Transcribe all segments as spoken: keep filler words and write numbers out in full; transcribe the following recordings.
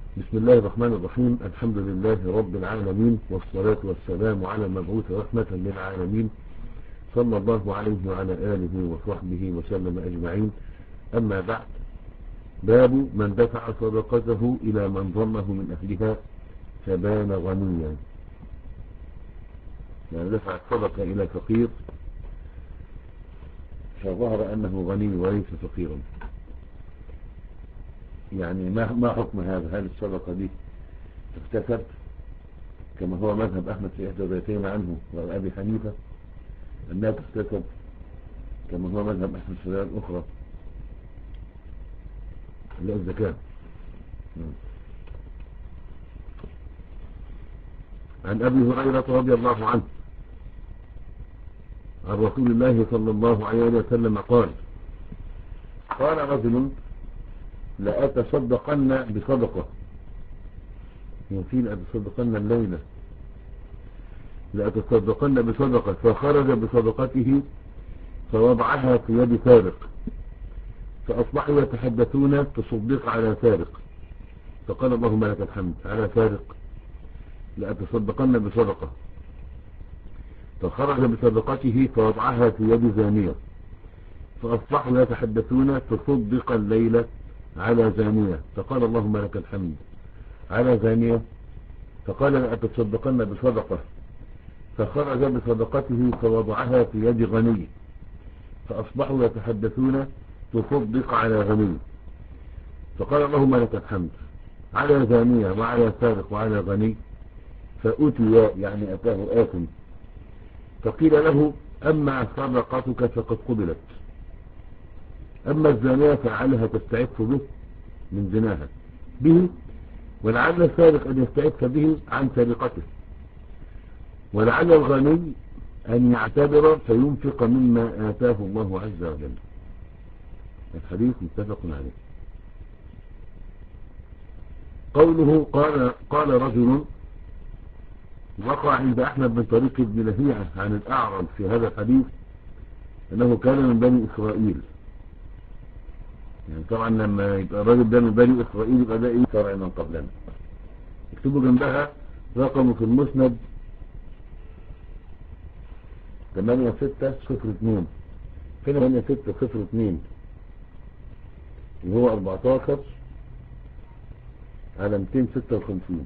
بسم الله الرحمن الرحيم. الحمد لله رب العالمين، والصلاة والسلام على المبعوث رحمة للعالمين، صلى الله عليه وعلى آله وصحبه وسلم أجمعين. أما بعد، باب من دفع صدقته إلى من ظنه من أهلها فبان غنيا. يعني دفع الصدقة إلى فقير فظهر أنه غني وليس فقيرا. يعني ما ما حكم هذا؟ هل الصدقة دي تكتسب كما هو مذهب أحمد في إحدى الروايتين عنه وأبي حنيفة، أنها تكتسب كما هو مذهب أحمد في الرواية الأخرى لا الزكاة؟ عن أبي هريرة رضي الله عنه عن رسول الله صلى الله عليه وسلم قال: قال رجل: لأتصدقن بصدقة، يمكن أتصدقن الليلة، لأتصدقن بصدقة، فخرج بصدقته فوضعها في يد سارق، فأصبحوا يتحدثون تصدق على سارق، فقال: اللهم لك الحمد على سارق. لأتصدقن بصدقة، فخرج بصدقته فوضعها في يد زانية، فأصبحوا يتحدثون تصدق الليلة على زانية، فقال: اللهم لك الحمد على زانية. فقال: لأتصدقن بصدقة، فخرج بصدقته فوضعها في يد غني، فأصبحوا يتحدثون تصدق على غني، فقال: اللهم لك الحمد على زانية وعلى سارق وعلى غني. فأتي يعني أتاه آثم، فقيل له: أما صدقتك فقد قبلت، أما الزانية فلعلها تستعف به من زناها به، ولعل السارق أن يستعف به عن سرقته، ولعل الغني أن يعتبر فينفق مما آتاه الله عز وجل. الحديث متفق عليه. قوله قال قال رجل، وقع عند أحمد بن طريق ابن لهيعة عن الأعرج في هذا الحديث أنه كان من بني إسرائيل. يعني طبعا لما يبقى الراجل ده من بني إسرائيل يبقى ده إيه؟ شرع من قبلنا. اكتبوا جنبها رقمه في المسند ثمانية ستة صفر اثنين. فين ثمانية ستة صفر اثنين؟ اللي هو أربعتاشر على مئتين وستة وخمسين.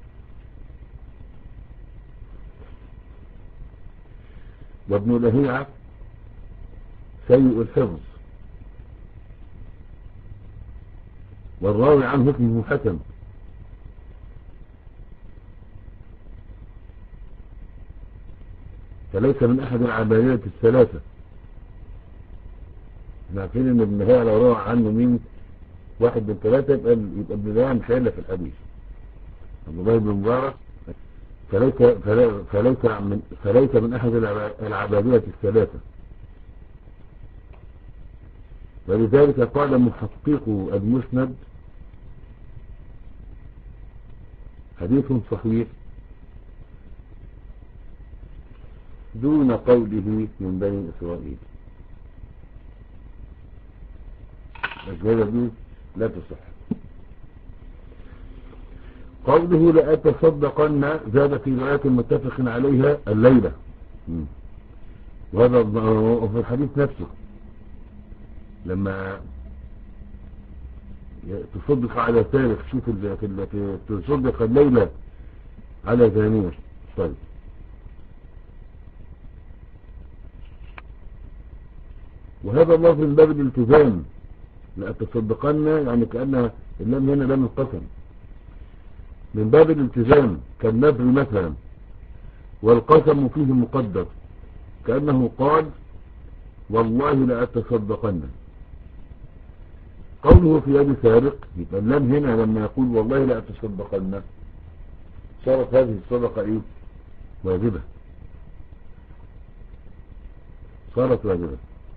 وابن لهيعة سيء الحفظ، والراوي عنه اسمه حسن، فليس من أحد العبادية الثلاثة. احنا عارفين ان ابن لهيعة لو روى عنه مين واحد من ثلاثة يبقى يبقى ابن لهيعة مش هيلا في الحديث. عبد الله بن مبارك فليس فليس من فليس من أحد العبادية الثلاثة، ولذلك قال محقق المسند: حديث صحيح دون قوله من بني إسرائيل. الزيادة دي لا تصح. قوله لأتصدقن زاد في رواية متفق عليها الليلة، وهذا في الحديث نفسه لما تصدق على سارق، شوف في تصدق الليلة على زانية. طيب، وهذا الله من باب الالتزام. لأتصدقن يعني كأنها اللام هنا لام القسم، من باب الالتزام كالنذر مثلا، والقسم فيه مقدر، كأنه قال: والله لأتصدقن. قوله في يد سارق، يبقى اللام هنا لما يقول والله لأتصدقن صارت هذه الصدقة ايه؟ واجبة، صارت واجبة.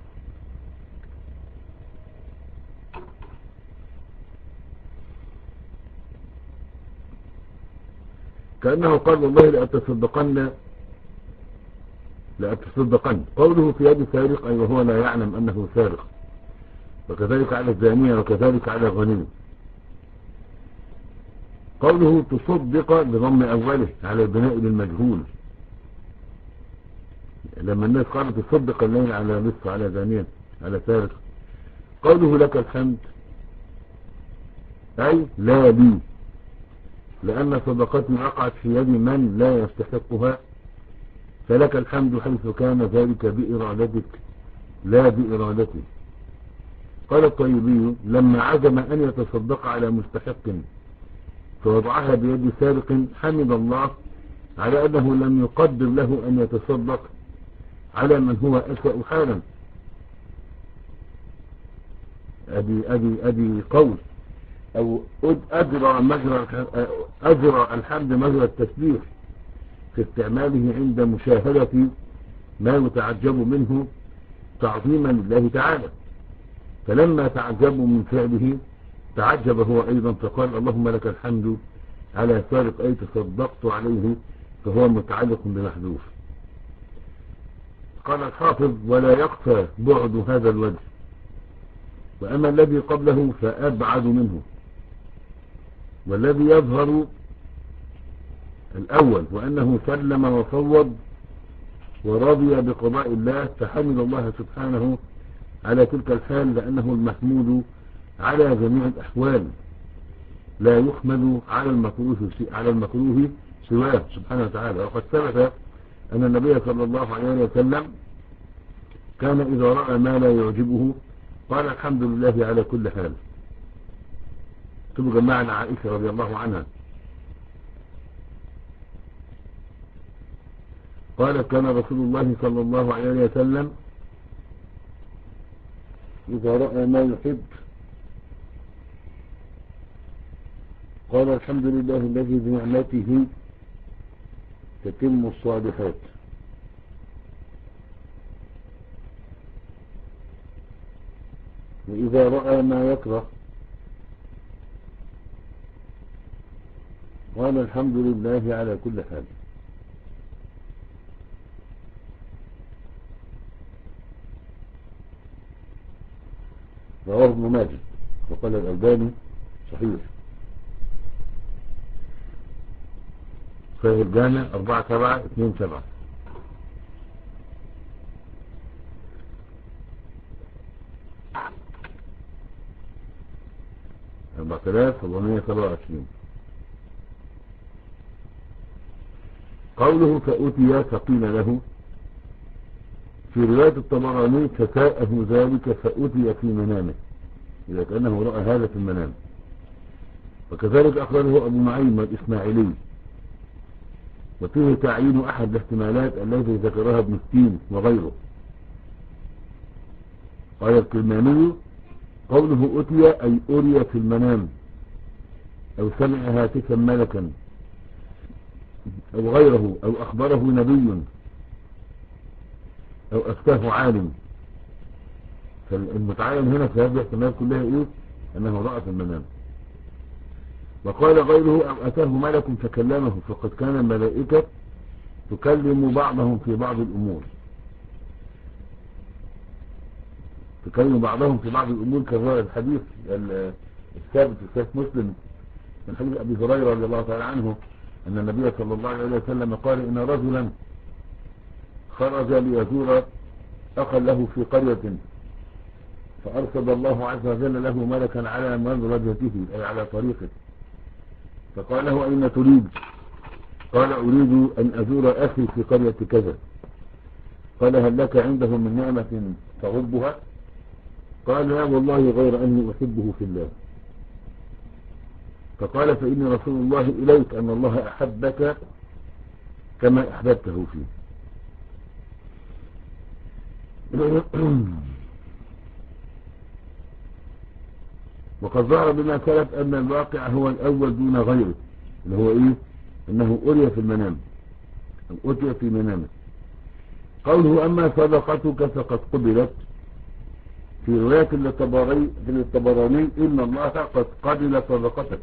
كأنه قال والله لأتصدقن لأتصدقن. قوله في يد سارق أي وهو لا يعلم أنه سارق، وكذلك على الزانية، وكذلك على الغني. قوله تصدق بضم أوله على البناء للمجهول، لما الناس قالت تصدق الليل على نصف على زانية على سارق. قوله لك الحمد أي لا لي، لأن صدقتي وقعت في يد من لا يستحقها، فلك الحمد حيث كان ذلك بإرادتك لا بإرادتي. قال الطيبي لما عزم أن يتصدق على مستحق فوضعها بيد سارق حمد الله على أنه لم يقدر له أن يتصدق على من هو أسوأ حالا. أدي, أدي, أدي قول أو أجرى, مجرى أجرى الحمد مجرى التسبيح في استعماله عند مشاهدة ما يتعجب منه تعظيما لله تعالى، فلما تعجبوا من فعله تعجب هو أيضا فقال اللهم لك الحمد على سارق أي تصدقت عليه، فهو متعلق بمحذوف. قال الحافظ ولا يخفى بعد هذا الوجه، وأما الذي قبله فأبعد منه، والذي يظهر الأول وأنه سلم وفوض ورضي بقضاء الله، فحمد الله سبحانه على تلك الحال لأنه المحمود على جميع الأحوال، لا يحمد على المكروه على المكروه سواه سبحانه وتعالى. وقد ثبت أن النبي صلى الله عليه وسلم كان إذا رأى ما لا يعجبه قال الحمد لله على كل حال. تبقى معنا عائشة رضي الله عنها قالت كان رسول الله صلى الله عليه وسلم إذا رأى ما يحب قال الحمد لله الذي بنعمته تتم الصالحات. وإذا رأى ما يكره قال الحمد لله على كل حال. رواه ابن ماجه وقال الألباني صحيح. فهي الجامع أربعة سبعة اثنين سبعة. أربعة آلاف سبعمائة سبعة وعشرين. قوله فأتي فقيل له، في رواية الطبراني فساءه ذلك فأتي في منامه، إذا كأنه رأى هذا في المنام. وكذلك أخرجه أبو نعيم والإسماعيلي، وفيه تعيين أحد الاحتمالات التي ذكرها ابن التين وغيره. قال الكلماني قوله أتي أي أري في المنام، أو سمع هاتفا ملكا أو غيره، أو أخبره نبي، أو أفتاه عالم. فالمتعين هنا في هذه الاحتمالات كلها إيه؟ أنه رأى في المنام. وقال غيره أو أتاه ملك فكلمه، فقد كان الملائكة تكلم بعضهم في بعض الأمور تكلم بعضهم في بعض الأمور كالرأي الحديث الثابت في صحيح مسلم من حديث أبي هريرة رضي الله تعالى عنه أن النبي صلى الله عليه وسلم قال إن رجلا خرج ليزور أخا له في قرية، فأرسل الله عز وجل له ملكا على مدرجته أي على طريقه، فقال له أين تريد؟ قال أريد أن أزور أخي في قرية كذا. قال هل لك عنده من نعمة تغبها؟ قال لا والله غير أني أحبه في الله. فقال فإني رسول الله إليك أن الله أحبك كما أحببته فيه. وقد ظهر بما سلف أن الواقع هو الأول دون غيره، اللي هو إيه؟ أنه أري في المنام أو أتي في منامه. قوله أما صدقتك فقد قبلت، في رواية للطبراني إن الله قد قبل صدقتك.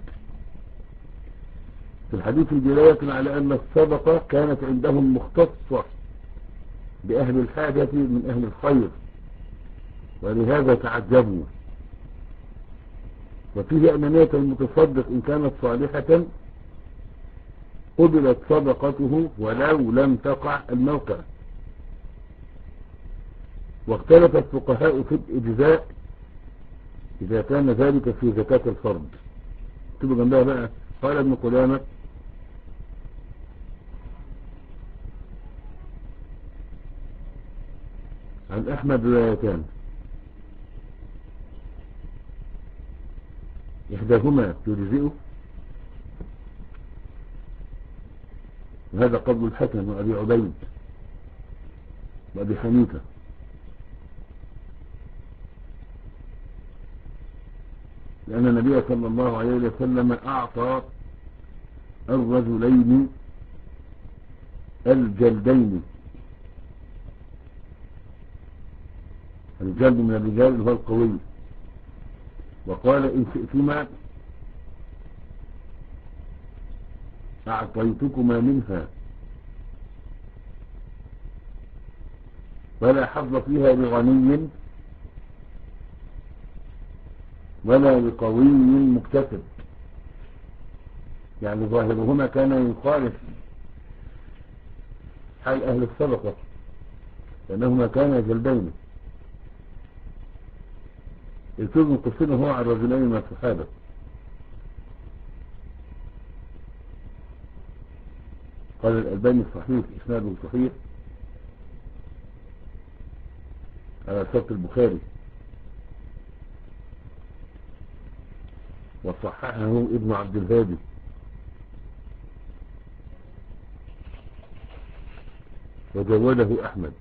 في الحديث دلالة على أن الصدقة كانت عندهم مختصة بأهل الحاجة من أهل الخير، ولهذا تعجبوا. وفيه أن نية المتصدق إن كانت صالحة قبلت صدقته ولو لم تقع الموقع. واختلف الفقهاء في الإجزاء إذا كان ذلك في زكاة الفرد. تبقى جنبها بقى قال ابن قدامة عن أحمد روايتان، إحداهما تجزئه، وهذا قول الحسن وأبي عبيد وأبي حنيفة، لأن النبي صلى الله عليه وسلم أعطى الرجلين الجلدين، الجلد من الرجال اللي هو القوي، وقال إن شئتما أعطيتكما منها ولا حظ فيها لغني ولا لقوي مكتسب. يعني ظاهرهما كان يخالف حال أهل الصدقة لأنهما كانا جلدين. الفيلم القصير هو عن رجلين من الصحابة، قال الألباني الصحيح إسناده صحيح على شرط البخاري، وصححه ابن عبد الهادي، وجوده أحمد.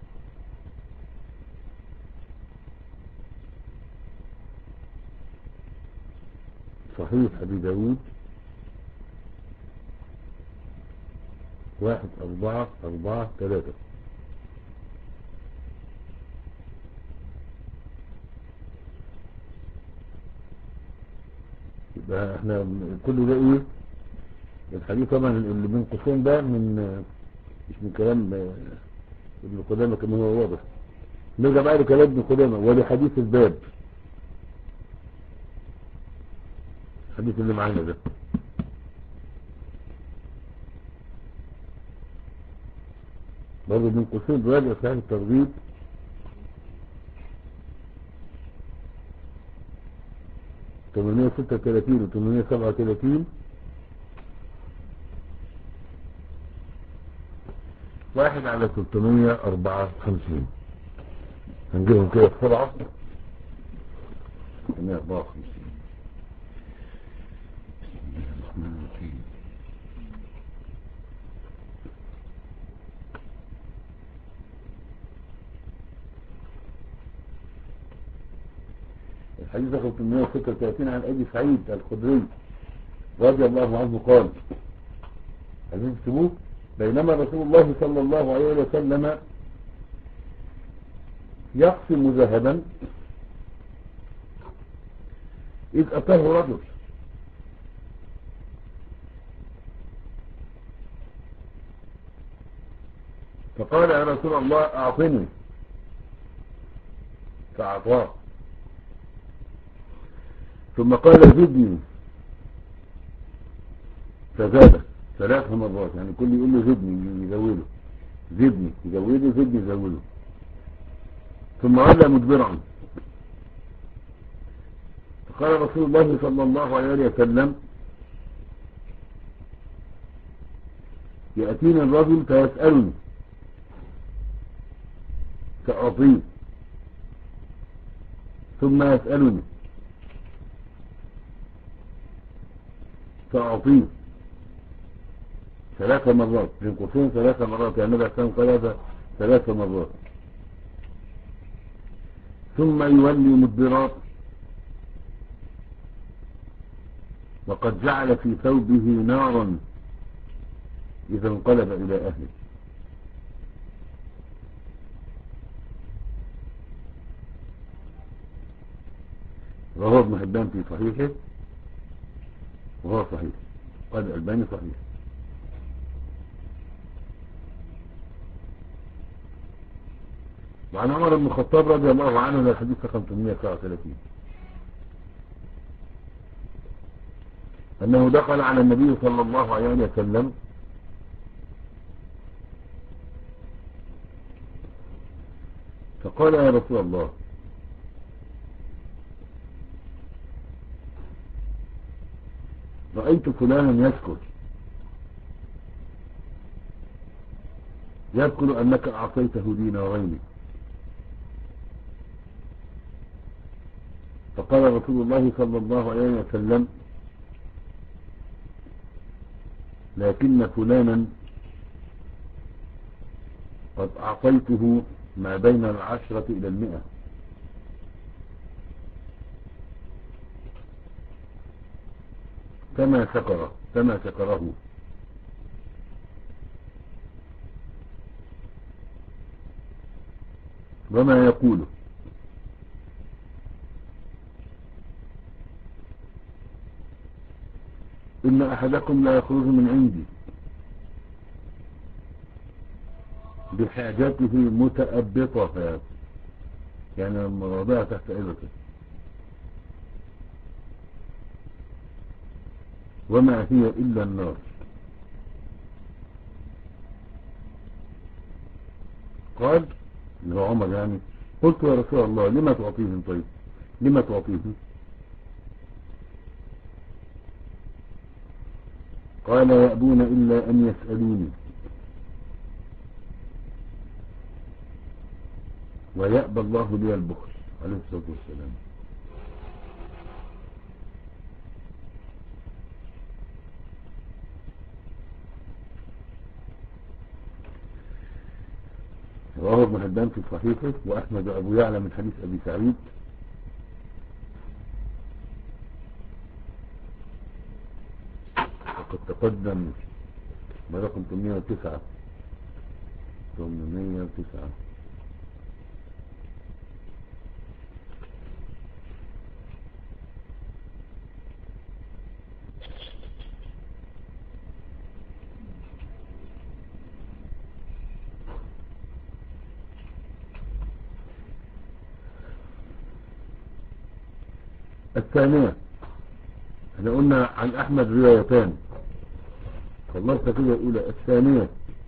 صحيح أبي داود واحد أربعة أربعة ثلاثة. يبقى احنا كل ده ايه الحديث طبعا اللي بين قوسين ده من مش من كلام ابن قدامة كما هو واضح. نرجع بقى لكلام ابن قدامة ولحديث الباب، الحديث اللي معانا ده برضه من قوسين راجع صحيح الترغيب ثمانمائة وستة وثلاثين و ثمانمائة وسبعة وثلاثين، واحد على ثلاثمائة وأربعة وخمسين. هنجيبهم كده بسرعة. ثلاثمائة وأربعة وخمسين الحديث ثلاثمائة وستة وثلاثين عن أبي سعيد الخدري رضي الله عنه قال عايزين تكتبوه: بينما رسول الله صلى الله عليه وسلم يقسم ذهبا إذ أتاه رجل فقال يا رسول الله أعطني، فأعطاه، ثم قال زدني فزاد ثلاث مرات، يعني كل يقول له زدني يزوده، زدني يزوده، زدني يزوده، ثم ولى مدبرا. فقال رسول الله صلى الله عليه وسلم يأتيني الرجل فيسألني فأعطيه، ثم يسألني فأعطيه ثلاث مرات، بين قوسين ثلاث مرات، يعني النبي عليه قال ثلاث مرات، ثم يولي مدبرا وقد جعل في ثوبه نارا إذا انقلب إلى أهله. رواه ابن حبان في صحيحه وهو صحيح، قال الألباني صحيح. وعن عمر بن الخطاب رضي الله عنه الحديث رقم ثمانمائة وسبعة وثلاثين أنه دخل على النبي صلى الله عليه وسلم فقال يا رسول الله رأيت فلانا يذكر يذكر أنك أعطيته دينارين. فقال رسول الله صلى الله عليه وسلم لكن فلانا قد أعطيته ما بين العشرة إلى المئة. كما شكره كما شكره وما يقوله. إن أحدكم لا يخرج من عندي بحاجته متأبطة، يعني المواضيع تحت إبطه، وما هي إلا النار. قال اللي هو عمر يعني قلت يا رسول الله لما تعطيهم؟ طيب لما تعطيهم؟ قال يأبون إلا أن يسألوني ويأبى الله لي البخل عليه الصلاة والسلام. رواه ابن حبان في صحيحه وأحمد وأبو يعلى من حديث أبي سعيد وقد تقدم برقم ثمانمائة وتسعة ثمانمائة وتسعة. الثانية احنا قلنا عن أحمد روايتان، خلصت كده الأولى. الثانية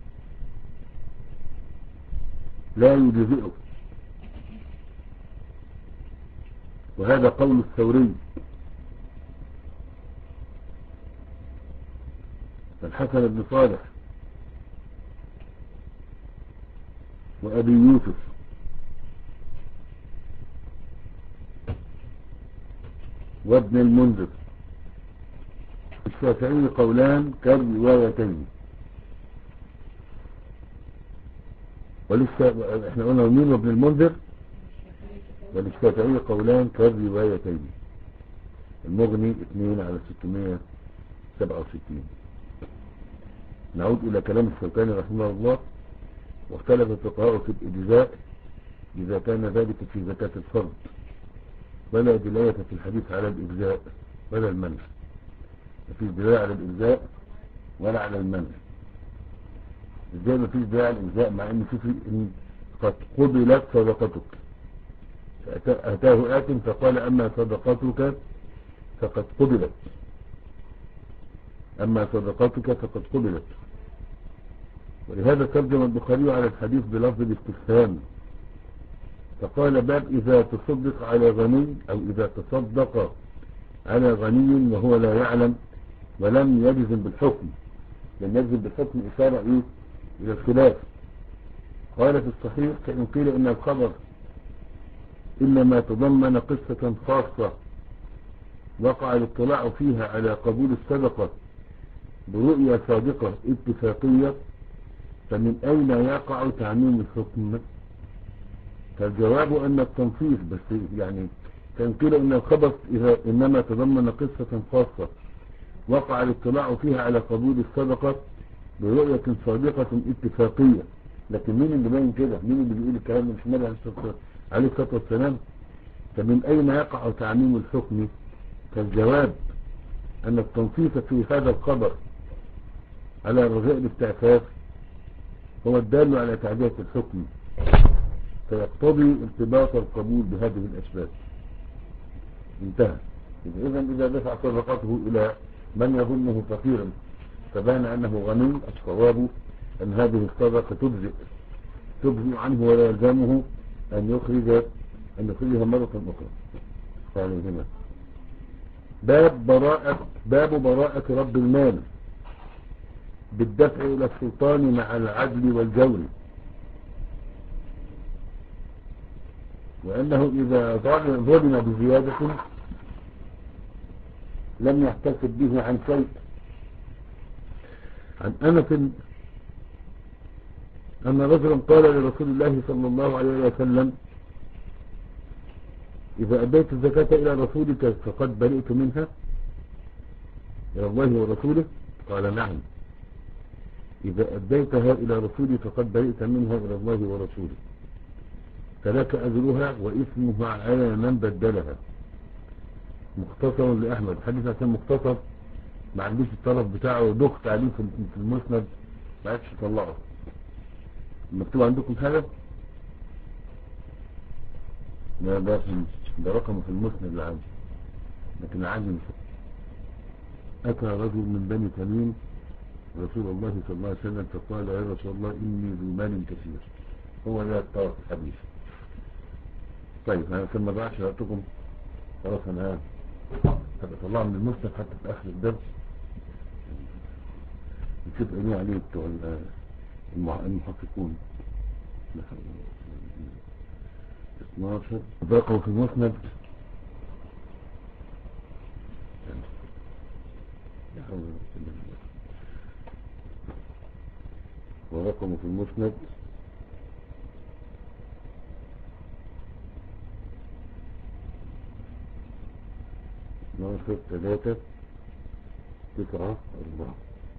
لا يجزئه، وهذا قول الثوري الحسن بن صالح وأبي يوسف وابن المنذر. الشافعي قولان كالروايتين، ولسه احنا قلنا مين وابن المنذر، وللشافعي قولان كالروايتين. المغني اثنين على ستمائة وسبعة وستين. نعود الى كلام الشوكاني رحمه الله. واختلف الفقهاء في الإجزاء إذا كان ذلك في زكاة الفرد، ولا دلاية في الحديث على الإجزاء ولا المنع. مفيش دلاية على الإجزاء ولا على المنع. ازاي مفيش دلاية على الإجزاء مع ان في إن قد قبلت صدقتك؟ أتاه آت فقال أما صدقتك فقد قبلت، أما صدقتك فقد قبلت. ولهذا ترجم البخاري على الحديث بلفظ الاستفهام فقال باب إذا تصدق على غني، أو إذا تصدق على غني وهو لا يعلم ولم يجزم بالحكم. لم يجزم بالحكم إشارة إيه إلى الخلاف. قال في الصحيح فإن قيل إن الخبر إنما تضمن قصة خاصة وقع الاطلاع فيها على قبول الصدقة برؤية صادقة اتفاقية، فمن أين يقع تعميم الحكم؟ فالجواب أن التنصيص بس، يعني كان قيل إن الخبر إذا إنما تضمن قصة خاصة وقع الاطلاع فيها على قبول الصدقة برؤية صادقة اتفاقية. لكن مين اللي باين كده؟ مين اللي بيقول الكلام ده؟ مش النبي عليه الصلاة والسلام. فمن أين يقع تعميم الحكم؟ فالجواب أن التنصيص في هذا الخبر على رجاء الاستعفاف هو الدال على تعدية الحكم، فيقتضي ارتباط القبول بهذه الأسباب. انتهى. إذا إذا دفع صدقته إلى من يظنه فقيرا فبان أنه غني، الصواب أن هذه الصدقة تجزئ تجزئ عنه ولا يلزمه أن يخرج أن يخرجها مرة أخرى. يعني هنا باب براءة باب براءة رب المال بالدفع إلى السلطان مع العدل والجور، وأنه إذا ظلم بزيادة لم يحتسب به عن شيء. عن أنس أن رجلا قال لرسول الله صلى الله عليه وسلم: إذا أديت الزكاة إلى رسولك فقد برئت منها إلى الله ورسوله؟ قال: نعم. إذا أديتها إلى رسولي فقد برئت منها إلى الله ورسوله، فلك أجرها وإثمها على من بدلها. مختصر لأحمد. حديث عشان مختصر ما عنديش الطرف بتاعه، دخت عليه في المسند ما عادش يطلعه. مكتوب عندكم حاجة؟ لا، ده ده رقمه في المسند اللي عندي، لكن عندي مش. أتى رجل من بني تميم رسول الله صلى الله عليه وسلم فقال: يا رسول الله إني ذو مال كثير. هو ده الطرف الحديث. طيب أنا كما ضاعش وقتكم خلاص، أنا هبقى طلعه من المسند حتى في آخر الدرس نشوف إيه عليه بتوع المحققون. اثناشر بقوا في المسند ورقموا في المسند اثناشر ثلاثة تسعة أربعة.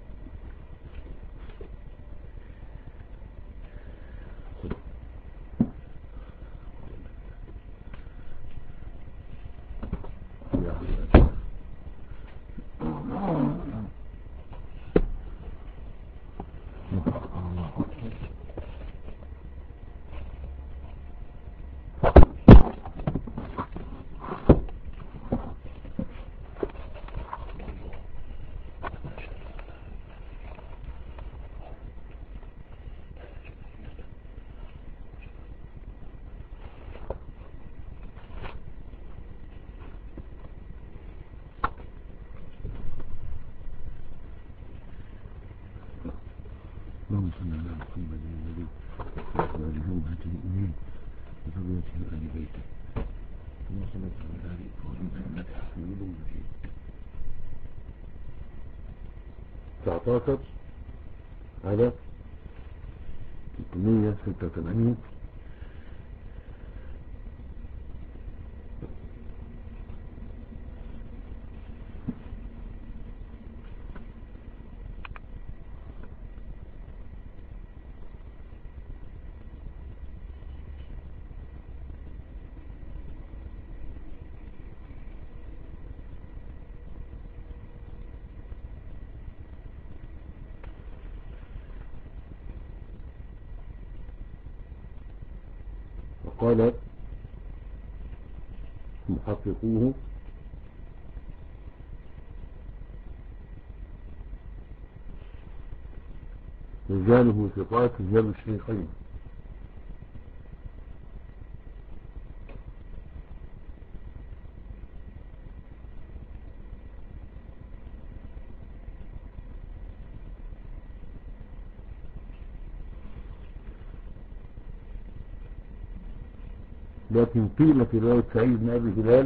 اللهم صل على محمد النبي وعلى أمهاته الأمين وذريته وآل بيته كما صليت على آل إبراهيم إنك حميد مجيد. تسعتاشر على ثلاثمية وستة وثمانين. وقال محققوه: رجاله ثقات رجال الشيخين. لكن قيل في رواية سعيد بن أبي هلال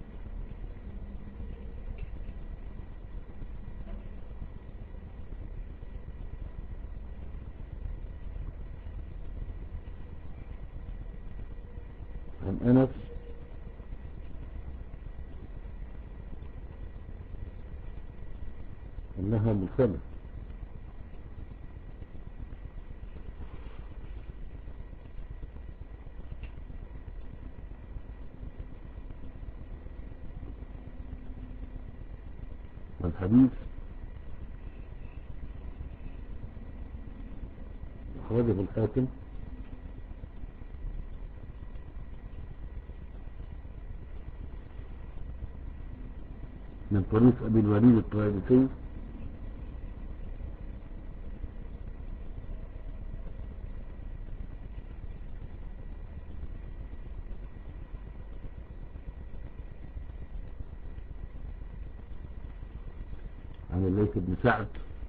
عن أنس أنها مسلمة. الحديث أخرجه الحاكم من من طريق أبي الوليد الطيالسي عن الليث بن سعد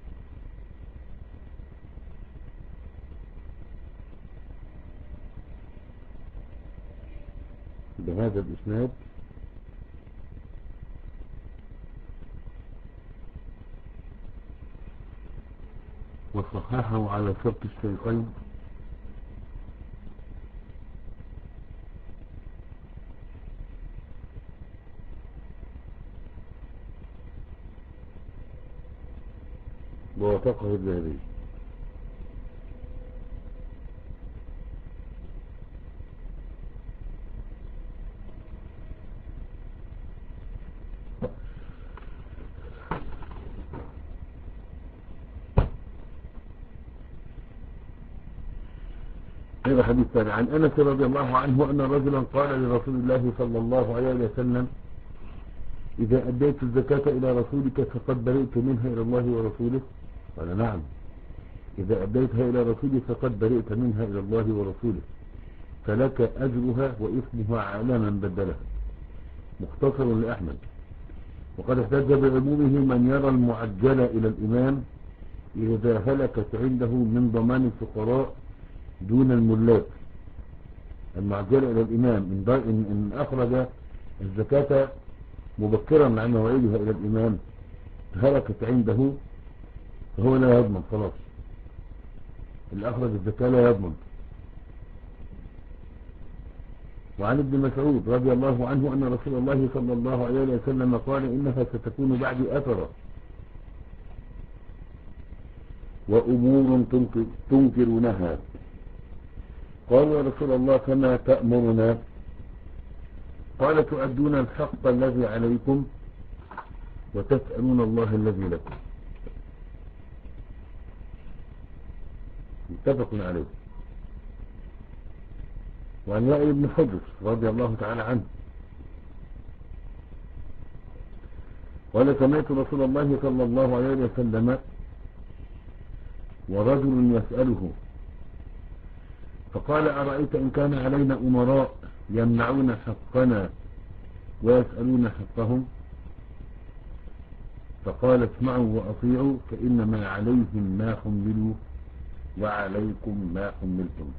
بهذا الإسناد وصححه على شرط الشيخين ووافقه الذهبي. هذا حديث ثاني عن أنس رضي الله عنه أن رجلا قال لرسول الله صلى الله عليه وسلم إذا أديت الزكاة إلى رسولك فقد برئت منها إلى الله ورسوله؟ قال نعم، إذا أديتها إلى رسولك فقد برئت منها إلى الله ورسوله، فلك أجرها وإثمها على من بدلها. مختصر لأحمد. وقد احتج بعمومه من يرى المعجل إلى الإمام إذا هلكت عنده من ضمان الفقراء دون الملاك. المعجل إلى الإمام إن, إن أخرج الزكاة مبكرا عن موعدها إلى الإمام هلكت عنده فهو لا يضمن، خلاص اللي أخرج الزكاة لا يضمن. وعن ابن مسعود رضي الله عنه أن رسول الله صلى الله عليه وسلم قال إنها ستكون بعد أثرة وأمور تنكرونها. قالوا يا رسول الله فما تأمرنا؟ قال تؤدون الحق الذي عليكم وتسألون الله الذي لكم. متفق عليه. وعن وائل بن حجر رضي الله تعالى عنه قال سمعت رسول الله صلى الله عليه وسلم ورجل يسأله فقال أرأيت إن كان علينا أمراء يمنعون حقنا ويسألون حقهم؟ فقال اسمعوا وأطيعوا فإنما عليهم ما حملوا وعليكم ما حملتم.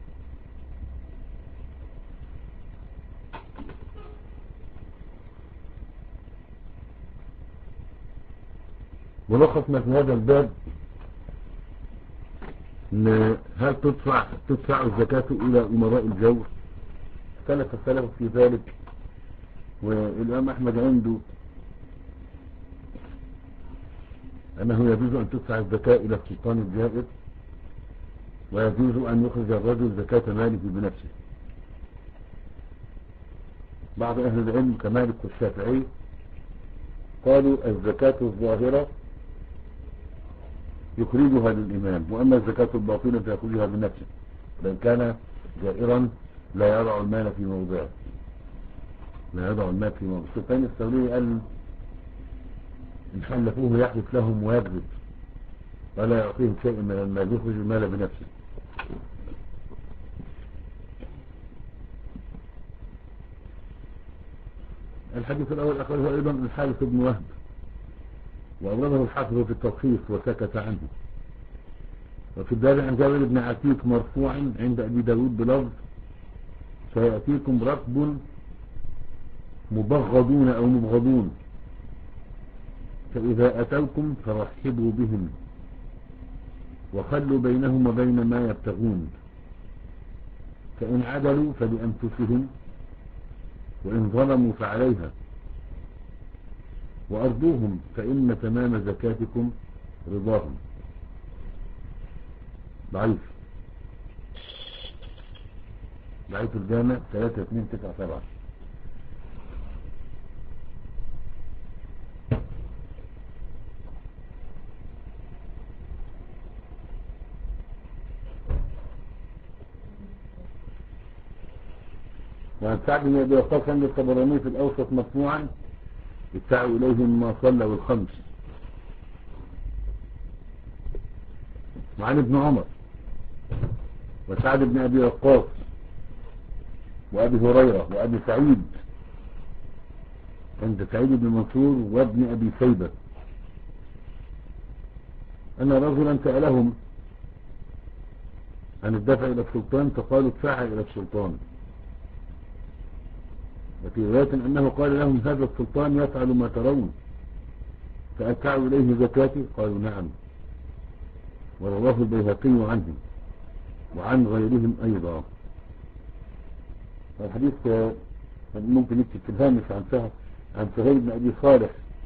ملخص ما في هذا الباب ان هل تدفع تدفع الزكاة الى امراء الجور؟ اختلف السلف في ذلك، والامام احمد عنده انه يجوز ان تدفع الزكاة الى السلطان الجائر، ويجوز ان يخرج الرجل زكاة ماله بنفسه. بعض اهل العلم كمالك والشافعي قالوا الزكاة الظاهرة يخرجها للإمام، وأما الزكاة الباطنة فيخرجها بنفسه، لأن كان جائرا لا يضع المال في موضعه، لا يضع المال في موضعه. سفيان الثوري قال إن حلفوه يحلف لهم ويكذب ولا يعطيهم شيء من المال، يخرج المال بنفسه. الحديث الأول أخرجه أيضا الحارث بن وهب، وأورده الحافظ في التلخيص وسكت عنه. وفي الباب عن جابر بن عتيق مرفوعا عند أبي داود بلفظ سيأتيكم ركب مبغضون أو مبغضون فإذا أتوكم فرحبوا بهم وخلوا بينهم وبين ما يبتغون، فإن عدلوا فلأنفسهم وإن ظلموا فعليها، وأرضوهم فإن تمام زكاتكم رضاهم. ضعيف ضعيف الجامع ثلاثة اثنين تسعة سبعة. وعن سعد بن أبي وقاص عند الطبراني في الأوسط مرفوعا ادفعوا إليهم ما صلوا الخمس. وعن ابن عمر وسعد بن أبي وقاص وأبي هريرة وأبي سعيد عند سعيد بن منصور وابن أبي شيبة أن رجلا سألهم عن الدفع إلى السلطان فقالوا ادفعها إلى السلطان. وفي رواية أنه قال لهم هذا السلطان يفعل ما ترون فأدفعوا إليه زكاتي؟ قالوا نعم. ورواه البيهقي عنهم وعن غيرهم أيضا. الحديث ممكن نكتب في الهامش عن سهل عن سهيل بن أبي صالح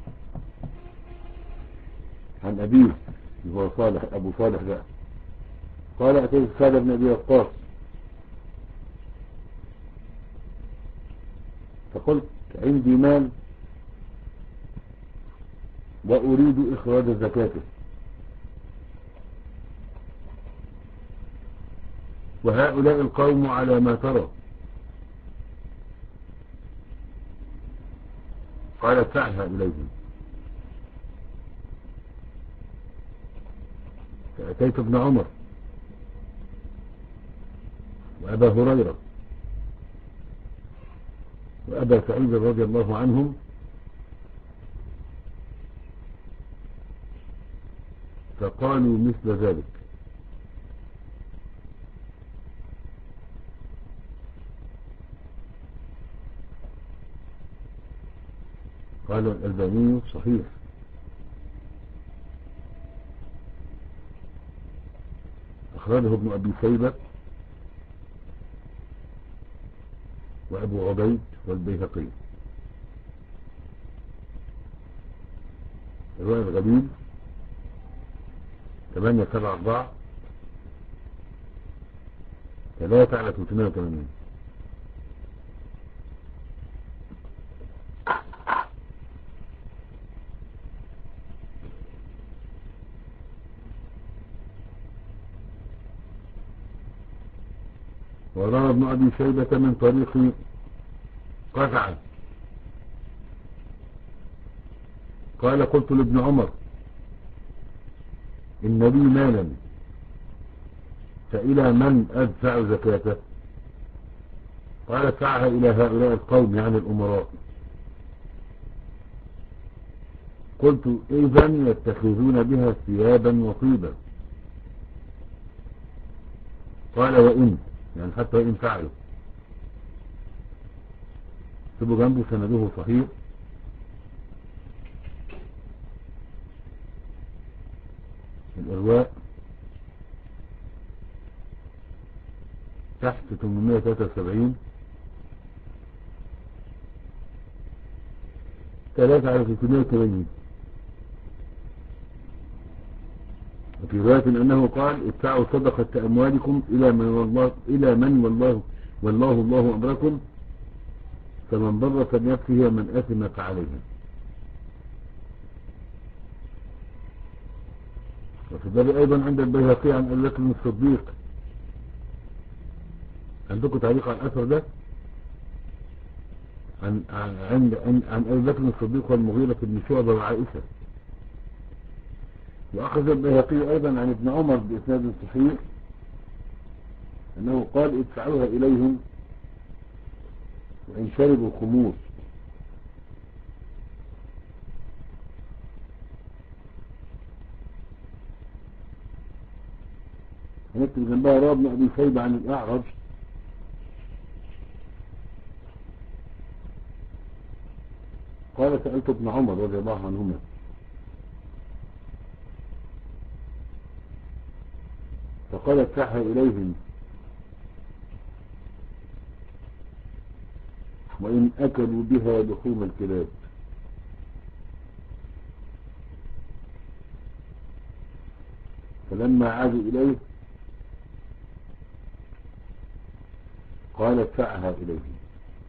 عن أبيه هو صالح أبو صالح بقى قال أتيت سعد بن أبي وقاص فقلت عندي مال وأريد إخراج زكاته وهؤلاء القوم على ما ترى. قال ادفعها إليهم. فأتيت ابن عمر وأبا هريرة وأبا سعيد رضي الله عنهم فقالوا مثل ذلك. قال الألباني صحيح. أخرجه ابن أبي شيبة وأبو عبيد والبيهقي. الرواية الغليل ثمانية سبعة أربعة ثلاثة على ثلاثمائة وثمانين. وروى ابن أبي شيبة من طريق قزعة قال قلت لابن عمر إن لي مالا فإلى من أدفع زكاته؟ قال ادفعها إلى هؤلاء القوم يعني الأمراء. قلت إذن يتخذون بها ثيابا وطيبا؟ قال وإن يعني حتى وإن فعلوا. سبوا جنبه سنده صحيح. الإرواء تحت ثمانمائة وثلاثة وسبعين ثلاثة على ثلاثمائة وثمانين. وفي رواية أنه قال ادفعوا صدقة أموالكم إلى من والله إلى من والله والله الله أمركم فمن ضر فلنفسه ومن أثم فعليها. وفي ذلك أيضا عند البيهقي عن أبي بكر الصديق. عندكم تعليق على الأثر ده عن عن عن, عن, عن أبي بكر الصديق والمغيرة بن شعبة وعائشة. وأخذ البيهقي أيضا عن ابن عمر بإسناد صحيح أنه قال ادفعوها إليهم وإن شربوا الخمور. هنكتب جنبها رواه ابن أبي شيبة عن الأعرج قال سألت ابن عمر رضي الله عنهما فقال ادفعها إليهم وإن أكلوا بها لحوم الكلاب. فلما عادوا إليه قال ادفعها إليهم.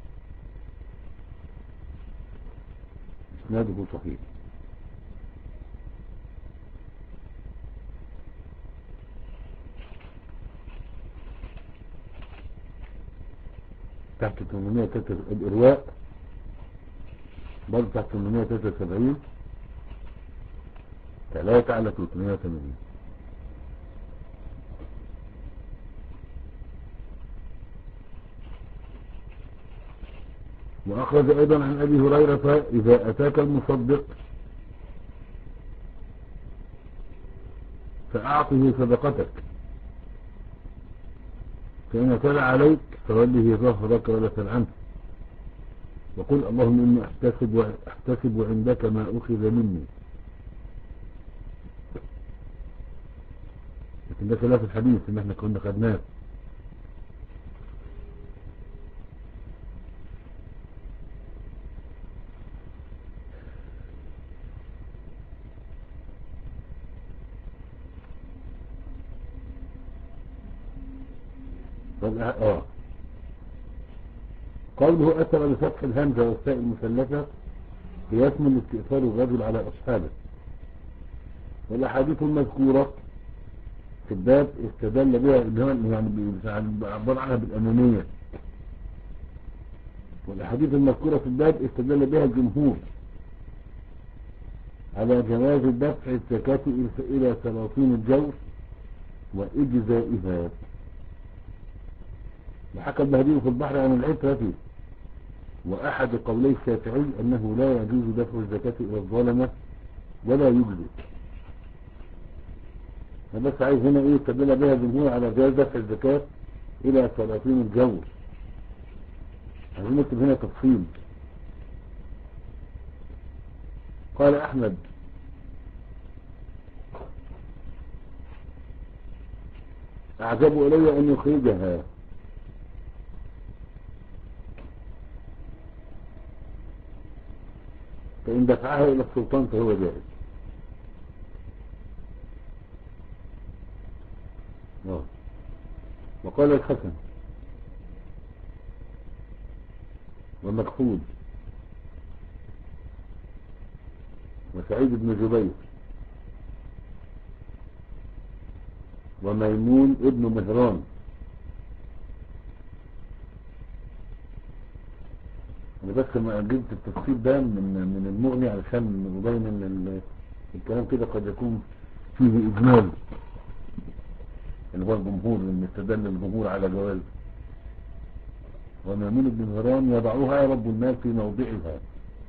إسناده صحيح. تحت ثمانمائة الإرواء برضه تحت ثمانمائة وثلاثة وسبعين، ثلاثة على ثلاثمائة وثمانين. وأخرج أيضا عن أبي هريرة: إذا أتاك المصدق فأعطه صدقتك، فإن اعتدى عليك فوله ظهرك ولا تل عنه، وقل اللهم إني أحتسب, أحتسب عندك ما أخذ مني. لكن ده خلاف الحديث اللي احنا كنا خدناه. اه قوله أثر بفتح الهمزة والتاء المثلثة هي اسم لاستئثار الرجل على أصحابه. والأحاديث المذكورة في الباب استدل بها يعني عبر عنها بالأمامية. والأحاديث المذكورة في الباب استدل بها الجمهور على جواز دفع الزكاة إلى سلاطين الجور وإجزائها. وحكى البهدي في البحر عن العترة وأحد قولي الشافعي أنه لا يجوز دفع الزكاة إلى الظالمة ولا يجزي. بس عايز هنا ايه استدل بها الجمهور على جواز دفع الزكاة إلى سلاطين الجور. عايزين نكتب هنا تفصيل. قال أحمد: أعجب إلي أن يخرجها، فإن دفعها إلى السلطان فهو جائز. أوه. وقال الحسن ومكحول وسعيد بن جبير وميمون ابن مهران. أنا بس ما جبت التفصيل ده من من المغني علشان يبين ان الكلام كده قد يكون فيه إجمال، اللي هو الجمهور، اللي استدل الجمهور على جواز. وميمون ابن مهران يضعوها رب الناس في موضعها.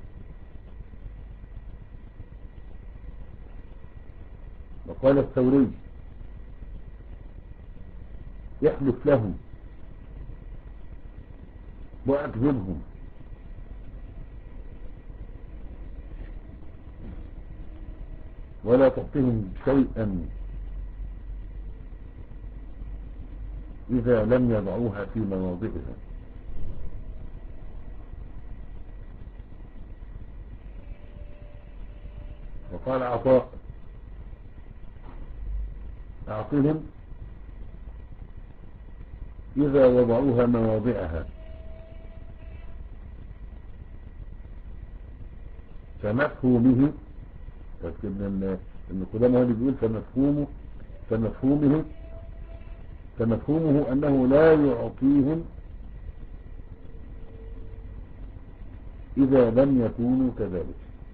وقال الثوري: يحلف لهم وأكذبهم، ولا تعطيهم شيئا إذا لم يضعوها في مواضعها. وقال عطاء: أعطهم إذا وضعوها مواضعها. فمفهومه ابن قدامه اللي بيقول فمفهومه فمفهومه فمفهومه أنه لا يعطيهم إذا لم يكونوا كذلك.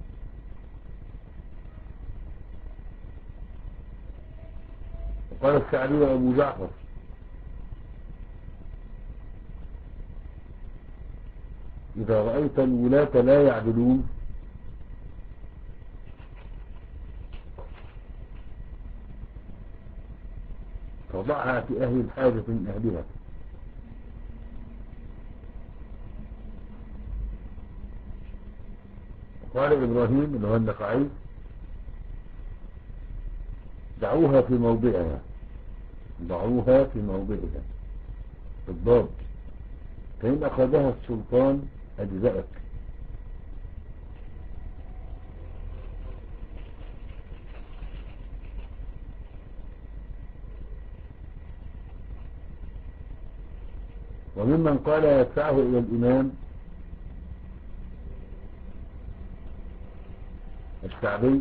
وقال الشعبي وأبو جعفر: إذا رأيت الولاة لا يعدلون فضعها في أهل الحاجة من أهلها. قال إبراهيم اللي هو النخعي: دعوها في موضعها، ضعوها في موضعها بالضبط، فإن أخذها السلطان أجزأك. وممن قال يدفعه إلى الإمام الشعبي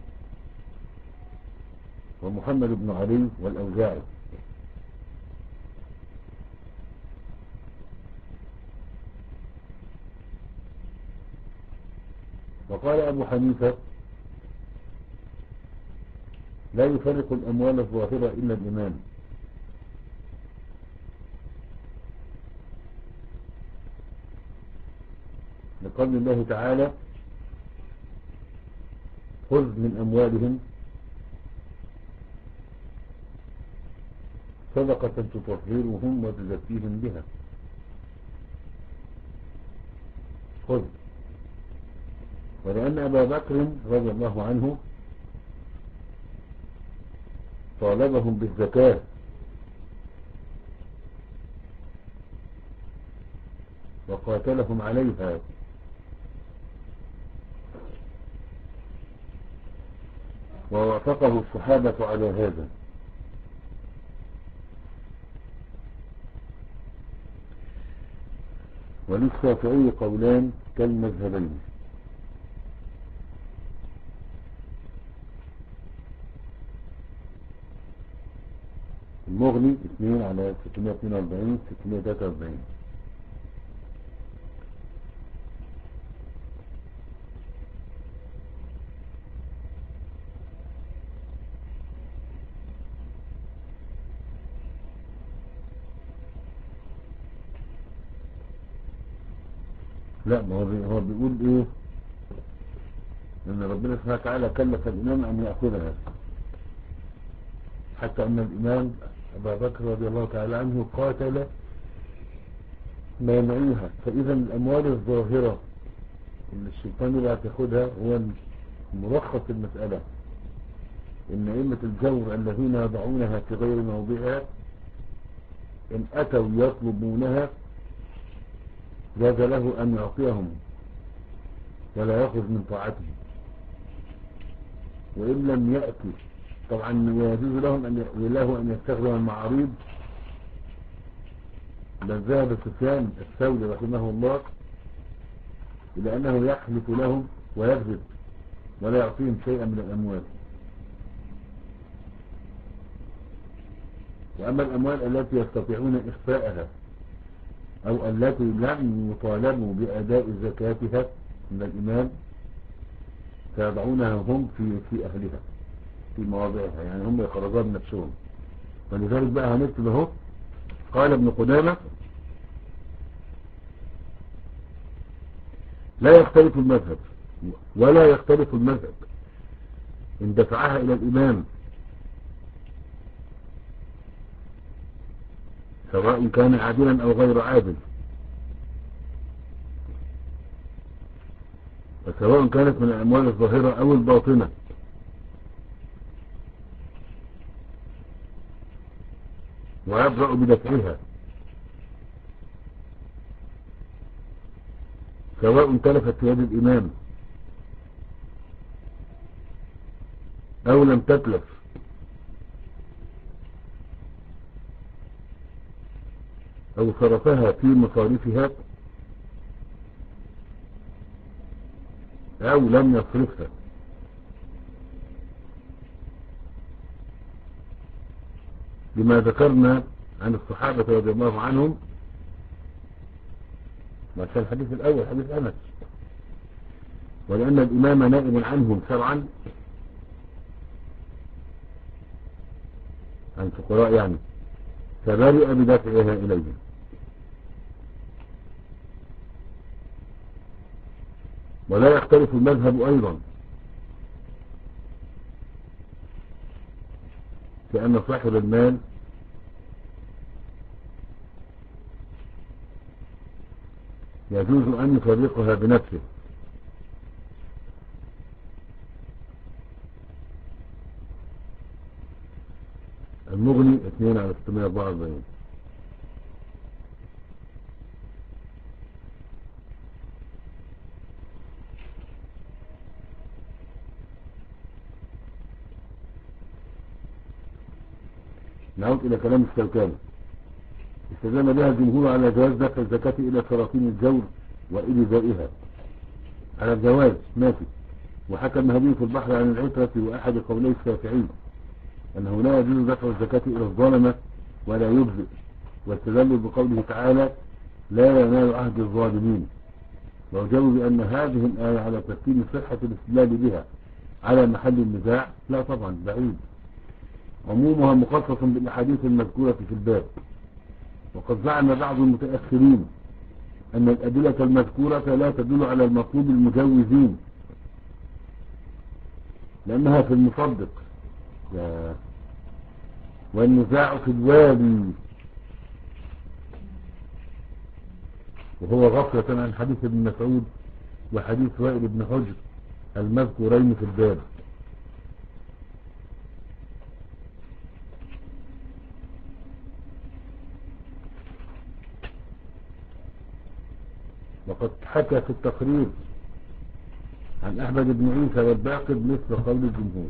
ومحمد بن علي والأوزاعي. وقال أبو حنيفة لا يفرق الأموال الظاهرة إلا الإمام، لقول الله تعالى خذ من أموالهم صدقة تطهرهم وتزكيهم بها. خذ. ولأن أبا بكر رضي الله عنه طالبهم بالزكاة وقاتلهم عليها، ووافقه الصحابة على هذا. وللشافعي قولان كالمذهبين. المغني اثنين على ستمائة واثنين وأربعين ستمائة وثلاثة وأربعين. لا، ما هو هو بيقول ايه؟ ان ربنا سبحانه وتعالى كلف الامام ان يأخذها، حتى ان الامام ابا بكر رضي الله تعالى عنه قاتل مانعيها. فاذا الاموال الظاهرة اللي السلطان لا تاخدها هو ملخص المسألة، ان ائمة الجور الذين يضعونها في غير موضعها ان اتوا يطلبونها جاز له ان يعطيهم ولا يأخذ من طاعتهم، وإن لم يأتي طبعا يجوز لهم أن له أن يستخدم المعاريض. بل ذهب سفيان الثوري رحمه الله إلى أنه يحلف لهم ويكذب ولا يعطيهم شيئا من الأموال. وأما الأموال التي يستطيعون إخفاءها أو التي لم يطالبوا بأداء زكاتها من الإمام فيضعونها هم في في أهلها في مواضعها، يعني هم يخرجوها بنفسهم. ولذلك بقى هنكتب اهو. قال ابن قدامة لا يختلف المذهب ولا يختلف المذهب إن دفعها إلى الإمام سواء كان عادلا أو غير عادل، وسواء كانت من الأموال الظاهرة أو الباطنة، ويبرأ بدفعها سواء تلفت في يد الإمام أو لم تتلف، أو صرفها في مصاريفها أو لم يصرفها. لما ذكرنا عن الصحابة رضي الله عنهم، ما كان الحديث الأول حديث أنس، ولأن الإمام نائب عنهم شرعا عن فقراء يعني، فبرئ بدفعها إليهم. ولا يختلف المذهب أيضا كأن صاحب المال يجوز أن يفرقها بنفسه، المغني اثنين على ستمائة وأربعة وأربعين. نعود إلى كلام الشوكاني. استدل بها الجمهور على جواز دفع الزكاة إلى سلاطين الجور وإلزائها على الجواز ماشي. وحكى المهدي في البحر عن العترة وأحد قولي الشافعي أنه لا يجوز دفع الزكاة إلى الظلمة ولا يجزئ، واستدلوا بقوله تعالى لا ينال عهد الظالمين. وأجابوا بأن هذه الآية على تفكير صحة الاستدلال بها على محل النزاع. لا طبعا، بعيد. عمومها مخصص بالأحاديث المذكورة في الباب. وقد زعم بعض المتأخرين أن الأدلة المذكورة لا تدل على المطلوب المجوزين لأنها في المصدق، والنزاع في الوالي، وهو غفلة عن حديث ابن مسعود وحديث وائل بن حجر المذكورين في الباب. وقد حكى في التقرير عن أحمد بن عيسى والباقر مثل قول الجمهور.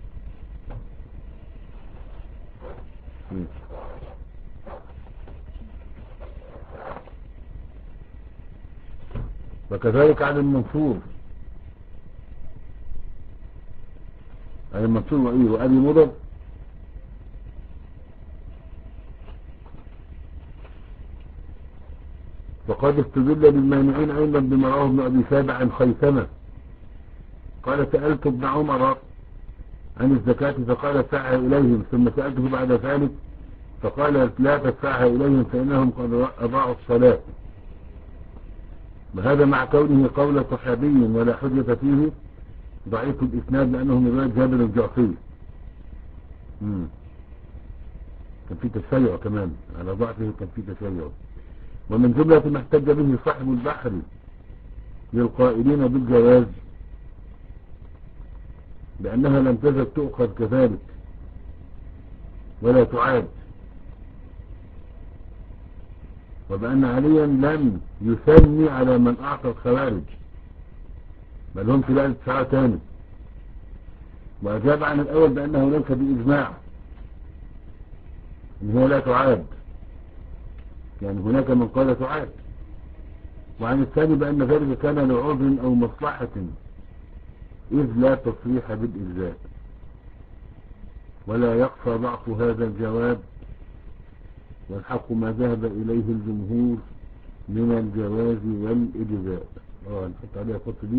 وكذلك عن المنصور عن المنصور وإيه وأبي مضر وقد استدل بالمانعين أيضا بما رواه ابن أبي شيبة عن خيثمة قال سألت ابن عمر عن الزكاة فقال ادفعها إليهم، ثم سألته بعد ذلك فقال لا تدفعها إليهم فإنهم قد أضاعوا الصلاة. وهذا مع كونه قول صحابي ولا حجة فيه، ضعيف الإسناد لأنه من رواية جابر الجعفي. كان في تشيع كمان على ضعفه، كان في تشيع. ومن جملة ما احتج به صاحب البحر للقائلين بالجواز بأنها لم تزل تؤخذ كذلك ولا تعاد، وبأن عليا لم يثني على من أعطى الخوارج بل هم تلاقي التسعة تاني. وأجاب عن الأول بأنه ليس بإجماع إن هي لا تعاد، يعني هناك من قال تعاد. وعن الثاني بأن ذلك كان لعذر أو مصلحة إذ لا تصريح بالإجزاء. ولا يخفى ضعف هذا الجواب، والحق ما ذهب إليه الجمهور من الجواز والإجزاء. اه نحط عليها خط دي.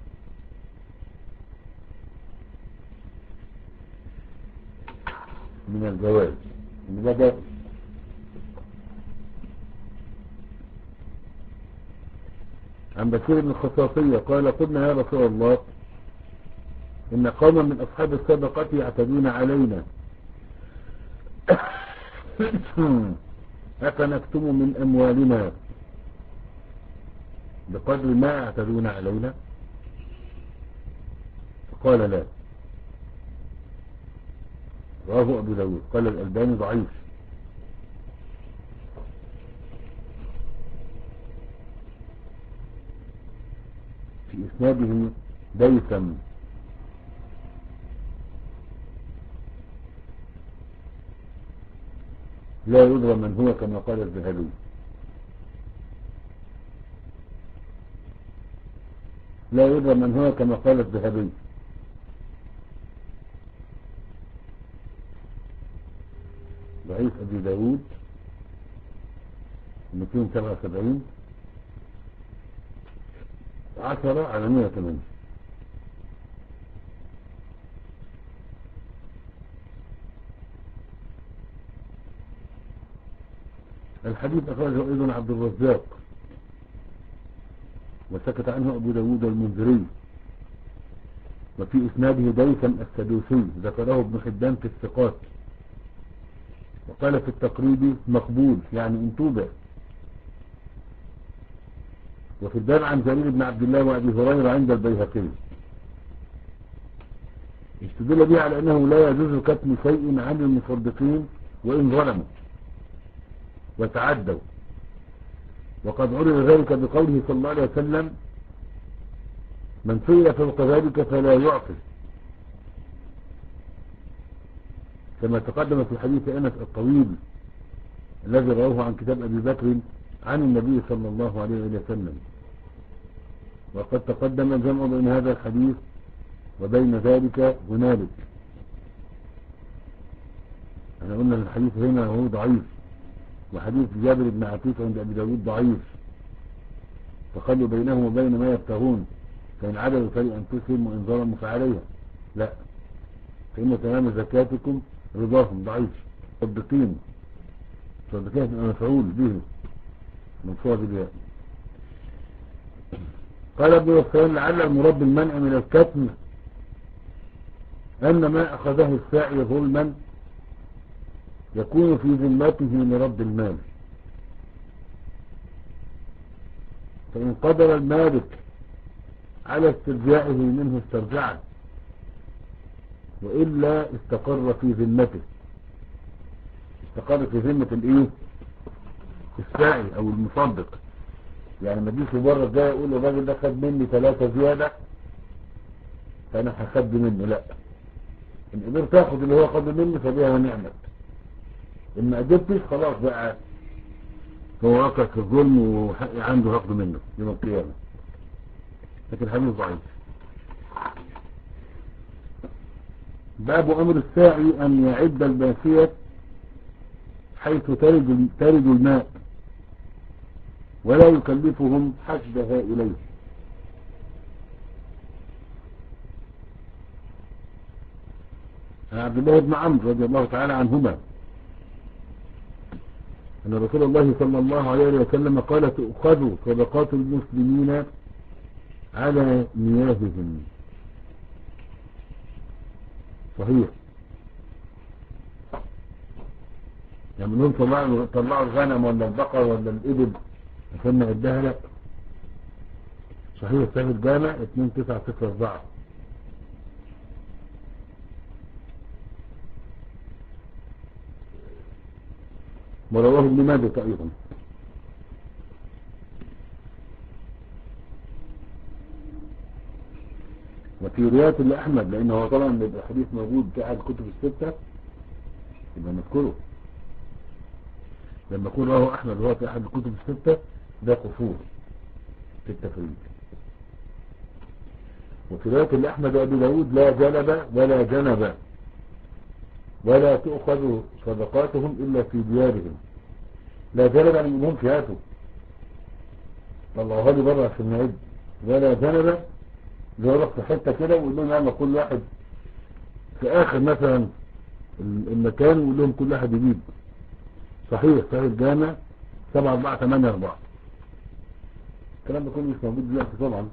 من الجواز من ده. عن بشير بن الخصاصية قال قلنا يا رسول الله إن قوما من أصحاب السابقة يعتدون علينا أفنكتم من أموالنا بقدر ما يعتدون علينا؟ قال لا. رواه أبو داود. قال الألباني ضعيف. في إسناده ديثم لا يدرى من هو كما قال الذهبي. لا يدرى من هو كما قال الذهبي. ضعيف أبي داود مئتين وسبعة وسبعين عشرة على مئة وثمانية. الحديث أخرجه أيضا عبد الرزاق وسكت عنه أبو داود والمنذري. وفي إسناده ديثم السدوسي ذكره ابن حبان في الثقات، وقال في التقريب مقبول يعني انتوبة. وفي الباب عن جرير بن عبد الله وأبي هريرة عند البيهقي استدل به على أنه لا يجوز كتم شيء عن المصدقين وإن ظلموا وتعدوا. وقد عرض ذلك بقوله صلى الله عليه وسلم من سئل فوق ذلك فلا يعطي، كما تقدم في حديث أنس الطويل الذي رواه عن كتاب أبي بكر عن النبي صلى الله عليه وسلم. وقد تقدم الجمع بين هذا الحديث وبين ذلك هنالك. احنا قلنا الحديث هنا هو ضعيف، وحديث جابر بن عتيق عند أبي داود ضعيف. فخلوا بينهم وبين ما يبتغون، فإن عدلوا فلأنفسهم وإن ظلموا فعليها. لا، فإن تمام زكاتكم رضاهم ضعيف. صدقين، صدقين مفعول به مرفوع بالياء. قال ابن وفيان لعل المراد بالمنع من الكتم أن ما أخذه الساعي ظلما يكون في ذمته لرد المال، فإن قدر المالك على استرجاعه منه استرجعه، وإلا استقر في ذمته، استقر في ذمة الايه الساعي او المصدق. يعني ما تجيش بره ده يقول الراجل ده خد مني ثلاثة زيادة فانا هخد منه، لا، ان قدرت تاخد اللي هو خد مني فبيها ونعمت، ان ما قدرتش خلاص بقى هو واقع في الظلم وحقي عنده هاخده منه يوم القيامة. لكن الحديث ضعيف. باب امر الساعي ان يعد الباسية حيث ترد ترد الماء ولا يكلفهم حشدها إليه. عن عبد الله بن عمرو رضي الله تعالى عنهما أن رسول الله صلى الله عليه وسلم قال تؤخذ صدقات المسلمين على مياههم. صحيح، يعني منهم طلعوا طلعوا الغنم ولا البقر ولا الإبل عشان نعدها، لا. صحيح، صحيح الجامع اتنين تسعة صفر اربعة. ورواه ابن ماجه أيضا. وفي رواية لأحمد، لأنه طبعا الحديث موجود في أحد الكتب الستة يبقى نذكره. لما يكون رواه أحمد وهو في أحد الكتب الستة ده قصور في التفريد. وفي رواية لأحمد وأبي داود لا جلب ولا جنب ولا تؤخذ صدقاتهم إلا في ديارهم. لا جلب يعني منهم فياته طلعوها لي بره عشان نعد، ولا جنب اللي هو في حتة كده ويقول لهم يلا كل واحد في آخر مثلا المكان ويقول لهم كل واحد يجيب. صحيح، صحيح الجامع سبعة أربعة ثمانية أربعة. الكلام ده كله مش موجود دلوقتي طبعا،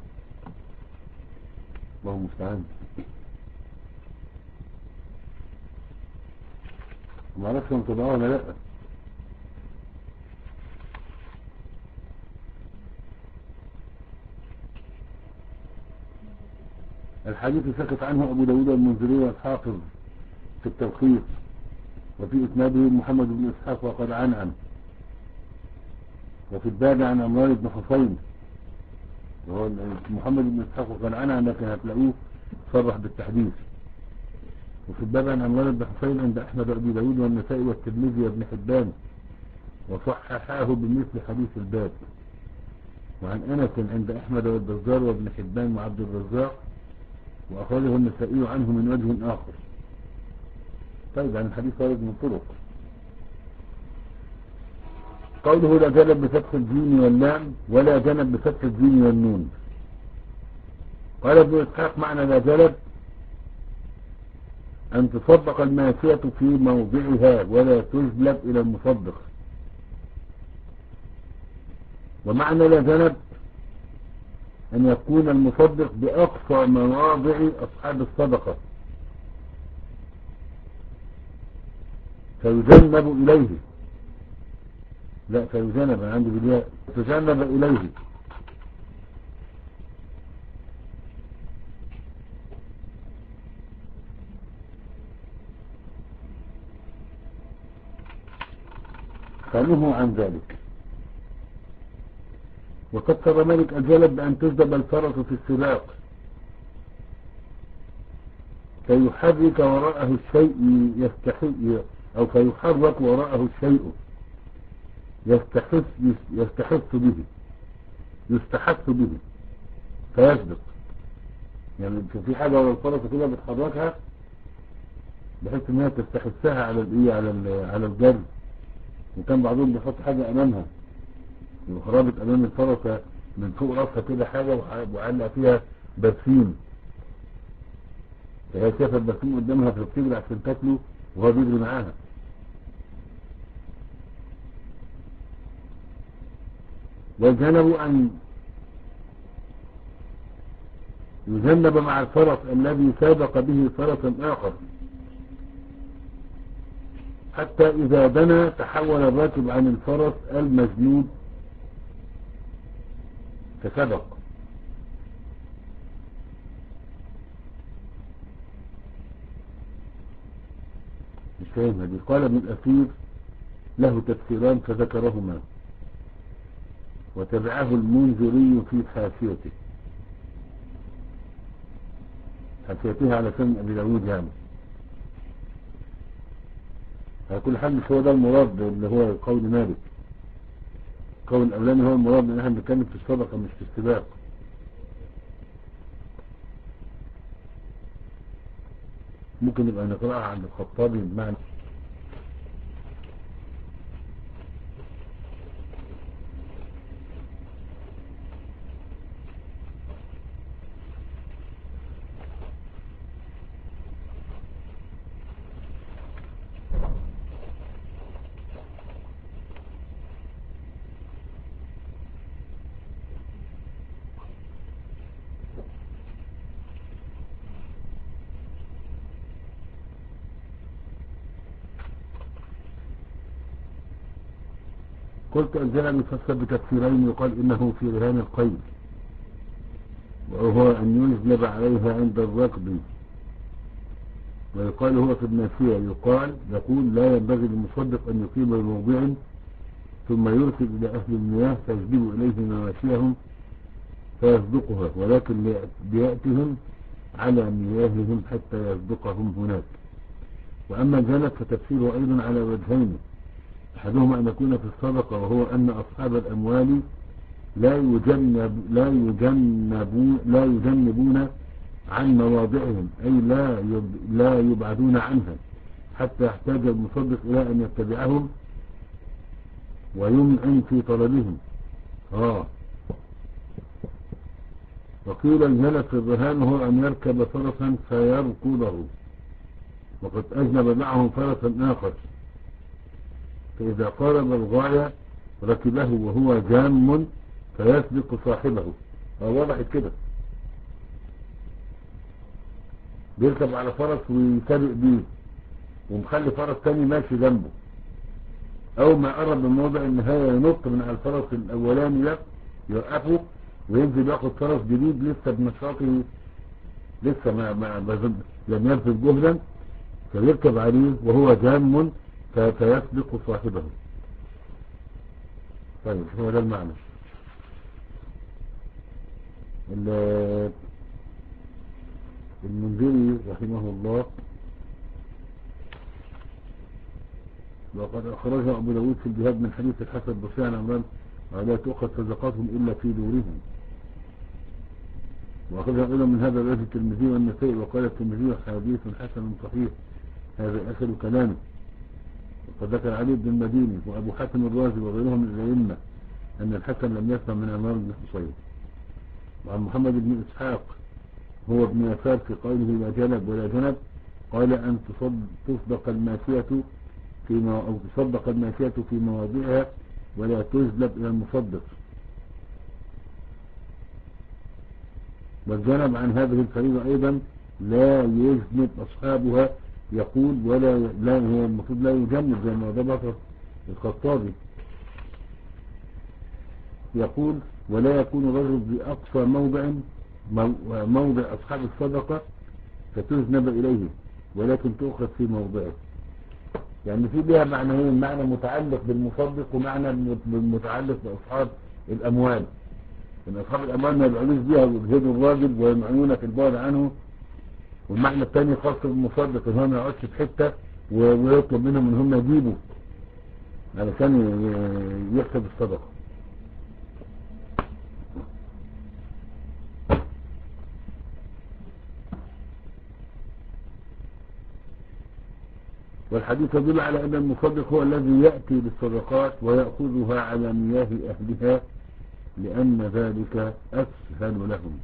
الله المستعان. ما اعرفش هم تبعوها ولا لا. الحديث سكت عنه أبو داود المنذري والحافظ في التلخيص، وفي إسناده محمد بن إسحاق وقد عن عنه. وفي الباب عن عمران بن حسين، وهو محمد بن إسحاق وقد عن عنه لكن هتلاقوه صرح بالتحديث. وفي الباب عن عمران بن حسين عند أحمد وأبي داود والنسائي والترمذي وابن حبان، وصححاه بمثل حديث الباب. وعن أنس عند أحمد والبزار وابن حبان وعبد الرزاق، وأخرجه النسائي عنه من وجه آخر. طيب عن الحديث وارد من طرق. قوله لا جنب بفتح الجيم واللام ولا جنب بفتح الجيم والنون. قال ابن إسحاق معنى لا جنب أن تصدق الماشية في موضعها ولا تجلب إلى المصدق. ومعنى لا جنب أن يكون المصدق بأقصى مواضع أصحاب الصدقة فيجنب إليه، لا فيجنب عندي بالياء، تجنب إليه. فنهوا عن ذلك. وقد سر مالك الجلب بأن تجذب الفرس في السباق فيحرك وراءه الشيء يستحث، أو فيحرك وراءه الشيء يستحث يستحث به يستحث به فيسبق. يعني في حاجة على الفرس كده بتحركها بحيث انها تستحثها على الايه على على الجري. وكان بعضهم بيحط حاجة امامها، يخربط امام الفرس من فوق راسها كده حاجة وعلق فيها برسيم، فهي شافت البرسيم قدامها فبتجري عشان تاكله وهو بيجري معاها. وجنبوا أن يجنب مع الفرس الذي سابق به فرسا آخر، حتى إذا دنا تحول الراكب عن الفرس المجنود فسبق. مش فاهمها دي. قال ابن الأثير له تفسيران فذكرهما، وتبعه المنذري في حاشيته حاشيتها على سنن أبي داود يعني. على كل حال مش هو ده المراد اللي هو قول مالك. قول الأولاني هو المراد ان احنا بنتكلم في الصدقة مش في السباق. ممكن نبقى نقرأها عند الخطابي بمعنى قلت الجلال يفسر بتفسيرين، يقال إنه في رهان القيد، وهو أن يجلب عليها عند الركب، ويقال هو في النافية، يقال يقول لا ينبغي للمصدق أن يقيم بموضع ثم يرسل إلى أهل المياه فيجلب إليه مواشيهم فيصدقها، ولكن ليأتهم على مياههم حتى يصدقهم هناك. وأما الجلد فتفسيره أيضا على وجهين، أحدهما أن يكون في الصدقة، وهو أن أصحاب الأموال لا يجنب لا يجنبون لا يجنبون عن مواضعهم، أي لا لا يبعدون عنها حتى يحتاج المصدق إلى أن يتبعهم ويمعن في طلبهم. آه وقيل الجلد في الرهان هو أن يركب فرسا فيركضه، وقد أجنب معه فرسا آخر، فإذا قارب الغاية ركبه وهو جام فيسبق صاحبه. وضحت كده، بيركب على فرس ويسابق بيه ومخلي فرس تاني ماشي جنبه. أول ما يقرب من موضع النهاية ينط من على الفرس الأولاني ده يوقفه وينزل ياخد فرس جديد لسه بنشاطه، لسه ما, ما, ما لم ينفذ جهدا، فيركب عليه وهو جام فيسبق صاحبه. طيب هو ده المعنى. المنذري رحمه الله وقد أخرج أبو داود في الجهاد من حديث الحسن البصري عن عمران ولا تؤخذ صدقاتهم إلا في دورهم، وأخرج أيضا من هذا الرواية الترمذي والنسائي، وقال الترمذي حديث حسن صحيح. هذا آخر كلامه. وقد ذكر علي بن المديني وأبو حاتم الرازي وغيرهم من الأئمة أن الحسن لم يسمع من عمران بن حصين. وعن محمد بن إسحاق هو ابن يسار في قوله لا جنب ولا جنب، قال أن تصدق الماشية في مو... أو تصدق الماشية في مواضعها ولا تجلب إلى المصدق. والجنب عن هذه الفريضة أيضا لا يجنب أصحابها، يقول ولا لا هو المفروض لا يجنب زي ما ضبط الخطابي، يقول ولا يكون الرجل بأقصى موضع موضع أصحاب الصدقة فتجنب إليه، ولكن تؤخذ في موضعه. يعني في لها معنيين، معنى متعلق بالمصدق ومعنى متعلق بأصحاب الأموال. إن أصحاب الأموال ما يبعلوش بيها ويجهدوا الراجل ويمعنون في البعد عنه، والمعنى الثاني خاص بالمصدق ان هو ما يقعدش في حته ويطلب منهم ان هم يجيبوا علشان يكسب الصدقه. والحديث يدل على ان المصدق هو الذي ياتي بالصدقات وياخذها على مياه اهلها لأن ذلك أسهل لهم.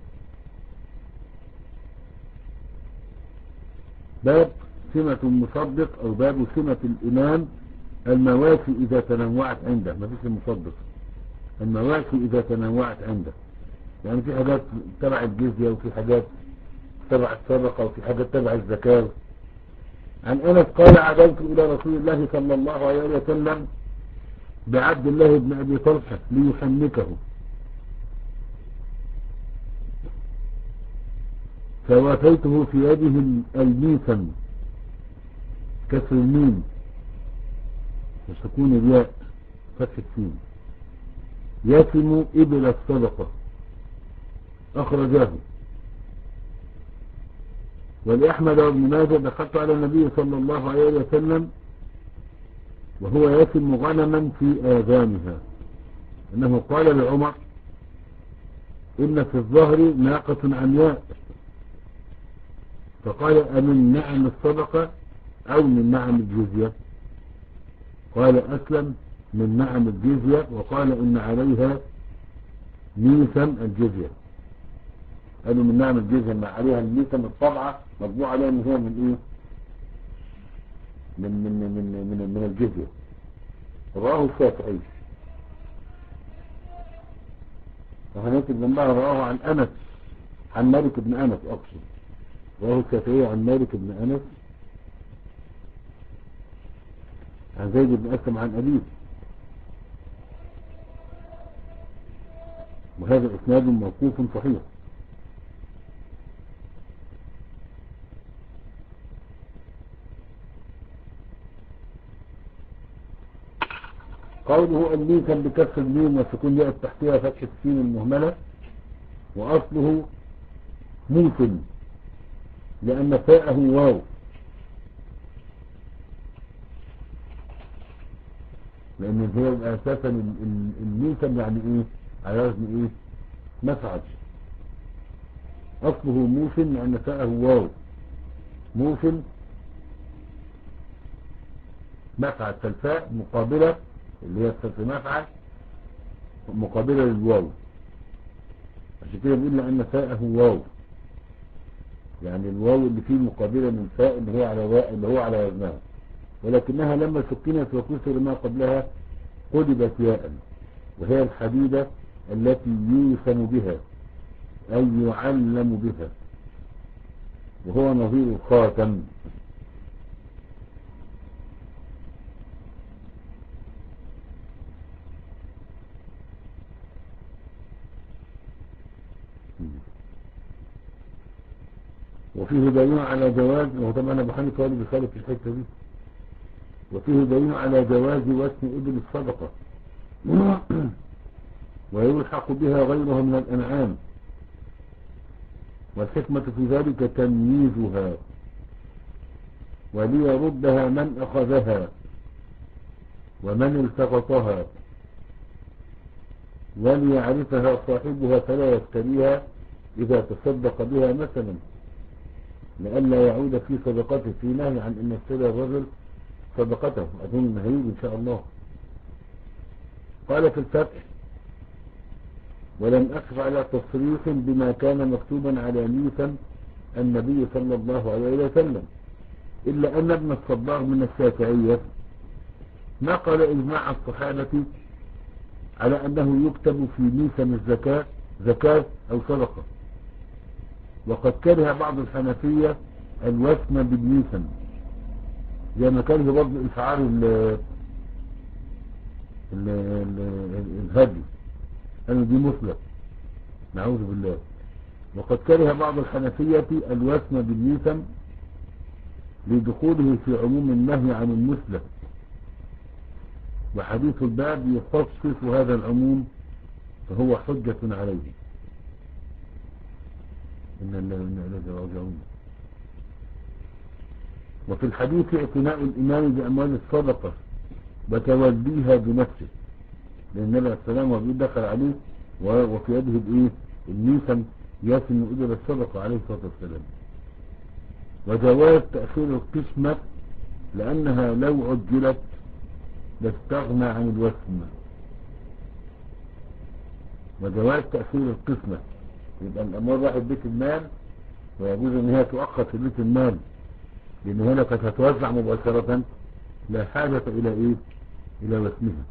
باب سمة المصدق أو باب سمة الإمام المواشي إذا تنوعت عنده. ما فيش المصدق، المواشي إذا تنوعت عنده، يعني في حاجات تبع الجزية وفي حاجات تبع الصدقة وفي حاجات تبع الزكاة. عن أنس قال عدلت إلى رسول الله صلى الله عليه وسلم بعبد الله بن أبي طلحة ليحنكه، فوافيته في يده الميثم، كسر الميم وسكون الياء فتح السين، يتم إبل الصدقة، أخرجاه. ولأحمد وابن ماجه دخلت على النبي صلى الله عليه وسلم وهو يتم غنما في آذانها، أنه قال لعمر إن في الظهر ناقة عمياء، فقال أمن نعم الصدقة أو من نعم الجزية؟ قال أسلم من نعم الجزية، وقال إن عليها ميثم الجزية. قالوا من نعم الجزية ما عليها الميثم الطبعة مطبوع عليها ان هي من ايه من من من من, من الجزية. رواه الشافعي، وهنكتب جنبها رواه عن أنس، عن مالك بن أنس أقصد، رواه الشافعي عن مالك بن أنس عن زيد بن أسلم عن أبيه، وهذا إسناد موقوف صحيح. قوله الميثم بكسر الميم وسكون ياء تحتها فتح السين المهملة، وأصله موثم لأن فاءه واو، لأن هي أساسا الميثم يعني إيه على وزن إيه مفعل، أصله موثم لأن فاءه واو، موثم مفعل، فالفاء مقابلة اللي هي في مفعل مقابلة للواو، عشان كده بيقول لأن فاءه واو، يعني الواو اللي فيه مقابلة من فاء اللي هي على واء اللي هو على وزنها، ولكنها لما سكنت وكسر ما قبلها قلبت ياء، وهي الحديدة التي يوسم بها أي يعلم بها، وهو نظير الخاتم. وفيه دليل على جواز، وهو طبعا ابو حنيفه قال بخالف في الحته دي، وفيه دليل على جواز وسم ابل الصدقه ويلحق بها غيرها من الانعام، والحكمه في ذلك تمييزها وليردها من اخذها ومن التقطها، وليعرفها صاحبها فلا يفتريها اذا تصدق بها مثلا، لئلا يعود في صدقته في نهي عن ان يفتري الرجل صدقته، اظن هيجي ان شاء الله. قال في الفتح ولم اقف على تصريح بما كان مكتوبا على ميثم النبي صلى الله عليه وسلم، الا ان ابن الصباغ من الشافعية نقل اجماع الصحابة على انه يكتب في ميثم الزكاة زكاة او صدقة، وقد كره بعض الحنفية الوسم بالميثم، زي ما كره برضه اشعار ال الهدي قالوا دي مثلى، نعوذ بالله. وقد كره بعض الحنفية الوسم بالميثم لدخوله في عموم النهي عن المثلى، وحديث الباب يخصص هذا العموم فهو حجة عليه. إن الله وإنا إليه راجعون. وفي الحديث اعتناء الإمام بأموال الصدقة وتوليها بنفسه، لأن النبي عليه السلام وبيقول دخل عليه وفي يده الإيه الميثم يسن إجر الصدقة عليه الصلاة والسلام. وجواز تأخير القسمة لأنها لو عجلت لاستغنى عن الوسم، وجواز تأثير القسمة، يبقى الأموال راحت بيت المال ويجوز ان هي تؤخر في بيت المال، لان هنا كانت هتوزع مباشرة، لا حاجة الى ايه، الى وسمها.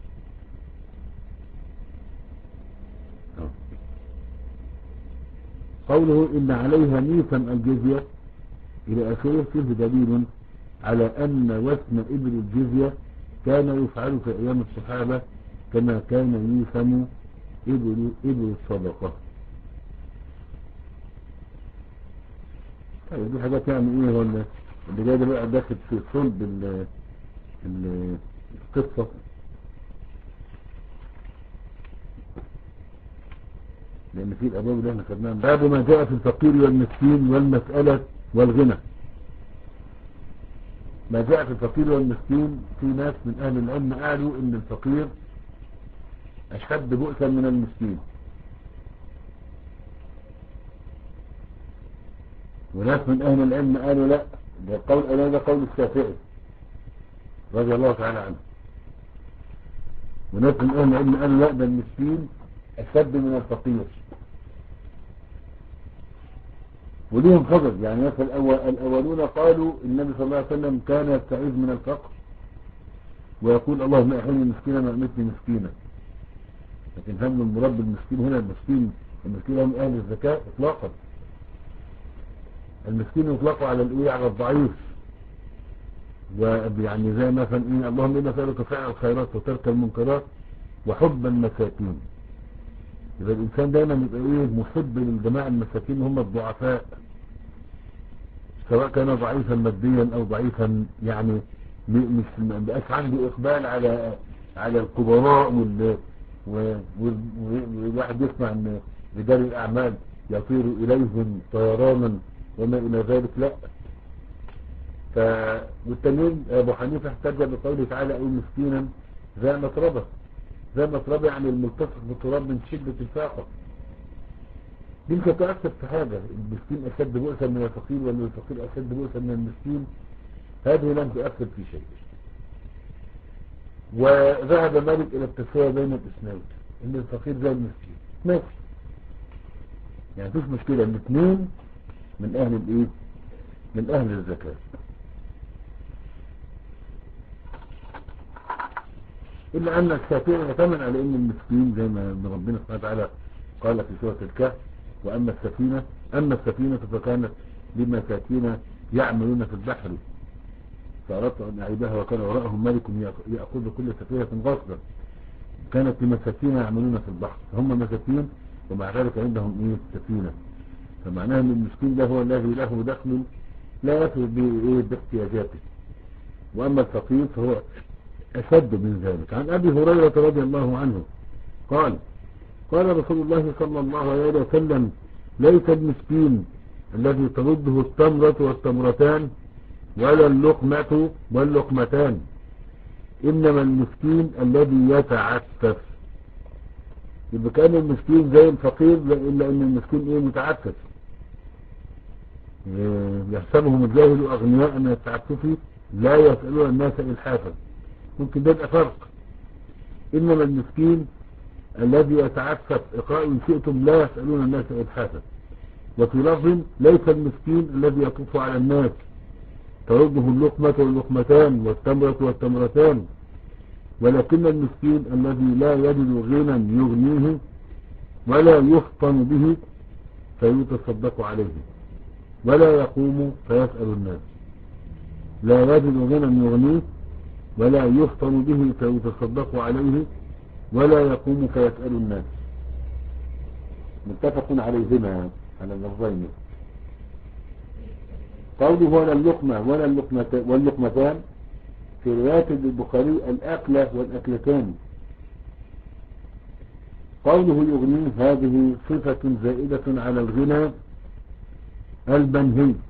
قوله ان عليها ميثا الجزية الى اخره فيه دليل على ان وسم ابل الجزية كان يفعل في ايام الصحابة كما كان يوسم ابل ابل الصدقة. طيب دي حاجات يعني ايه، ولا اللي جاي ده بقى داخل في صلب ال- ال- القصة. لان في الابواب اللي احنا خدناها، باب ما جاء في الفقير والمسكين والمسألة والغنى. ما جاء في الفقير والمسكين، في ناس من اهل العلم قالوا ان الفقير اشد بؤسا من المسكين، وناس من اهل العلم قالوا لا، ده قول ده قول الشافعي رضي الله تعالى عنه، وناس من اهل العلم قالوا لا، ده المسكين اشد من الفقير. وليهم فضل، يعني مثلا الأول الأولون قالوا النبي صلى الله عليه وسلم كان يستعيذ من الفقر ويقول اللهم احيني مسكينا وامتني مسكينا. لكن هل المراد بالمسكين هنا المسكين المسكين هم اهل الزكاة اطلاقا؟ المسكين يطلق على الايه، على الضعيف، ويعني زي مثلا ايه، اللهم انا نسألك فعل الخيرات وترك المنكرات وحب المساكين. يبقى الانسان دايما يبقى ايه، محب للجماعة المساكين هم الضعفاء، سواء كان ضعيفا ماديا او ضعيفا يعني مش مبقاش عنده اقبال على على الكبراء وال والواحد يسمع ان رجال الاعمال يطير اليهم طيرانا وما الى ذلك، لا. ف والتانيين ابو حنيفه احتج بقوله تعالى او مسكينا ذا متربه، ذا متربه يعني الملتصق بالتراب من شده الفاقه. دي مش هتأثر في حاجة، المسكين أشد بؤسا من الفقير ولا الفقير أشد بؤسا من المسكين، هذه لم تؤثر في شيء. وذهب مالك إلى التسوية بين الإسناد، إن الفقير زي المسكين ماشي، يعني مفيش مشكلة، الاثنين من أهل الإيه، من أهل الزكاة. إلا أن الشافعي يعتمد على إن المسكين زي ما ربنا سبحانه وتعالى قال في سورة الكهف وأما السفينة أما السفينة فكانت لمساكين يعملون في البحر فأردت أن أعيبها وكان وراءهم ملك يأخذ كل سفينة غصبا، كانت لمساكين يعملون في البحر، هم مساكين ومع ذلك عندهم إيه، سفينة. فمعناها أن المسكين ده هو الذي له دخل لا يفرق به باحتياجاته، وأما الفقير فهو أشد من ذلك. عن أبي هريرة رضي الله عنه قال قال رسول الله صلى الله عليه وسلم ليس المسكين الذي ترده التمرة والتمرتان ولا اللقمة واللقمتان، إنما المسكين الذي يتعفف. يبقى كان المسكين زي الفقير، إلا أن المسكين إيه، متعفف، يحسبهم الجاهل أغنياء من التعفف لا يسألون الناس إلحافا. ممكن ده يبقى فرق. إنما المسكين الذي يتعفف إقراء إن شئتم لا يسألون الناس إلحافا. وفي لفظ ليس المسكين الذي يطوف على الناس ترده اللقمة واللقمتان والتمرة والتمرتان، ولكن المسكين الذي لا يجد غنى يغنيه ولا يفطن به فيتصدق عليه ولا يقوم فيسأل الناس. لا يجد غنى يغنيه ولا يفطن به فيتصدق عليه ولا يقوم فيسأل الناس. متفق عليهما على اللفظين. قوله ولا اللقمة ولا اللقمتان واللقمتان في رواية البخاري الأكلة والأكلتان. قوله يغنيه هذه صفة زائدة على الغنى البنهي،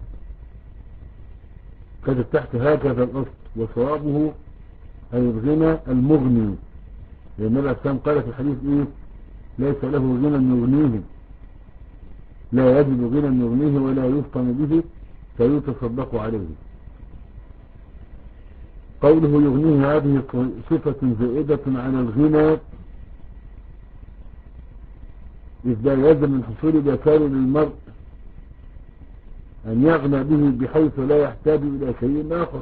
كتب تحت هكذا الأصل، وصوابه أي الغنى المغني، لأن النبي عليه قال في الحديث إيه، ليس له غنى يغنيه، لا يجد غنى يغنيه ولا يفطن به فيتصدق عليه. قوله يغنيه هذه صفة زائدة على الغنى إذ لا يلزم من حصول اليسار للمرء أن يغنى به بحيث لا يحتاج إلى شيء آخر.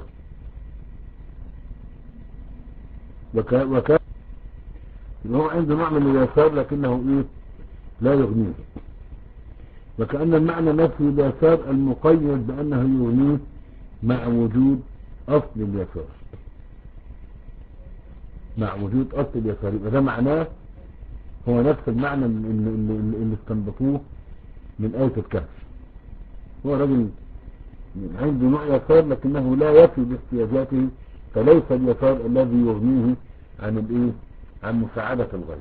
وكان وكان هو عنده نوع من اليسار لكنه إيه لا يغنيه، وكأن المعنى نفي اليسار المقيد بأنه يغنيه مع وجود أصل اليسار، مع وجود أصل اليسار. يبقى ده معناه هو نفس المعنى اللي, اللي, اللي استنبطوه من آية الكهف. هو رجل عنده نوع يسار لكنه لا يفي باحتياجاته، فليس اليسار الذي يغنيه عن الايه عن مساعدة الغير.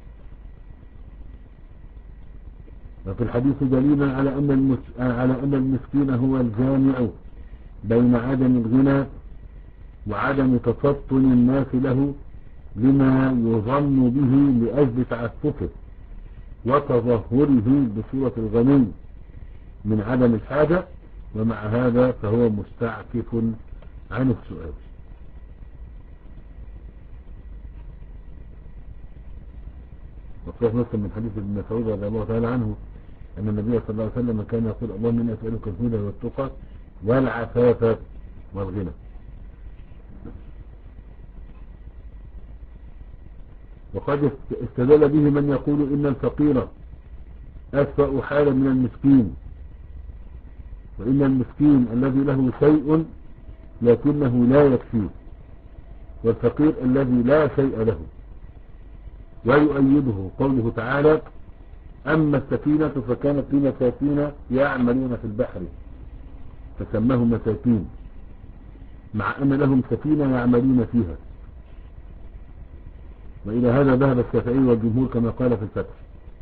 وفي الحديث دليل على أن المس... على أن المسكين هو الجامع بين عدم الغنى وعدم تفطن الناس له لما يظن به لأجل تعففه وتظهره بصورة الغني من عدم الحاجة، ومع هذا فهو مستعفف عن السؤال. وصح نصر من حديث ابن مسعود رضي الله تعالى عنه أن النبي صلى الله عليه وسلم كان يقول اللهم إني أسألك الهدى والتقى والعفاف والغنى. وقد استدل به من يقول إن الفقير أسوأ حالا من المسكين، وإن المسكين الذي له شيء لكنه لا يكفيه، والفقير الذي لا شيء له. ويؤيده قوله تعالى أما السفينة فكانت في مساكين يعملون في البحر فسماهم مساكين، مع أن لهم سفينة يعملون فيها. وإلى هذا ذهب الشافعي والجمهور كما قال في الفتح.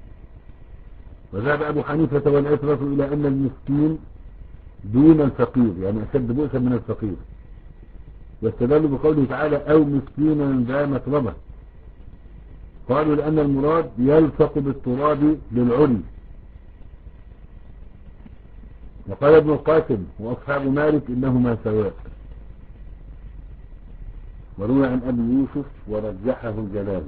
وذهب أبو حنيفة والعترة إلى أن المسكين دون الفقير، يعني أشد بؤسا من الفقير، واستدلوا بقوله تعالى أو مسكينا ذا متربة. قالوا لأن المراد يلصق بالتراب للعلي. وقال ابن القاسم وأصحاب مالك إنهما سواء. وروى عن أبي يوسف ورجحه الجلال.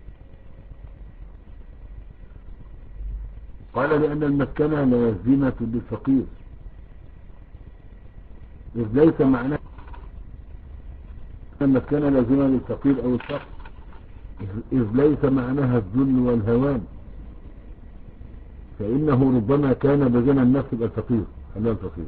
قال لأن المسكنة لازمة للفقير، إذ ليس معناه أن المسكنة لازمة للفقير أو الفقر، إذ ليس معناها الذل والهوان، فإنه ربما كان بغنى النفس الفقير خلال الفقير.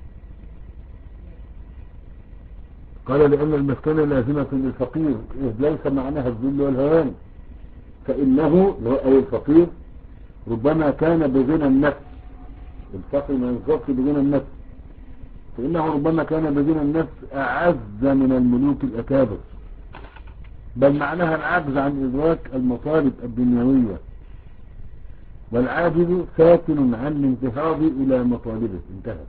قال لأن المسكنة لازمة للفقير إذ ليس معناها الذل والهوان، فإنه أو الفقير ربما كان بغنى النفس، الفقر ما ينصفش بغنى النفس، فإنه ربما كان بغنى النفس أعز من الملوك الأكابر، بل معناها العجز عن إدراك المطالب الدنيوية، والعاجز ساكن عن الانتهاض إلى مطالبه. انتهى.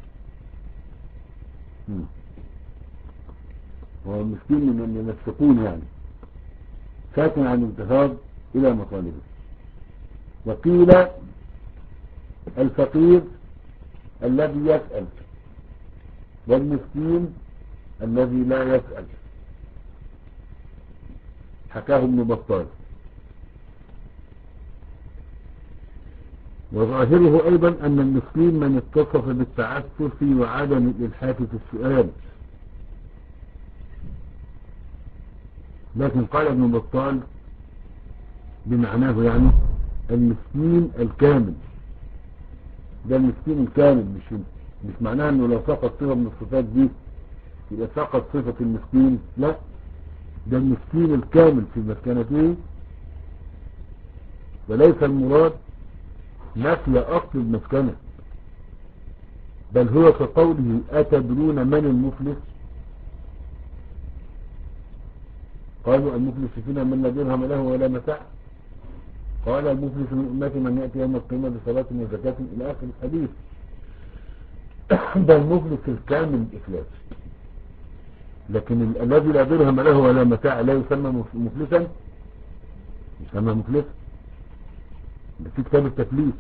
هو المسكين من السكون، يعني ساكن عن الانتهاض إلى مطالبه. وقيل الفقير الذي يسأل، والمسكين الذي لا يسأل. حكاه ابن بطال. وظاهره أيضا أن المسكين من اتصف بالتعفف وعدم الإلحاح في السؤال. لكن قال ابن بطال بمعناه، يعني المسكين الكامل، ده المسكين الكامل، مش مش معناه انه لو فقط صفة من الصفات دي يبقى فقط صفة المسكين، لا، ده المسكين الكامل في مسكنته، وليس المراد نفي أصل المسكنة، بل هو كقوله أتدرون من المفلس؟ قالوا المفلس فينا من لا درهم له ولا متاع. قال المفلس من أمتي من يأتي يوم القيامة بصلاة وزكاة إلى آخر الحديث. ده المفلس الكامل الإفلاس. لكن الذي لا درهم له ولا متاع لا يسمى مفلسا، يسمى مفلسا. ده في كتاب التفليس.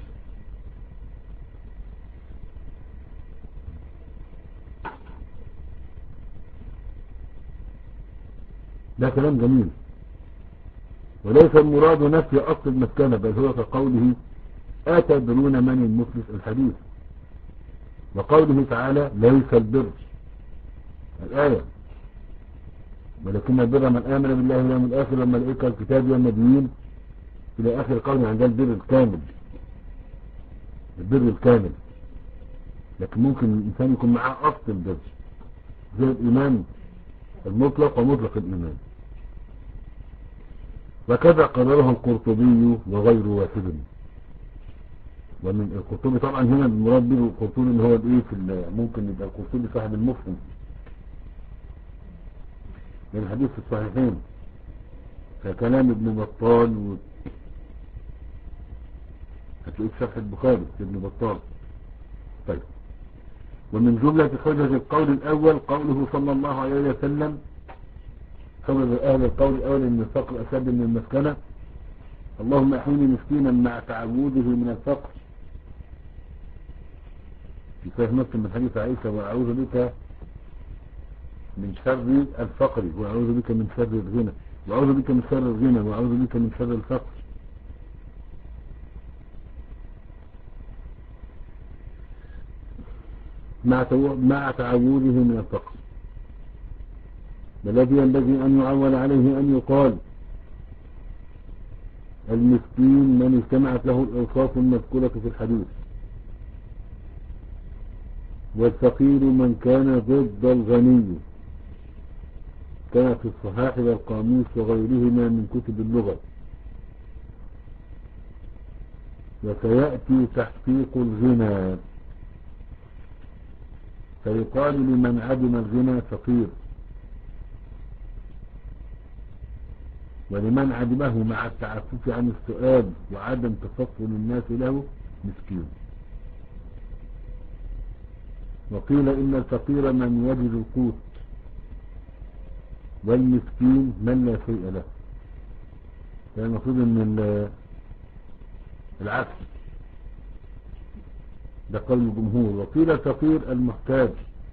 ده كلام جميل. وليس المراد نفي أصل المسكنة، بل هو كقوله أتدرون من المفلس الحديث. وقوله تعالى ليس البر الآية ولكن البر من آمن بالله واليوم الآخر والملائكة والكتاب والنبيين إلى آخر قول عن ده البر الكامل، البر الكامل. لكن ممكن الإنسان يكون معاه أصل البر زي الإيمان المطلق ومطلق الإيمان. وكذا قرره القرطبي وغير واحد. ومن القرطبي طبعا هنا المراد به القرطبي اللي هو الايه في ممكن يبقى القرطبي صاحب المفهم من الحديث في الصحيحين ككلام ابن بطال و... هتلاقيه في شرح البخاري ابن بطال. طيب ومن جملة حجج القول الأول قوله صلى الله عليه وسلم حجج أهل القول الأول أن الفقر أشد من المسكنة اللهم أحيني مسكينا مع تعوده من الفقر في صحيح مسلم من حديث عائشة وأعوذ بك من شر الفقر وأعوذ بك من شر الغنى وأعوذ بك من شر الغنى وأعوذ بك من شر الفقر. مع مع تعوده من الفقر الذي ينبغي أن يعول عليه أن يقال المسكين من اجتمعت له الأوصاف المذكورة في الحديث والفقير من كان ضد الغني كما في الصحاح والقاموس وغيرهما من كتب اللغة. وسيأتي تحقيق الغنى فيقال لمن عدم الغنى فقير ولمن عدمه مع التعفف عن السؤال وعدم تفطن الناس له مسكين. وقيل إن الفقير من يجد القوت والمسكين من لا شيء له. يعني المفروض ان العكس ده قول الجمهور. وقيل الفقير المحتاج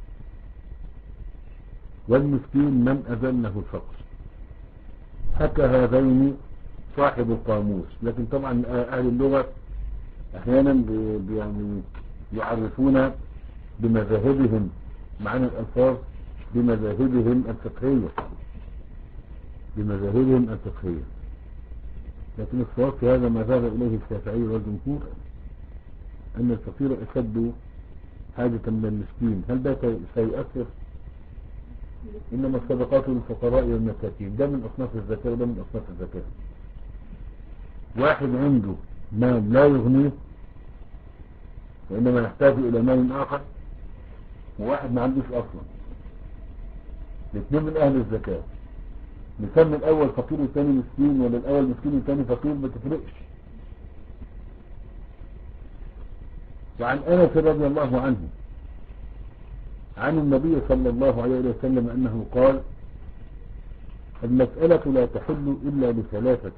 والمسكين من أذله الفقر. حكى هذين صاحب القاموس. لكن طبعا أهل اللغة أحيانا يعني يعرفون بمذاهبهم معنى الألفاظ بمذاهبهم الفقهية بمذاهبهم الفقهية لكن الصواب في هذا ما ذهب إليه الشافعي والجمهور أن الفقير أشد حاجة من المسكين. هل ده سيؤثر؟ إنما الصدقات للفقراء والمساكين ده من أصناف الزكاة وده من أصناف الزكاة. واحد عنده مال لا يغنيه وإنما يحتاج إلى مال آخر وواحد ما عندوش أصلا الاثنين من أهل الزكاة. نسمي الأول فقير والثاني مسكين ولا الأول مسكين والثاني فقير ما تفرقش. وعن أنس رضي الله عنه عن النبي صلى الله عليه وسلم أنه قال المسألة لا تحل إلا لثلاثة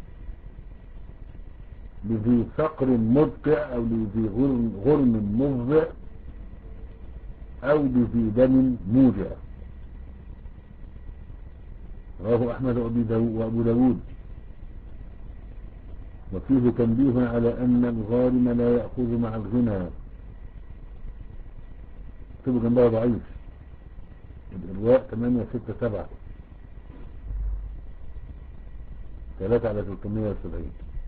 لذي فقر مدقع أو لذي غرم, غرم مفضع أو لذي دم موجع. رواه أحمد وأبو داود. وفيه تنبيه على أن الغارم لا يأخذ مع الغنى. اكتبوا جنبها ضعيف الإرواء ثمانية ستة سبعة ثلاثة على ثلاثمائة وسبعين.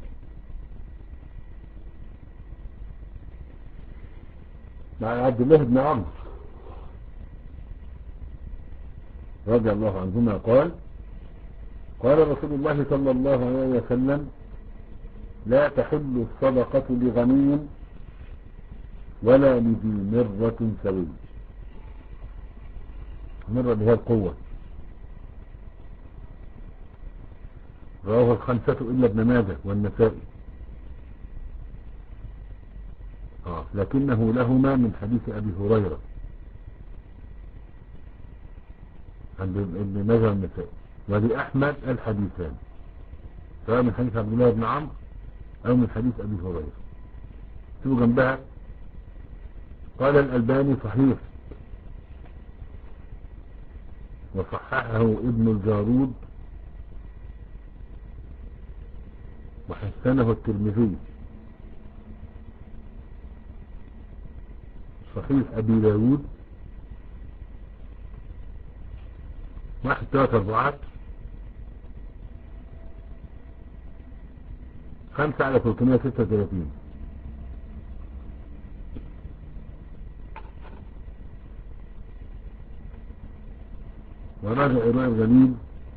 مع عبد الله بن عمرو رضي الله عنهما قال قال رسول الله صلى الله عليه وسلم لا تحل الصدقة لغني ولا لذي مرة سوي. مرة بها القوة. رواه الخمسة إلا ابن ماجه والنسائي. آه. لكنه لهما من حديث أبي هريرة عند ابن ماجه والنسائي. ولأحمد الحديثان سواء من حديث عبد الله بن عمرو أو من حديث أبي هريرة. شوفوا جنبها قال الألباني صحيح وصححه ابن الجارود وحسنه الترمذي صحيح أبي داود واحد ثلاثة أربعة خمسة على ثلاثمائة وستة وثلاثين. وراجع إرواء الغليل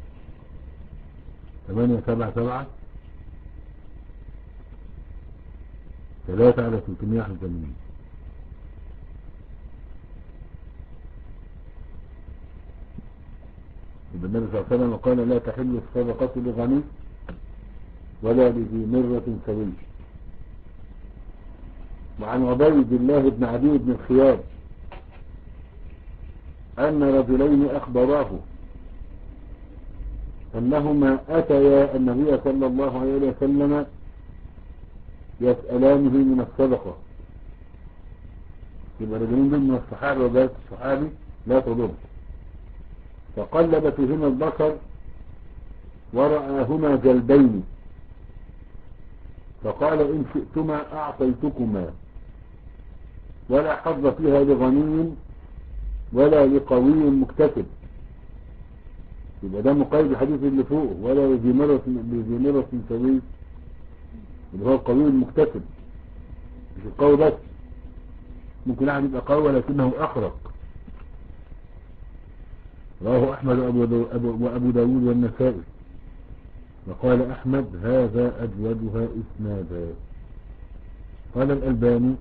ثمانية سبعة سبعة ثلاثة على ثلاثمائة وواحد وثمانين. النبي صلى الله عليه وسلم قال لا تحل الصدقة لغني ولا لذي مرة سوي. وعن عبيد الله بن عدي بن الخيار أن رجلين أخبراه أنهما أتيا النبي صلى الله عليه وسلم يسألانه من الصدقة. يبقى رجلين دول من الصحابة وبيت الصحابي لا تضر. فقلب فيهما البصر ورآهما جلبين فقال إن شئتما أعطيتكما ولا حظ فيها لغني ولا لقوي مكتسب. يبقى ده مقيد الحديث اللي فوقه ولا لذي مرة لذي مرة سوي اللي هو القوي المكتسب مش القوي بس. ممكن واحد يبقى قوي ولكنه أخرق. رواه أحمد وأبو داود والنسائي. وقال أحمد هذا أجودها إسنادا. قال الألباني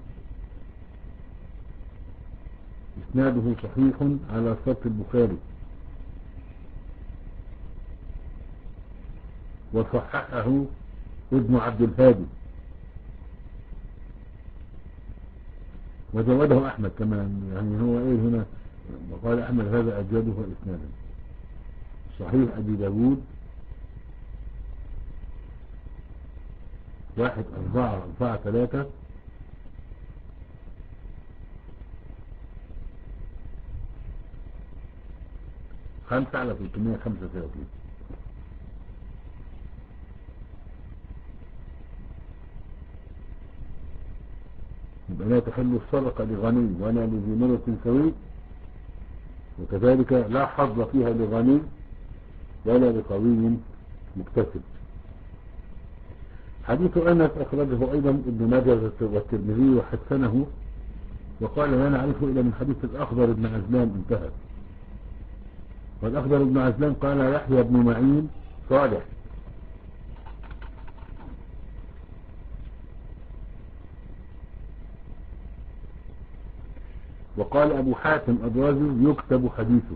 إسناده صحيح على شرط البخاري وصححه ابن عبد الهادي وزوده أحمد كمان. يعني هو إيه هنا وقال أحمد هذا أجودها إسنادا. صحيح أبي داود واحد أربعة أربعة ثلاثة خمسة على ثلاثمائة وخمسة وثلاثين. يبقى لا تحل الصدقة لغني ولا لذي مرة سوي وكذلك لا حظ فيها لغني ولا لقوي مكتسب. حديث أنس أخرجه أيضا ابن ماجه والترمذي وحسنه وقال لا نعرفه إلا من حديث الأخضر بن عزلان انتهى. والأخضر بن عزلان قال يحيى بن معين صالح. وقال أبو حاتم الرازي يكتب حديثه.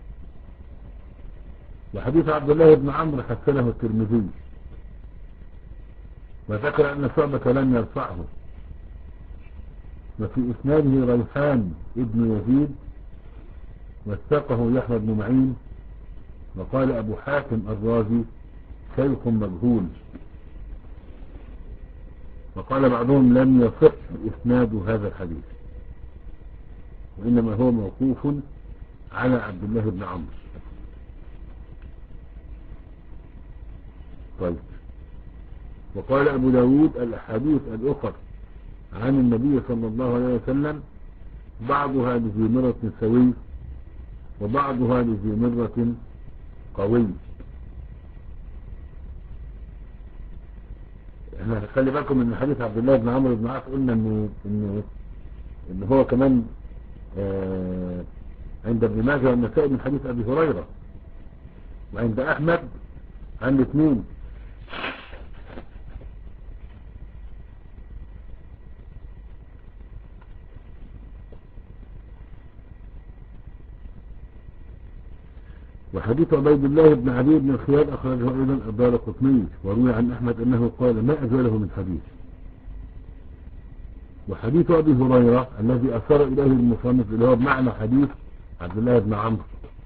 وحديث عبد الله بن عمرو حسنه الترمذي وذكر أن شعبة لم يرفعه. وفي إسناده ريحان ابن يزيد وثقه يحيى بن معين. وقال أبو حاتم الرازي شيخ مجهول. وقال بعضهم لم يصح إسناد هذا الحديث وإنما هو موقوف على عبد الله بن عمرو. طيب. وقال أبو داود الأحاديث الأخرى عن النبي صلى الله عليه وسلم بعضها لذي مرة سوي وبعضها لذي مرة قوي. احنا خلي بالكم ان حديث عبد الله بن عمرو بن عاص قلنا انه انه ان هو كمان آه عند ابن ماجه والنسائي من حديث ابي هريرة وعند احمد عن الاثنين. وحديث عبيد الله بن عدي بن الخيار أخرجه أيضا الدارقطني وروي عن أحمد أنه قال ما أجوله من حديث. وحديث أبي هريرة الذي أشار إليه المصنف اللي هو بمعنى حديث عبد الله بن عمرو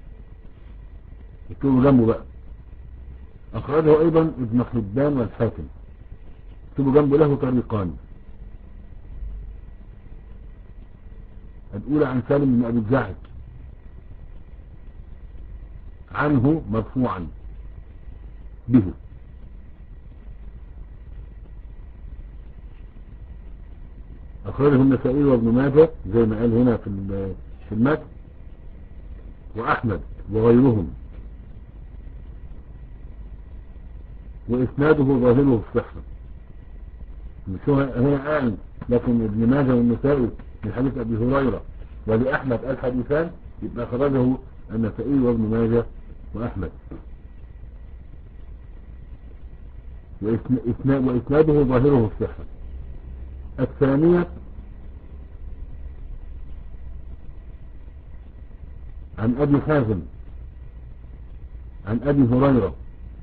اكتبوا جنبه بقى أخرجه أيضا ابن حبان والحاكم. اكتبوا جنبه له طريقان. الأولى عن سالم بن أبي الجعد عنه مرفوعا به. أخرجه النسائي وابن ماجه زي ما قال هنا في في المتن، وأحمد وغيرهم، وإسناده ظاهره الصحة. مش هو هنا قال لكن ابن ماجه والنسائي من حديث أبي هريرة ولأحمد قال حديثان، يبقى أخرجه النسائي وابن ماجه وأحمد، وإسناده ظاهره الصحة. الثانية عن أبي حازم عن أبي هريرة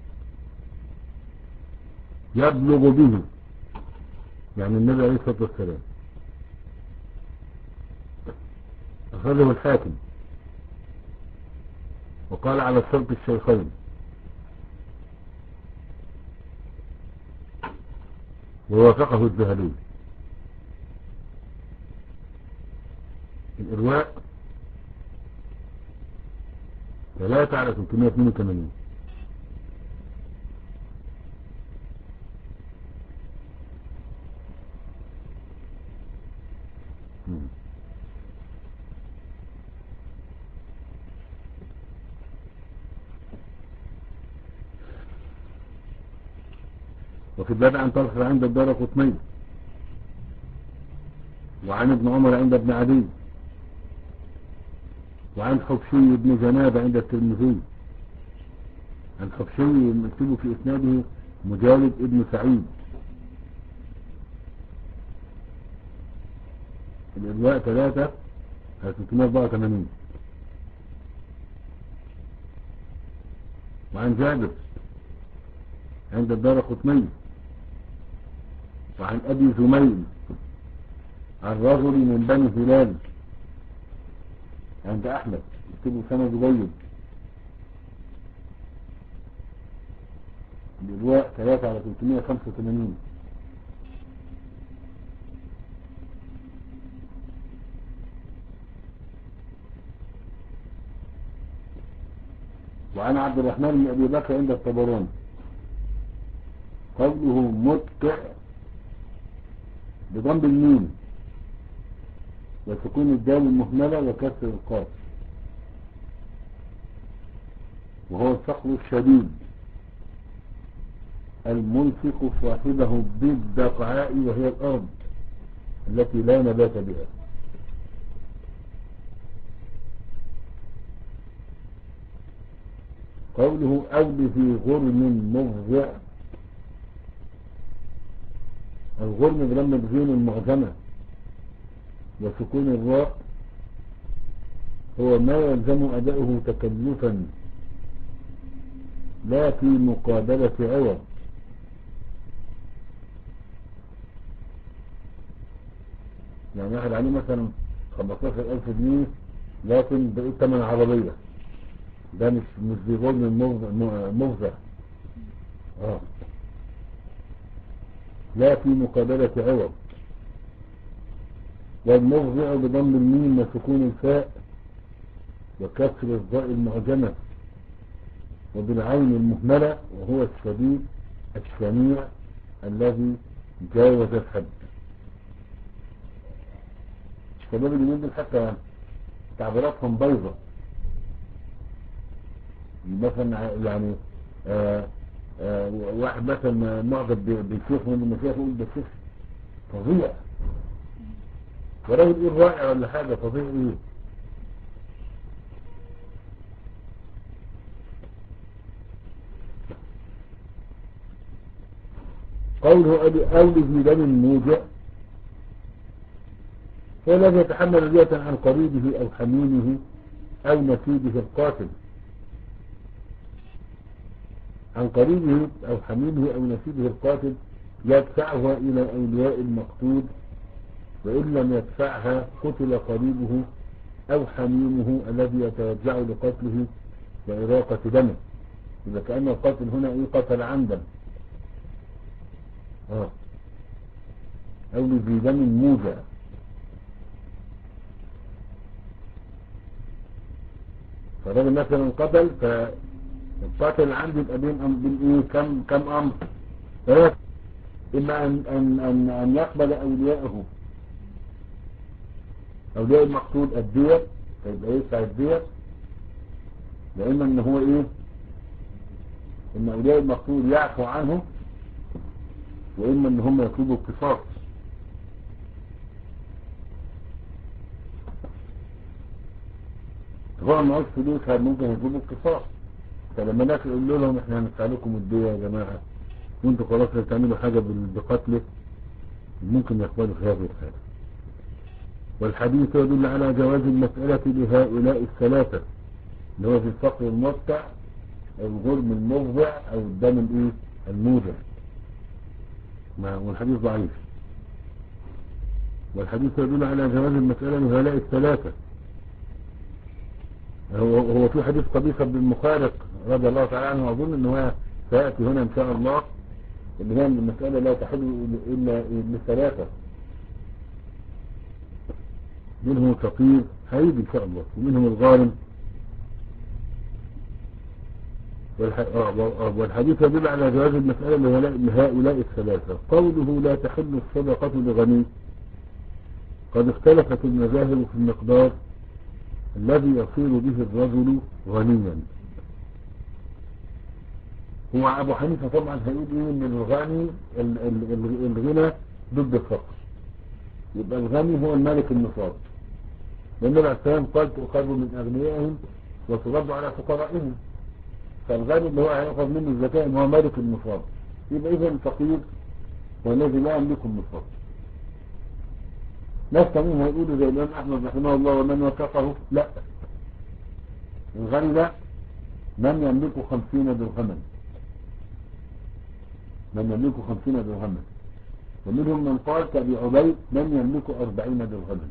يبلغ به، يعني النبي عليه الصلاة والسلام. أخرجه الحاكم وقال على شرط الشيخين، ووافقه الذهبي. الإرواء ثلاثة على ثلاثمائة واثنين وثمانين. وفي الباب عن طرف عند الدارقطني، وعن ابن عمر عند ابن عدي، وعن حبشي بن جنابة عند الترمذي. عن حبشي مكتوب في إسناده مجالد ابن سعيد. الإرواء ثلاثة على ثلاثمائة وأربعة وثمانين. وعن جابر عند الدارقطني، وعن أبي زميل عن رجل من بني هلال عند أحمد، يكتبوا سند جيد. الإرواء ثلاثة على ثلاثمائة وخمسة وثمانين. وعن عبد الرحمن بن أبي بكر عند الطبراني قوله متع بضم الميم وسكون الدال المهملة وكسر القاف، وهو الصخر الشديد الملصق صاحبه بالدقعاء وهي الأرض التي لا نبات بها. قوله أو في غرم مفزع، الغرم بلم الغين المعجمة وسكون الراء هو ما يلزم أداؤه تكلفا لا في مقابلة عوض. يعني واحد عليه مثلا خمستاشر ألف جنيه لكن بقيت ثمن عربية، ده مش مش بيغرم المفزع. اه لا في مقابلة عوض. والمفزع بضم الميم وسكون الفاء وكسر الضاء المعجمة وبالعين المهملة، وهو الشديد الشنيع الذي جاوز الحد. الشباب اللي ينزل حتى تعبيراتهم بيضة، مثلا يعني آآ آآ واحد مثلا معجب بالشيخ من المشايخ يقول ده الشيخ فظيع، وراجل يقول رائع ولا حاجة، فظيع ايه؟ قوله أولي في دم موجع هو الذي يتحمل دية عن قريبه أو حميمه أو نسيبه القاتل، عن قريبه أو حميمه أو نسيبه القاتل يدفعها إلى أولياء المقتول، وإن لم يدفعها قتل قريبه أو حميمه الذي يتوجع لقتله وإراقة دمه. إذا كأن القاتل هنا إيه؟ قتل عمدا. آه. أو لذي دم موجع. فالراجل مثلا قتل، فالقاتل العمد يبقى بين أم بين إيه؟ كم كم أمر؟ ثلاثة. إما أن أن أن أن يقبل أولياءه أولياء المقتول الدية، فيبقى يدفع الدية، لأما إن هو إيه، إن أولياء المقتول يعفو عنه، وإما إن هم يطلبوا القصاص. هو معوش فلوس ممكن يطلبوا القصاص، فلما ناس يقول لهم إحنا هندفع لكم الدية يا جماعة وانتوا خلاص تعملوا حاجة بقتله، ممكن يقبلوا في هذه الحالة. والحديث يدل على جواز المسألة لهؤلاء الثلاثة، اللي هو في الفقر المرتع أو الغرم المفضع أو الدم الإيه الموجع، والحديث ضعيف. والحديث يدل على جواز المسألة لهؤلاء الثلاثة. هو هو في حديث قبيصة بن المخارق رضي الله تعالى عنه، أظن أنه سيأتي هنا إن شاء الله، اللي هي المسألة لا تحل إلا للثلاثة، منهم الفقير هيجي إن شاء الله، ومنهم الغارم. والحديث يدل على جواز المسألة لهؤلاء الثلاثة. قوله لا تحل الصدقة لغني، قد اختلفت المذاهب في المقدار الذي يصير به الرجل غنيا. هو أبو حنيفة طبعا هيقول إيه، إن الغني الغنى ضد الفقر، يبقى الغني هو المالك النصاب، لأن الإسلام قال تؤخذ من أغنيائهم وترد على فقرائهم، فالغني اللي هو هيأخذ منه الزكاة هو مالك النصاب، يبقى إذا الفقير هو الذي لا يملك النصاب. ناس تانيين هيقولوا زي الإمام أحمد رحمه الله ومن وثقه، لا، الغني ده من يملك خمسين درهما، من يملك خمسين درهما، ومنهم من قال كأبي عبيد من يملك أربعين درهما،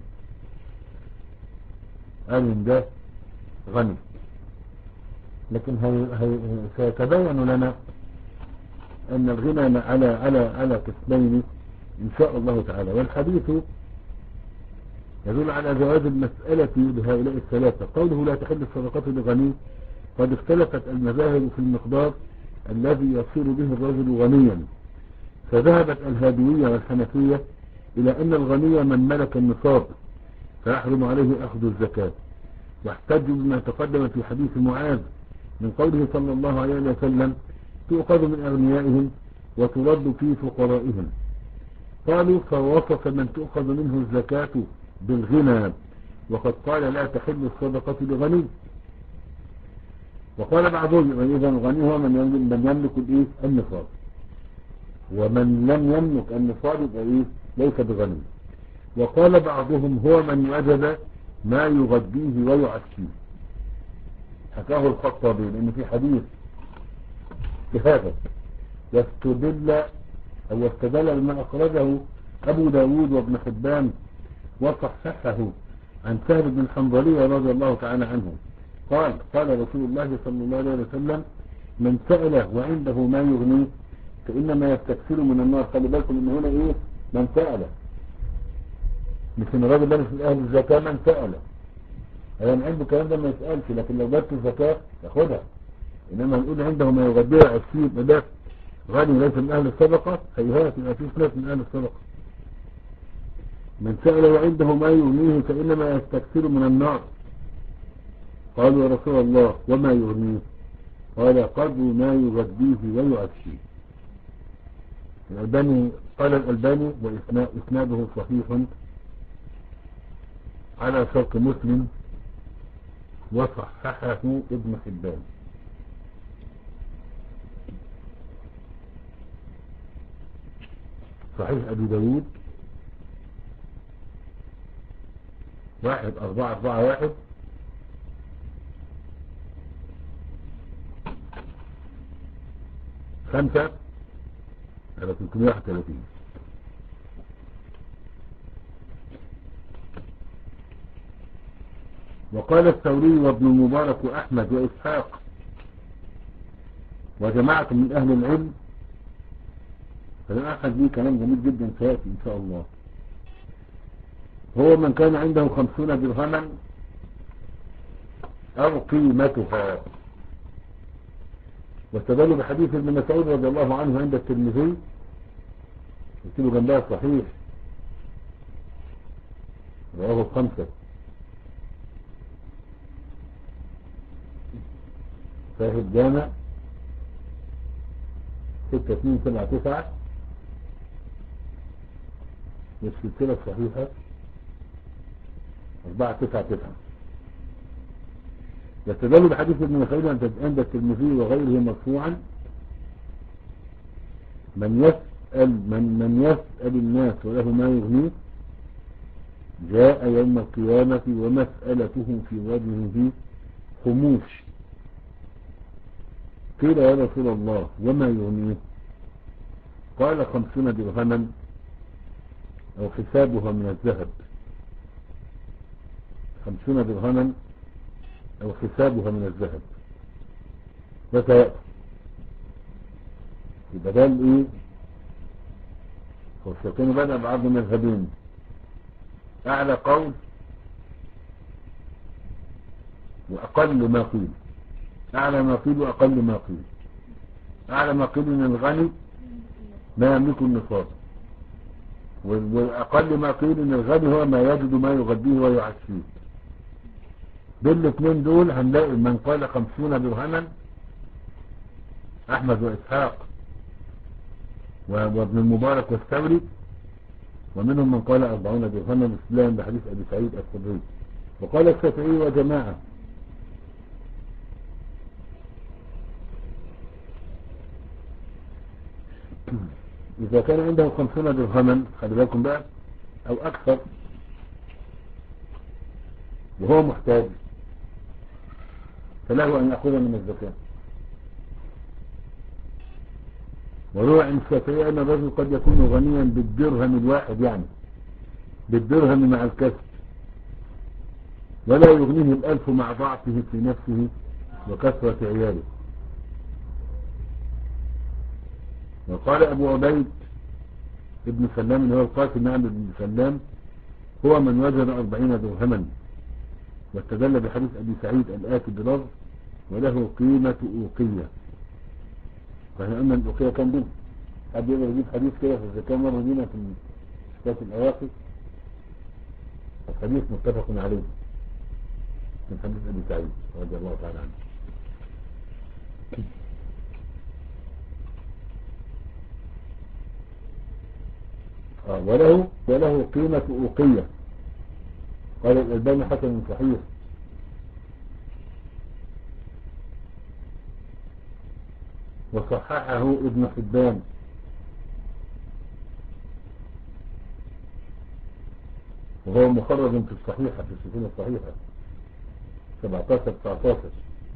قال ده غني. لكن هي هي سيتبين لنا أن الغنى على على على قسمين إن شاء الله تعالى. والحديث يدل على جواز المسألة لهؤلاء الثلاثة. قوله لا تحل الصدقة لغني، قد اختلفت المذاهب في المقدار الذي يصير به الرجل غنيا، فذهبت الهادوية والحنفية إلى أن الغني من ملك النصاب فيحرم عليه أخذ الزكاة، واحتجوا بما تقدم في حديث معاذ من قوله صلى الله عليه وسلم تؤخذ من أغنيائهم وترد في فقرائهم. قالوا فوصف من تؤخذ منه الزكاة بالغنى، وقد قال لا تحل الصدقة لغني. وقال بعضهم إذا الغني هو من يملك, من يملك الإيه النصاب، ومن لم يملك النصاب يبقى إيه ليس بغني. وقال بعضهم هو من وجد ما يغذيه ويعشيه، حكاه الخطابي لأن في حديث في هذا يستدل أو استدل بما أخرجه أبو داود وابن حبان وصححه عن سهل بن الحنظلي رضي الله تعالى عنه قال قال رسول الله صلى الله عليه وسلم من سأل وعنده ما يغنيه فإنما يستكثر من النار. خلي بالكم إن هنا إيه من سأل، مش إن الراجل ده مش أهل الزكاة، من سأل يعني عنده الكلام ده ما يسألش، لكن لو جابت الزكاة ياخدها. إنما نقول عنده ما يغذيه ويعشيه يبقى ده غني ليس من أهل الصدقة، هيهات يبقى فيه ناس من أهل الصدقة. من سأل وعنده ما يغنيه فإنما يستكثر من النار. قالوا يا رسول الله وما يغنيه؟ قال قدر ما يغذيه ويعشيه. الألباني قال الألباني وإسناده صحيح على شرط مسلم وصححه ابن حبان. صحيح أبي داود واحد أربعة أربعة واحد خمسة على ثلاثمائة وواحد وثلاثين. وقال الثوري وابن المبارك وأحمد وإسحاق وجماعة من أهل العلم، فلن أحد ليه كلام جميل جدا سيأتي إن شاء الله، هو من كان عنده خمسون درهما أو قيمتها. واستدلوا بحديث ابن مسعود رضي الله عنه عند الترمذي، قلت له جنبها صحيح رواه الخمسة. صحيح الجامع ستة اثنين سبعة تسعة، والسلسلة الصحيحة أربعة تسعة تسعة. يستدل بحديث ابن مسعود عند الترمذي وغيره مرفوعا: من يسأل من من يسأل الناس وله ما يغنيه جاء يوم القيامة ومسألته في وجهه خموش. قيل يا رسول الله وما يغنيه؟ قال خمسون درهما أو حسابها من الذهب. خمسون درهما أو حسابها من الذهب. ده سيأتي. يبقى ده الايه؟ هو الشيطان بدأ بعض مذهبين: أعلى قول وأقل ما قيل. أعلى ما قيل وأقل ما قيل. أعلى ما قيل إن الغني ما يملك النصاب، والأقل ما قيل إن الغني هو ما يجد ما يغذيه ويعشيه. بالاثنين دول هنلاقي من قال خمسون درهما أحمد وإسحاق وابن المبارك والثوري، ومنهم من قال أربعون درهما الإسلام بحديث أبي سعيد الخدري. وقال الشافعي وجماعة إذا كان عنده خمسون درهما، خلي بالكم بقى، أو أكثر، وهو محتاج، فله أن يأخذ من الزكاة. وروى عن الشافعي أن الرجل قد يكون غنيا بالدرهم الواحد، يعني بالدرهم مع الكسب، ولا يغنيه الألف مع ضعفه في نفسه وكثرة عياله. وقال أبو عبيد ابن سلام اللي هو القاسم نعم ابن سلام هو من وجد أربعين درهما، واستدل بحديث أبي سعيد الآتي بلفظ وله قيمة أوقية. فاحنا قلنا الأوقية كان دين. حد يقدر يجيب حديث كده في الزكاة مرة دينا في شكاية الأواقي؟ الحديث متفق عليه من حديث أبي سعيد رضي الله تعالى عنه. آه وله وله قيمة أوقية. قال الألباني حسن صحيح. وصححه ابن حبان. وهو مخرج في الصحيحة في السلسلة الصحيحة سبعتاشر تسعتاشر.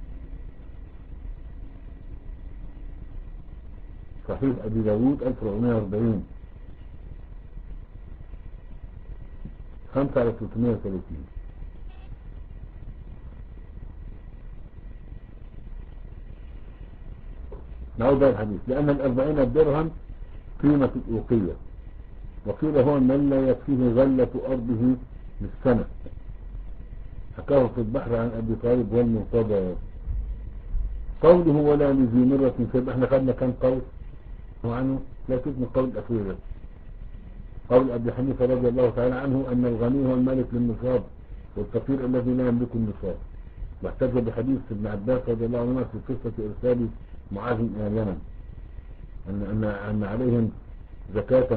صحيح أبي داود ألف وأربعمائة وأربعين خمسة على ثلاثمائة وثلاثين. نعود الحديث: لأن الأربعين درهم قيمة الأوقية. وقيل هو من لا يكفيه غلة أرضه للسنة. حكاه في البحر عن أبي طالب والمرتضى. قوله ولا لذي مرة فيبقى احنا خدنا كان قول عنه، لا تثني القول الأخير. قول أبي حنيفة رضي الله تعالى عنه أن الغني هو الملك للنصاب والفقير الذي لا يملك النصاب. واحتج بحديث ابن عباس رضي الله عنه في قصة إرسال معاذ إلى اليمن أن أن أن عليهم زكاة.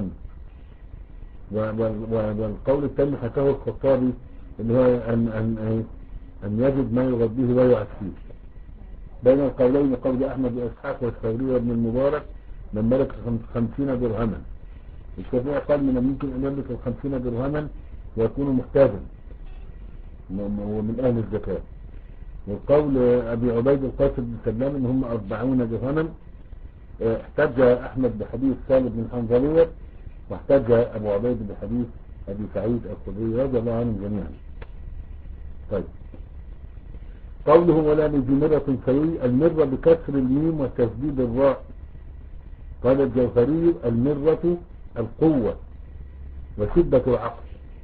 والقول الثاني حكاه الخطابي اللي هو أن أن أن يجد ما يغذيه ويعشيه. بين القولين قول أحمد وإسحاق والثوري وابن المبارك من ملك خمسين درهما. الشافعي قال من الممكن أن يملك الخمسين درهما ويكون محتاجا ومن أهل الزكاة. والقول أبي عبيد القاسم بن سلام إن هم أربعون درهما. احتج أحمد بحديث سالم بن حنظلية، واحتج أبو عبيد بحديث أبي سعيد الخدري رضي الله عنهم جميعا. طيب، قوله ولا لجمرة سوي، المرة بكسر الميم وتسديد الراء. قال الجوهري المرة القوة وشدة العقل.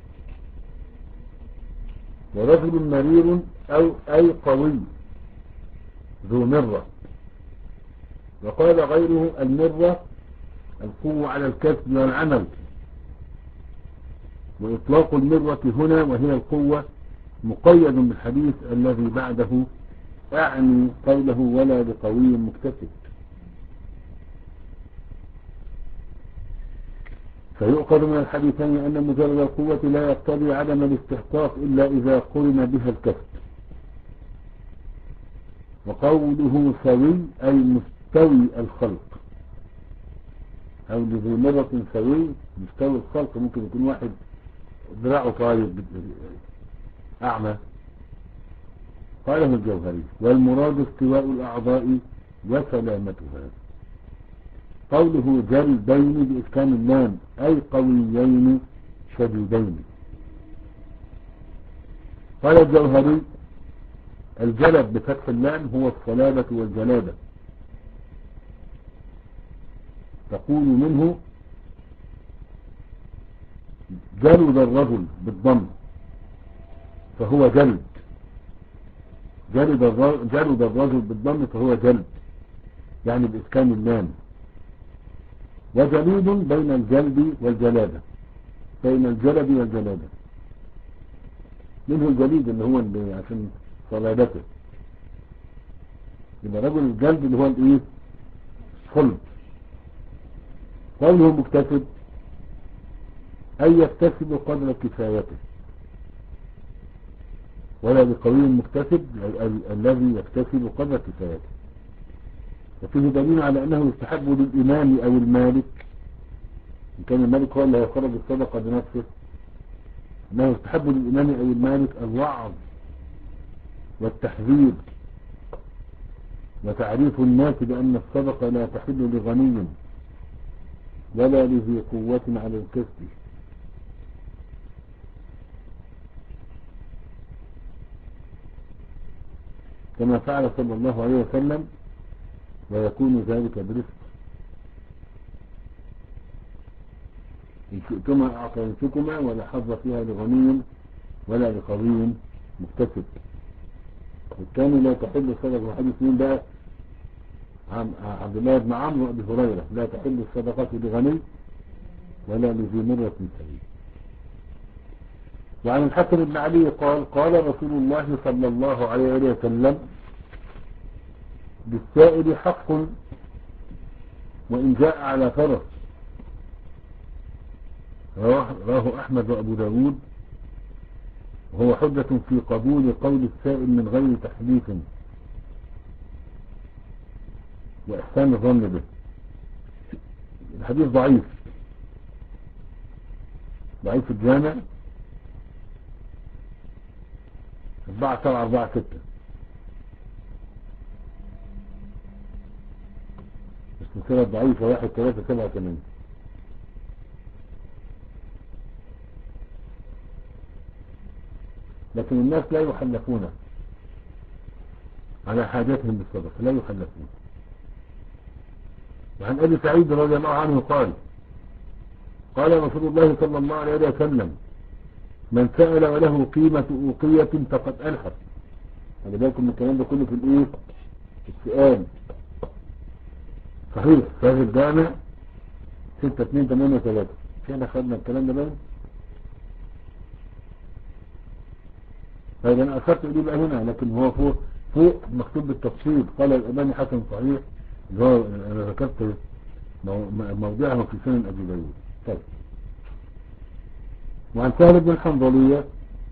ورجل مرير أو أي قوي ذو مرة. وقال غيره المرة القوة على الكسب والعمل. وإطلاق المرة هنا وهي القوة مقيد بالحديث الذي بعده، أعني قوله ولا بقوي مكتسب. فيؤخذ من الحديثين أن مجرد القوة لا يقتضي عدم الاستحقاق إلا إذا قرن بها الكسب. وقوله سوي أي مستوي الخلق، أو لذي مرة سوي مستوي الخلق، ممكن يكون واحد ذراعه طاير أعمى. قاله الجوهري والمراد استواء الأعضاء وسلامتها. قوله جلدين بإسكان اللام أي قويين شديدين. قال الجوهري الجلد بفتح اللام هو الصلابة والجلادة، تقول منه جلد الرجل بالضم فهو جلد، جلد الرجل, جلد الرجل بالضم فهو جلد، يعني بإسكان اللام. وجليد بين الجلد والجلادة، بين الجلد والجلادة، منه الجليد اللي هو اللي عشان صلابته، يبقى رجل الجلد اللي هو الايه صلب. قوله مكتسب أي يكتسب قدر كفايته، ولا بقوي مكتسب الذي يكتسب قدر كفايته. وفيه دليل على أنه يستحب للإمام أو المالك، إن كان المالك هو اللي هيخرج الصدقة بنفسه، أنه يستحب للإمام أو المالك الوعظ والتحذير وتعريف الناس بأن الصدقة لا تحل لغني ولا لذي قوة على الكسب، كما فعل صلى الله عليه وسلم، ويكون ذلك برفق. إن شئتما أعطيتكما ولا حظ فيها لغني ولا لقوي مكتسب. والثاني لا تحل الصدقة، حديث مين بقى؟ عبد الله بن عمرو وابي هريرة، لا تحل الصدقة لغني ولا لذي مرة سوي. وعن الحسن بن علي قال قال رسول الله صلى الله عليه وسلم بالسائل حق وإن جاء على فرس. رواه أحمد وأبو داود، وهو حجة في قبول قول السائل من غير تحديث وإحسان الظن به. الحديث ضعيف، ضعيف الجامع أربعة سبعة أربعة ستة، السلسلة ضعيفة واحد ثلاثة سبعة ثمانية. لكن الناس لا يحلفون على حاجاتهم بالصدقة، لا يحلفون. وعن أبي سعيد رضي الله عنه قال قال رسول الله صلى الله عليه وسلم من سأل وله قيمة أوقية فقد ألحق. خلي بالكم من الكلام ده كله في الايه السؤال. صحيح صحيح الجامع ستة اتنين تمانية ثلاثة، احنا خدنا الكلام ده بقى. هذا انا اخذت اليه بقى هنا، لكن هو فوق فوق مكتوب بالتفصيل. قال الامام حسن صحيح، اللي هو انا ذكرت موضعه في سنن ابي داود. طيب. وعن سهل بن الحنظلية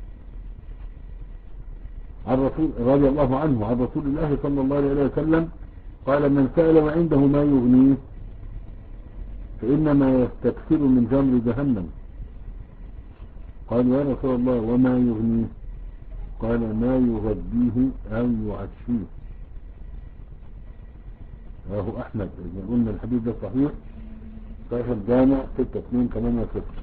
عن رسول رضي الله عنه عن رسول الله صلى الله عليه وسلم قال من سأل وعنده ما يغنيه فإنما يستكثر من جمر جهنم. قال يا رسول الله وما يغنيه؟ قال ما يغذيه أو يعشيه. رواه أحمد. قلنا الحديث ده صحيح، صحيح الجامع ستة اتنين ثمانية صفر.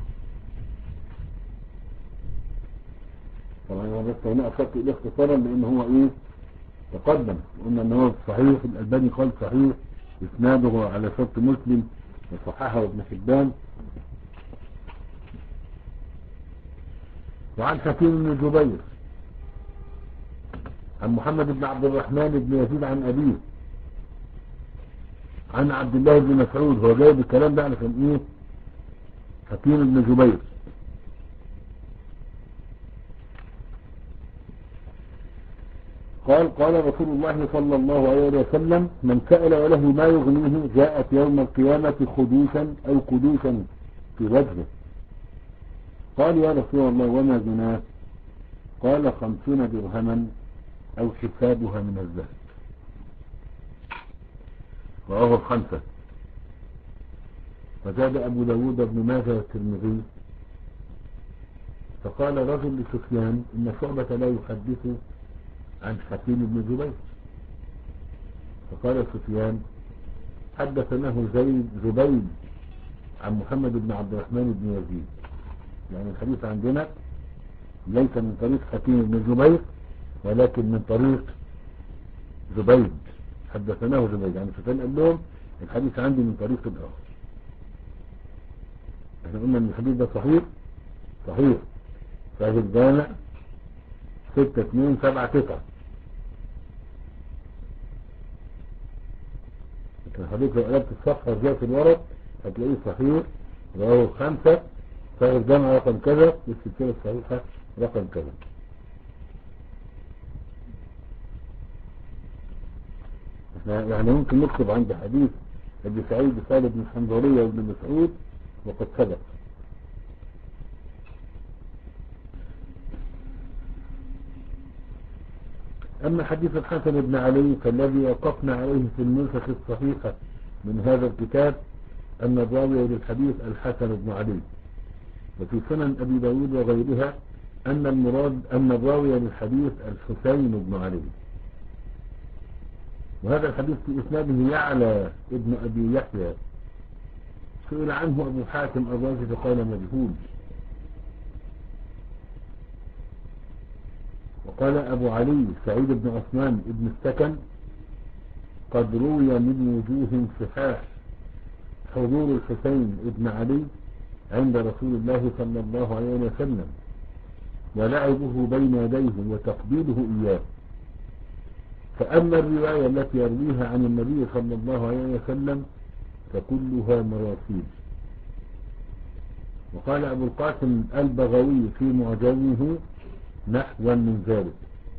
طبعا انا بس هنا اخذت اليه اختصارا لان هو ايه تقدم، قلنا ان هو صحيح. الالباني قال صحيح اسناده على شرط مسلم وصححه ابن حبان. وعن حكيم بن جبير عن محمد بن عبد الرحمن بن يزيد عن ابيه عن عبد الله بن مسعود. هو جايب الكلام ده علشان ايه؟ حكيم بن جبير قال قال رسول الله صلى الله عليه وسلم من سأل وله ما يغنيه جاءت يوم القيامة خدوشا أو كدوشا في وجهه. قال يا رسول الله وما زناه؟ قال خمسون درهما أو حسابها من الذهب. رواه الخمسة. فزاد أبو داود بن ماجه والترمذي فقال رجل لسفيان إن شعبة لا يحدث عن حكيم بن جبير. فقال سفيان حدثناه زيد زبيد عن محمد بن عبد الرحمن بن يزيد. يعني الحديث عندنا ليس من طريق حكيم بن جبير ولكن من طريق زبيد. حدثناه زبيد يعني سفيان قال لهم الحديث عندي من طريق الآخر. احنا قلنا ان الحديث ده صحيح صحيح فهي الجامع ستة اتنين سبعة تسعة. لكن الحديث لو قلبت الصفحة جاء في الورق هتلاقيه صحيح رواه خمسة فهي الجامع رقم كذا والسلسلة الصحيحة رقم كذا. احنا يعني ممكن نكتب عند حديث ابي سعيد خالد بن حنظلية وابن مسعود وقد سبق. أما حديث الحسن بن علي فالذي وقفنا عليه في النسخ الصحيحة من هذا الكتاب أن الراوي للحديث الحسن بن علي. وفي سنن أبي داود وغيرها أن المراد أن الراوي للحديث الحسين بن علي. وهذا الحديث في إسناده يعلى ابن أبي يحيى سئل عنه أبو حاتم الرازي فقال مجهول. وقال أبو علي سعيد بن عثمان ابن السكن قد روي من وجوه صحاح حضور الحسين ابن علي عند رسول الله صلى الله عليه وسلم ولعبه بين يديه وتقبيله إياه. فأما الرواية التي يرويها عن النبي صلى الله عليه وسلم فكلها مراسيل. وقال أبو القاسم البغوي في معجمه نحوا من ذلك.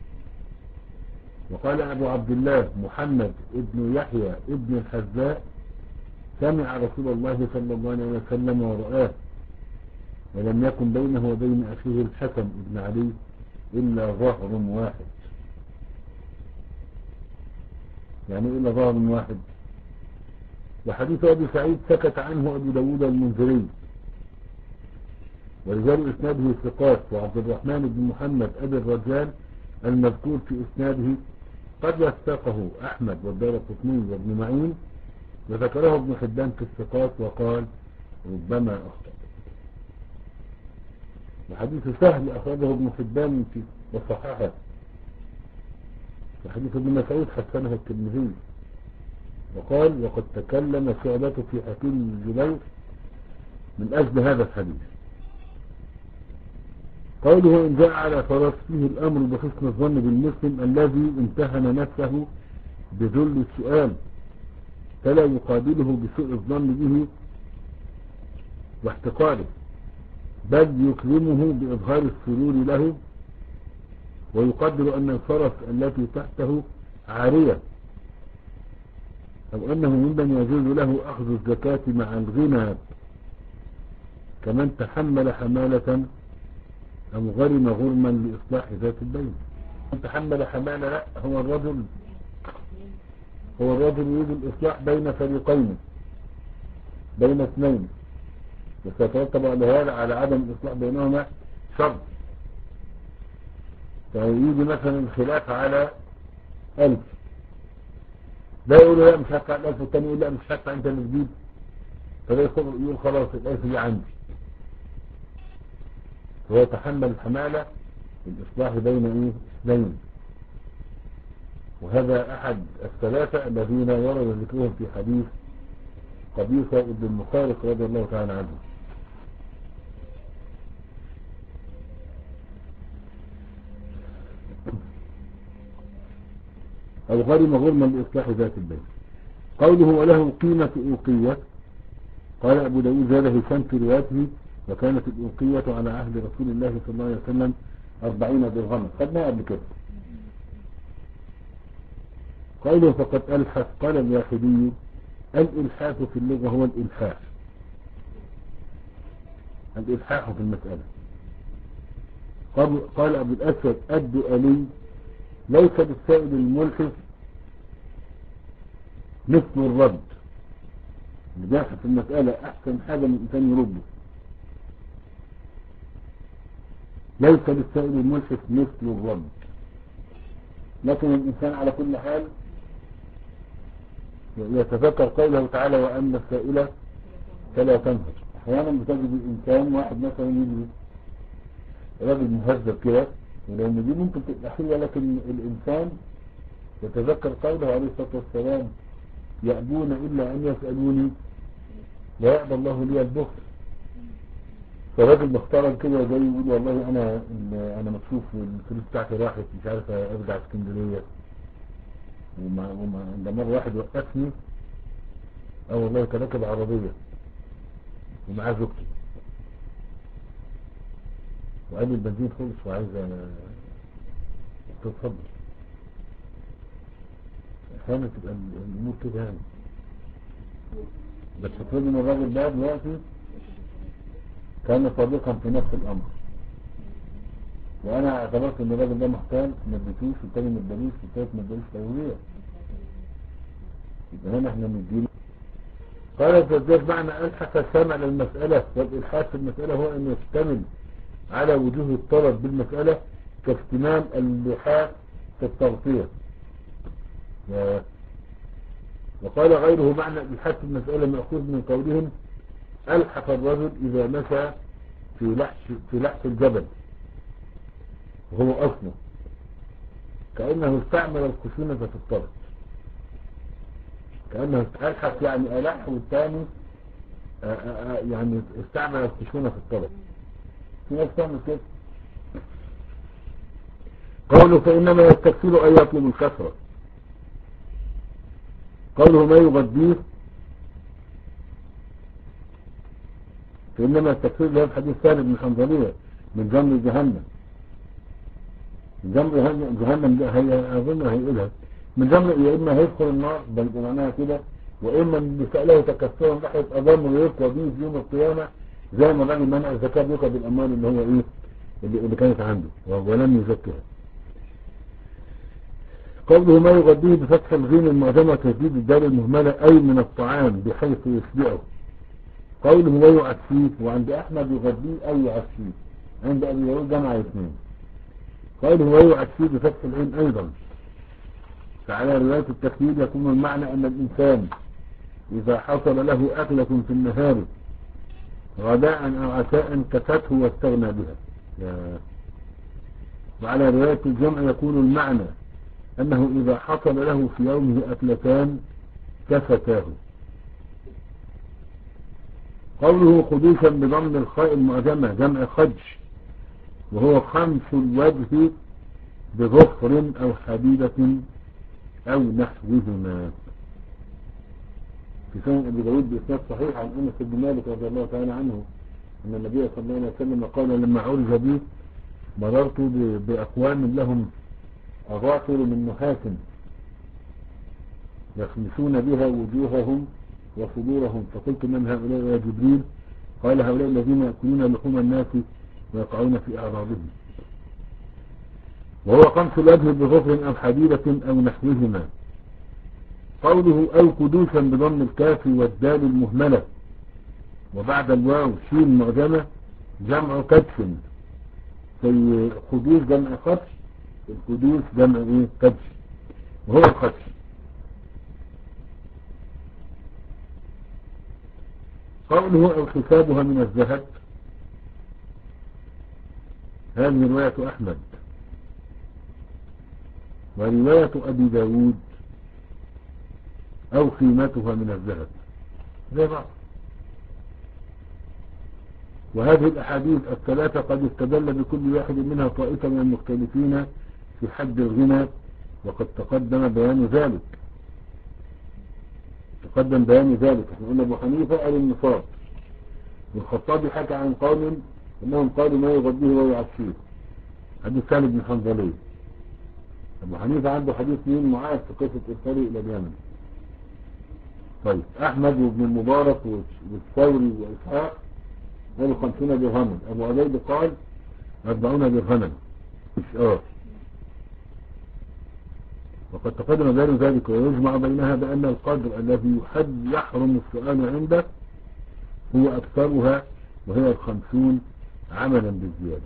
وقال أبو عبد الله محمد ابن يحيى ابن الحذاء سمع رسول الله صلى الله عليه وسلم ورآه ولم يكن بينه وبين أخيه الحسن ابن علي إلا ظهر واحد. يعني إلا ظهر واحد. وحديث أبي سعيد سكت عنه أبو داود المنذري ورجال إسناده ثقات. وعبد الرحمن بن محمد أبي الرجال المذكور في إسناده قد وثقه أحمد والدارقطني وابن معين وذكره ابن حبان في الثقات وقال ربما أخطأ. وحديث سهل أخرجه ابن حبان في وصححه. وحديث ابن مسعود حسنه الترمذي وقال وقد تكلم شعبة في حكيم بن جبير من أجل هذا الحديث. قوله إن جاء على فرس فيه الأمر بحسن الظن بالمسلم الذي امتهن نفسه بذل السؤال فلا يقابله بسوء الظن به واحتقاره بل يكرمه بإظهار السرور له ويقدر أن الفرس التي تحته عارية أو أنه ممن يجوز له أخذ الزكاة مع الغنى كمن تحمل حمالة أو غرم غرما لإصلاح ذات البين. من تحمل حمالة لا هو الرجل هو الرجل يريد الإصلاح بين فريقين بين اثنين وسيترتب على هذا على عدم الإصلاح بينهما شر. فيجي مثلا الخلاف على ألف لا يقول لا مش هدفع الألف والتاني يقول لا مش هدفع أنت اللي تجيب فلا يقول خلاص الألف دي عندي. هو تحمل الحمالة الإصلاح بين إيه اثنين. وهذا أحد الثلاثة الذين ورد ذكرهم في حديث قبيصة ابن المخارق رضي الله تعالى عنه. أو غرم غرما لإصلاح ذات البين. قوله وله قيمة أوقية قال أبو داود زاد هشام في روايته وكانت الأوقية على عهد رسول الله صلى الله عليه وسلم أربعين درهما. خدناها قبل كده. قوله فقد ألحف، قال الواحدي الإلحاف في اللغة هو الإلحاح، الإلحاح في المسألة. قال أبو الأسود الدؤلي ليس بالسائل الملحف مثل الرد، اللي في المسألة أحسن حاجة من الإنسان يرده، ليس بالسائل الملحف مثل الرد، لكن الإنسان على كل حال يتذكر قوله تعالى وأما السائل فلا تنهر. أحيانا بتجد الإنسان واحد مثلا يجي راجل مهذب كده، ولأن دي ممكن تبقى حلوة، لكن الإنسان يتذكر قوله عليه الصلاة والسلام يأبون إلا أن يسألوني لا يأبى الله لي البخل. فراجل محترم كده جاي يقول والله أنا أنا مكشوف الفلوس بتاعتي راحت مش عارف أرجع اسكندرية، وما وما ده مرة واحد وقفني اه والله كان راكب عربية ومعاه زوجته وقال لي البنزين خلص وعايز تتفضل. احيانا تبقى الامور كده يعني، بس تفرض ان الراجل ده دلوقتي كان صادقا في نفس الامر، وانا اعتبرت ان الراجل ده محتال ما اديتوش والتاني ما ادالوش والتالت ما ادالوش تهويه، يبقى هنا احنا بنديله. قال الزجاج معنى الحف شمل المسألة، والإلحاف في المسألة هو أن يشتمل على وجوه الطلب بالمسألة كاستمام اللحاف في التغطية. وقال غيره معنى الإلحاف في المسألة مأخوذ من قولهم ألحف الرجل إذا مشى في لحش في لحش الجبل، وهو أصله كأنه استعمل الخشونة في الطلب، كأنه ألحف يعني ألح، والثاني يعني استعمل الخشونة في الطلب. في ناس تعمل كده. قوله فإنما يستكثر أن يطلب الكثرة، قوله ما يغذيه فإنما يستكثر له الحديث ثالث من حنظلية من جمر جهنم، من جمر جهنم ده هي أظن هيقولها من جمر، يا إما هيدخل النار بل بمعناها كده، وإما اللي سأله تكثرا ناحية أظن ويقوى به في يوم القيامة زي ما الراجل منع الزكاة بيقوى بالأموال اللي هو إيه اللي, اللي كانت عنده ولم يزكها. قوله ما يغذيه بفتح الغين المعجمة وتشديد الدال المهملة أي من الطعام بحيث يشبعه. قوله ما يعفيه وعند أحمد يغذيه أي يعفيه، عند أبي داود جمع اثنين. قوله ما يعفيه بفتح العين أيضا، فعلى رواية التخييل يكون المعنى أن الإنسان إذا حصل له أكلة في النهار غداء أو عشاء كفته واستغنى بها. وعلى رواية الجمع يكون المعنى أنه إذا حصل له في يومه أكلتان كفتاه. قوله خدوشا بضم الخاء المعجمة جمع خدش، وهو خمس الوجه بظفر أو حديدة أو نحوهما. في سنن أبي داود بإسناد صحيح عن أنس بن مالك رضي الله تعالى عنه أن النبي صلى الله عليه وسلم قال لما عرج بي مررت بأقوام لهم أظافر من نحاس يخمسون بها وجوههم وصدورهم، فقلت من هؤلاء يا جبريل؟ قال هؤلاء الذين يأكلون لحوم الناس ويقعون في أعراضهم. وهو قمص الوجه بظفر أو حديدة أو نحوهما. قوله أو قدوشا بضم الكاف والدال المهملة وبعد الواو شين معجمة جمع كدش، زي قدوش جمع خدش، القدوش جمع ايه كدش وهو الخدش. قوله أو حسابها من الذهب، هذه رواية أحمد ورواية أبي داود أو قيمتها من الذهب زي بعض. وهذه الأحاديث الثلاثة قد استدل بكل واحد منها طائفة من المختلفين في حد الغنى، وقد تقدم بيان ذلك تقدم بيان ذلك احنا قلنا أبو حنيفة قال النصاب، والخطابي حكى عن قوم انهم قالوا ما يغذيه ويعفيه، حديث ثالث بن حنظلية. أبو حنيفة عنده حديث مين معاذ في قصة إرساله إلى اليمن. طيب أحمد وابن المبارك والثوري وإسحاق قالوا خمسين درهما. أبو عبيد قال أربعون درهما. اه وقد تقدم بيان ذلك، ويجمع بينها بأن القدر الذي يحد يحرم السؤال عنده هو أكثرها، وهي الخمسون عملا بالزيادة.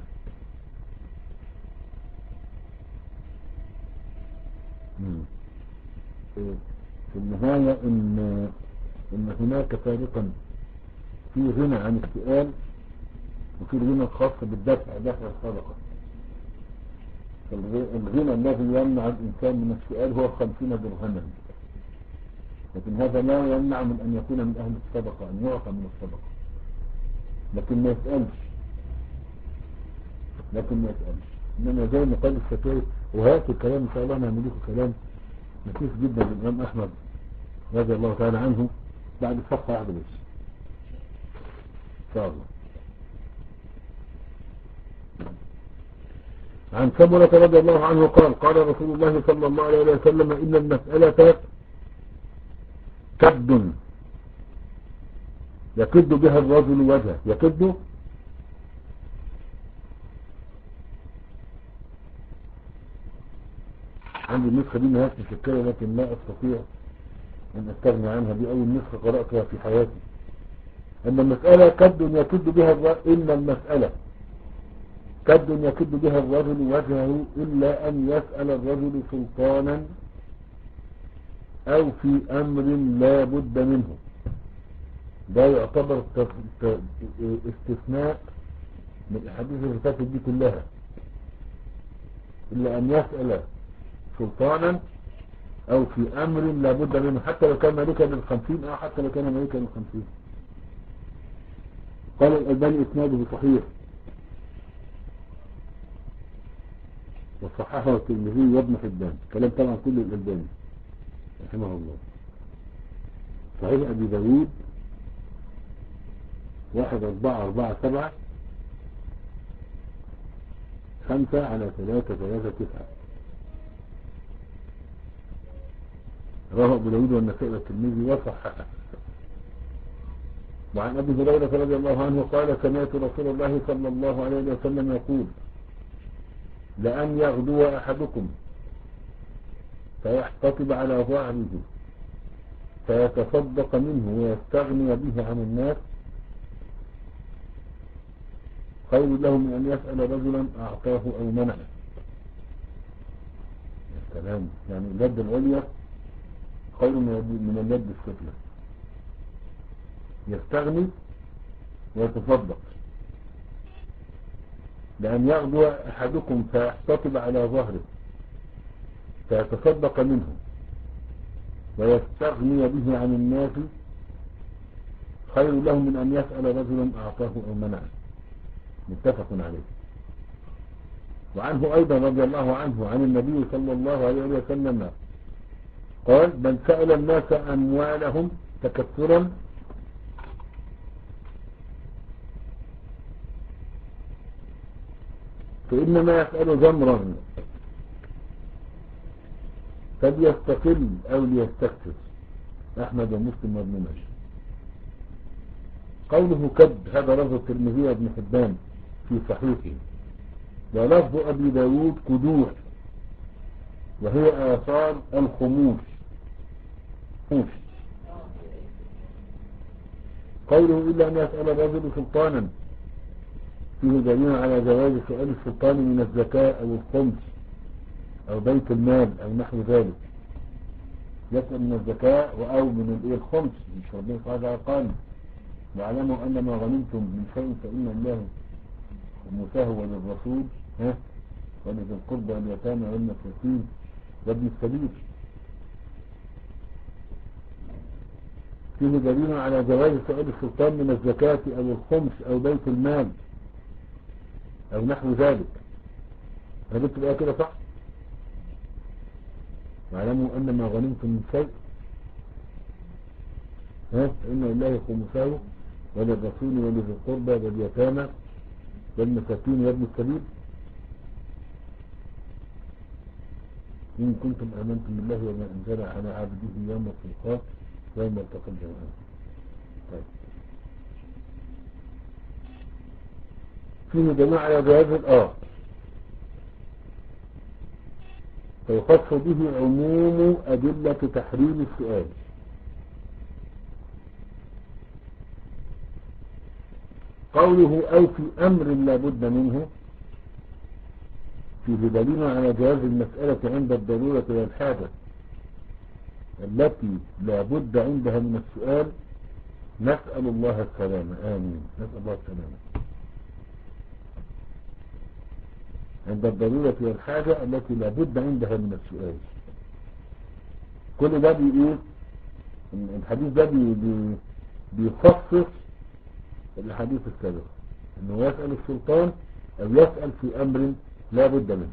في النهاية إن, إن هناك فارقا في غنى عن السؤال وفي الغنى الخاص بالدفع، دفع الصدقة. الغنى الذي يمنع الإنسان من السؤال هو خمسين درهما، لكن هذا لا يمنع من أن يكون من أهل الصدقة، أن يعطى من الصدقة، لكن ما يسألش لكن ما يسألش إنما زي ما قال الشافعي. وهات الكلام إن شاء الله نعمل لكم كلام نفيس جدا للإمام أحمد رضي الله تعالى عنه بعد صفحة واحدة بس إن شاء الله. عن سمرة رضي الله عنه قال قال رسول الله صلى الله عليه وسلم إن المسألة كد يكد بها الرجل وجهه. يكد عندي النسخة دي نهاية مشكلة لكن لا أستطيع أن أستغني عنها. دي أول نسخة قرأتها في حياتي. أن المسألة كد يكد بها الرجل إن المسألة كد يكد بها الرجل وجهه إلا أن يسأل الرجل سلطانا أو في أمر لا بد منه. ده يعتبر استثناء من الحديث اللي فاتت دي كلها. إلا أن يسأل سلطانا أو في أمر لا بد منه، حتى لو كان مالكا للخمسين أو حتى لو كان مالكا للخمسين. قال الألباني إسناده صحيح وصححه الترمذي وابن حبان. كلام طبعا كل الألباني رحمه الله. صحيح أبي داود واحد أربعة أربعة سبعة خمسة على ثلاثة ثلاثة تسعة. رواه أبو داود والنسائي والترمذي وصححه. وعن أبي هريرة رضي الله عنه قال سمعت رسول الله صلى الله عليه وسلم يقول لأن يغدو أحدكم فيحتطب على ظهره فيتصدق منه ويستغني به عن الناس خير له من أن يسأل رجلا أعطاه أو منعه. السلام. يعني اليد العليا خير من اليد السفلى. يستغني ويتصدق. لأن يغدو أحدكم فيحتطب على ظهره فيتصدق منه ويستغني به عن الناس خير له من أن يسأل رجلا أعطاه أو منعه. متفق عليه. وعنه أيضا رضي الله عنه عن النبي صلى الله عليه وسلم قال من سأل الناس أموالهم تكثرا فإنما يسأل جمرا فليستقل أو ليستكثر. أحمد ومسلم وابن ماجه. قوله كد هذا لفظ الترمذي وابن حبان في صحيحه، ولفظ أبي داود كدوح وهي آثار الخموش. قوله إلا أن يسأل الرجل سلطانا فيه دليل على جواز سؤال السلطان من الزكاة أو الخمس أو بيت المال أو نحو ذلك. يسأل من الزكاة أو من الخمس. مش ربنا تعالى قال واعلموا أن ما غنمتم من شيء فإن الله خمسه وللرسول ها ولذي القربى واليتامى والمساكين وابن السبيل. فيه دليل على جواز سؤال السلطان من الزكاة أو الخمس أو بيت المال أو نحو ذلك. أنا قلت بقى كده صح؟ واعلموا أن ما غنمتم من شيء ها فإن الله خمسه وللرسول ولذي القربى واليتامى والمساكين وابن السبيل. إن كنتم آمنتم بالله وما أنزل على عبده يوم الفرقان يوم التقى الجمعان. طيب فيه دليل على جواز الآه، فيخص به عموم أدلة تحريم السؤال. قوله أو في أمر لا بد منه فيه دليل على جواز المسألة عند الضرورة والحاجة التي لا بد عندها من السؤال. نسأل الله السلامة، آمين، نسأل الله السلامة. عند الضرورة والحاجة التي لا بد عندها من السؤال. كل ده بيقول الحديث ده بي بي بيخصص الحديث السابق انه يسأل السلطان او يسأل في امر لا بد منه.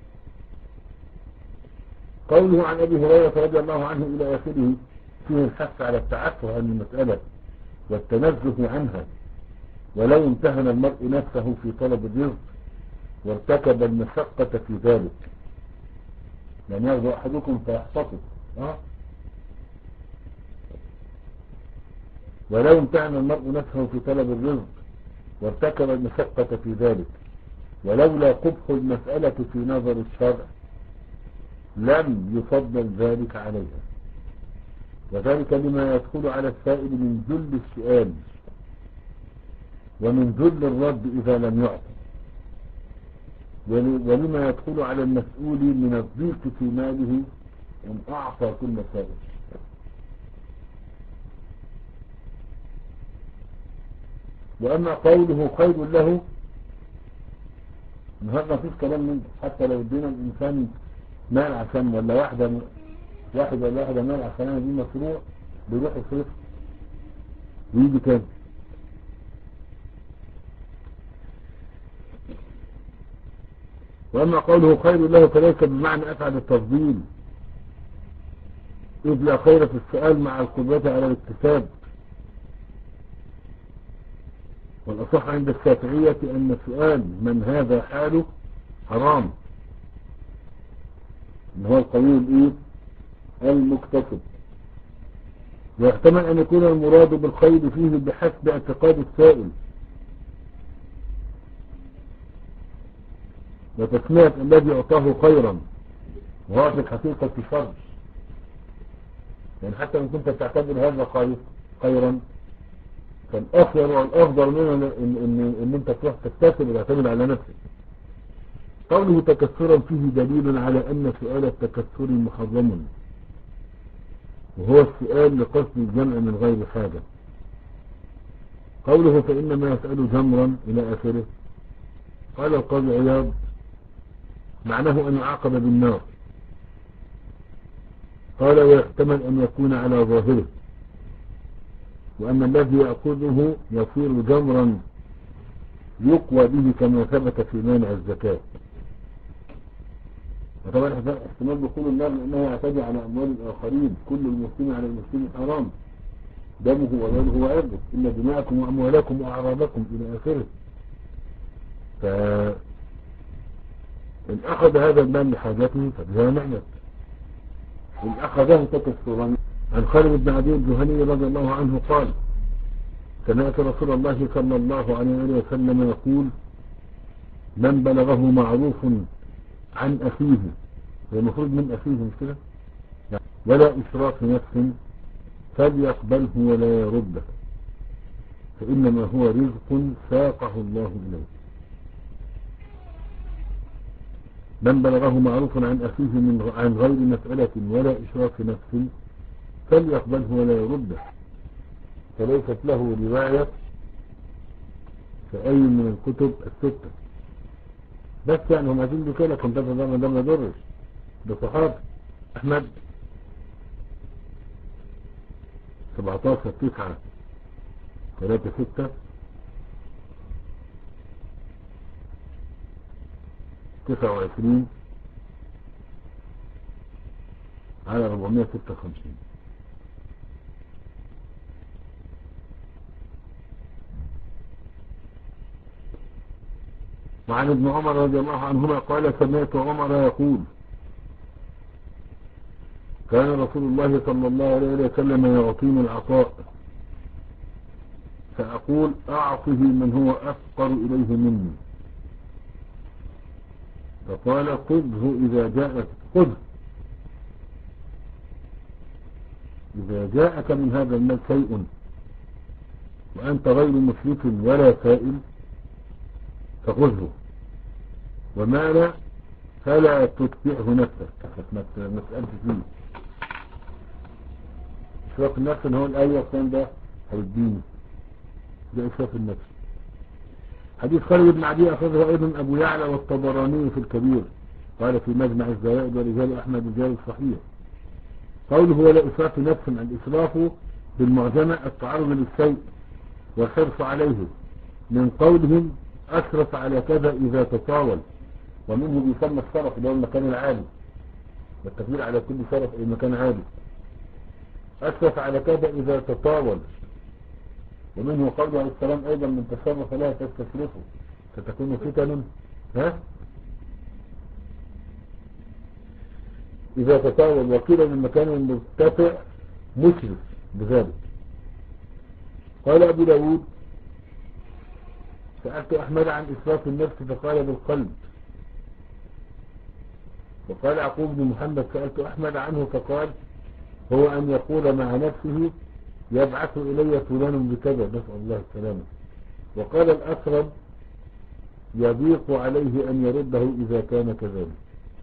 قوله عن ابي هريرة رضي الله عنه الى اخره فيه الحث على التعفه عن المسألة والتنزه عنها، ولو امتهن المرء نفسه في طلب الرزق وارتكب المشقة في ذلك. يعني يغدو احدكم فيحتفظ أه؟ ولو امتهن المرء نفسه في طلب الرزق وارتكب المشقة في ذلك ولولا قبح المسألة في نظر الشرع لم يفضل ذلك عليها، وذلك لما يدخل على السائل من ذل السؤال ومن ذل الرد إذا لم يعطي، ولما يدخل على المسؤول من الضيق في ماله إن أعطى كل سائل. وأما قوله خير له هذا ما فيش كلام منه، حتى لو ادينا الإنسان مال عشان ولا واحدة واحد ولا واحدة مال عشان أنا دي مشروع بيروح يصرف ويجي تاني. وأما قوله خير له فليس بمعنى أفعل التفضيل، إذ لا خير في السؤال مع القدرة على الاكتساب. والأصح عند الشافعية أن السؤال من هذا حاله حرام، إن هو القوي الإيه المكتسب. ويحتمل أن يكون المراد بالخير فيه بحسب اعتقاد السائل، وتسمية الذي أعطاه خيرا وهو في الحقيقة شر. يعني حتى إن كنت تعتبر هذا خيرا فالأخير والأفضل منه إن, إن, إن أنت تروح تكتسب وتعتمد على نفسك. قوله تكسرا فيه دليل على أن سؤال التكسر محرم، وهو السؤال لقصد الجمع من غير حاجة. قوله فإنما يسأل جمرا إلى آخره، قال القاضي عياض معناه أن يعاقب بالنار. قال ويحتمل أن يكون على ظاهره، وأن الذي يأخذه يصير جمرا يقوى به كما ثبت في مانع الزكاة. وطبعا احتمال دخول النار لأنه يعتدي على أموال الآخرين، كل المسلم على المسلم حرام دمه وماله وعرضه، إن دماءكم وأموالكم وأعراضكم إلى آخره. فإن أخذ هذا المال لحاجته فبها نعمة، إن أخذه تكسرا. عن خالد بن عدي الجهني رضي الله عنه قال سمعت رسول الله صلى الله عليه وسلم يقول من بلغه معروف عن أخيه، هو المفروض من أخيه مش كده، ولا إشراف نفس فليقبله ولا يرده، فإنما هو رزق ساقه الله إليه. من بلغه معروف عن أخيه من عن غير مسألة ولا إشراف نفس فليقبله ولا يرده، فليست له رواية في أي من الكتب الستة. بس يعني هم عايزين بكده كنت ده ما ده ما يضرش. ده صحابي أحمد سبعتاشر تسعة ثلاثة ستة تسعة وعشرين على أربعمائة وستة وخمسين. وعن ابن عمر رضي الله عنهما قال سمعت عمر يقول كان رسول الله صلى الله عليه وسلم يعطيني العطاء فأقول أعطه من هو أفقر إليه مني، فقال خذه إذا جاءك خذه إذا جاءك من هذا المال شيء وأنت غير مسرف ولا سائل فخذه، وما لا فلا تتبعه نفسك، ما تسألش فيه. إشراف النفس إن هو الآية الثانية ده هيديني، ده إشراف النفس. حديث خالد بن عدي أخذه أيضا أبو يعلى والطبراني في الكبير، قال في مجمع الزوائد ورجال أحمد رجال الصحيح. قوله ولا إسراف نفس، الإسراف بالمعجمة التعرض للشيء والحرص عليه، من قولهم أشرف على كذا إذا تطاول، ومنه بيسمى الشرف اللي هو المكان العالي، والتكبير على كل شرف أي مكان عالي. أشرف على كذا إذا تطاول، ومنه قوله عليه السلام أيضا من تشرف لا تستشرفه فتكون فتن ها إذا تطاول، وقيل من مكان مرتفع مشرف بذلك. قال أبو داود سألت أحمد عن إسراف النفس فقال بالقلب، وقال يعقوب بن محمد سألت أحمد عنه فقال هو أن يقول مع نفسه يبعث إلي فلان بكذا، نسأل الله السلامة. وقال الأسرم يضيق عليه أن يرده إذا كان كذلك.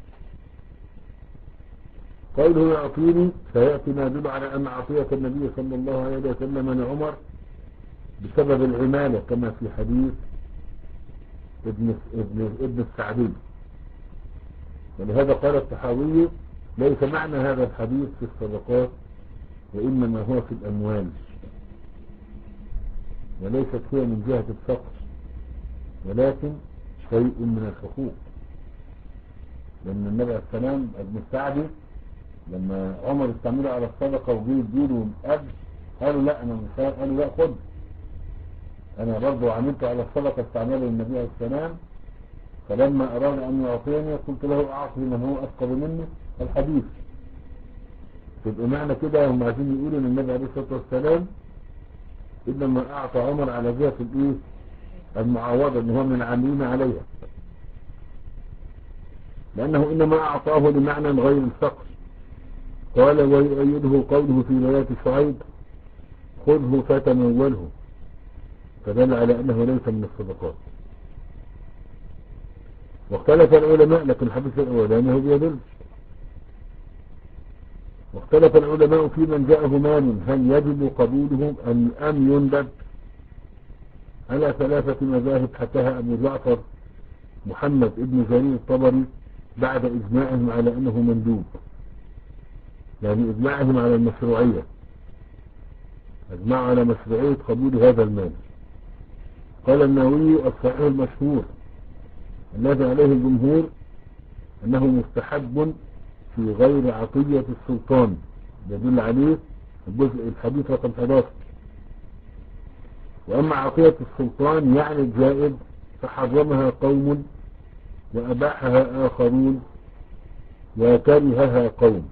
قوله يعطيني سيأتي ما يدل على أن عطية النبي صلى الله عليه وسلم لعمر بسبب العمالة كما في حديث ابن, ابن, ابن السعدي، ولهذا قال الطحاوي ليس معنى هذا الحديث في الصدقات وإنما هو في الأموال، وليست هي من جهة الفقر ولكن شيء من الحقوق. لأن النبي عليه السلام ابن السعدي لما عمر استعمله على الصدقة وجيه يديله الأجر قالوا لا أنا مش، قالوا لا خد، أنا برضو عملت على الصدقة استعمله النبي عليه السلام، فلما أراد أن يعطيني قلت له أعطي من هو أفقر مني الحديث. تبقى معنى كده هم عايزين يقولوا ان النبي عليه الصلاة والسلام إنما أعطى عمر على جهة الإيه المعاوضة ان هو من العاملين عليها، لأنه إنما أعطاه لمعنى غير الفقر. قال ويؤيده قوله في آيات شعيب خذه فتموله، فدل على أنه ليس من الصدقات. واختلف العلماء، لكن الحديث الأولاني هو بيدل. واختلف العلماء في من جاءه مال هل يجب قبوله أم يندب، على ثلاثة مذاهب حكاها أبو جعفر محمد ابن جرير الطبري بعد إجماعهم على أنه مندوب، يعني إجماعهم على المشروعية، أجمعوا على مشروعية قبول هذا المال. قال النووي الصحيح المشهور الذي عليه الجمهور أنه مستحب في غير عطية السلطان، يدل عليه الجزء الحديث رقم إحدى عشر. وأما عطية السلطان يعني الجائز فحرمها قوم وأباحها آخرون وكرهها قوم،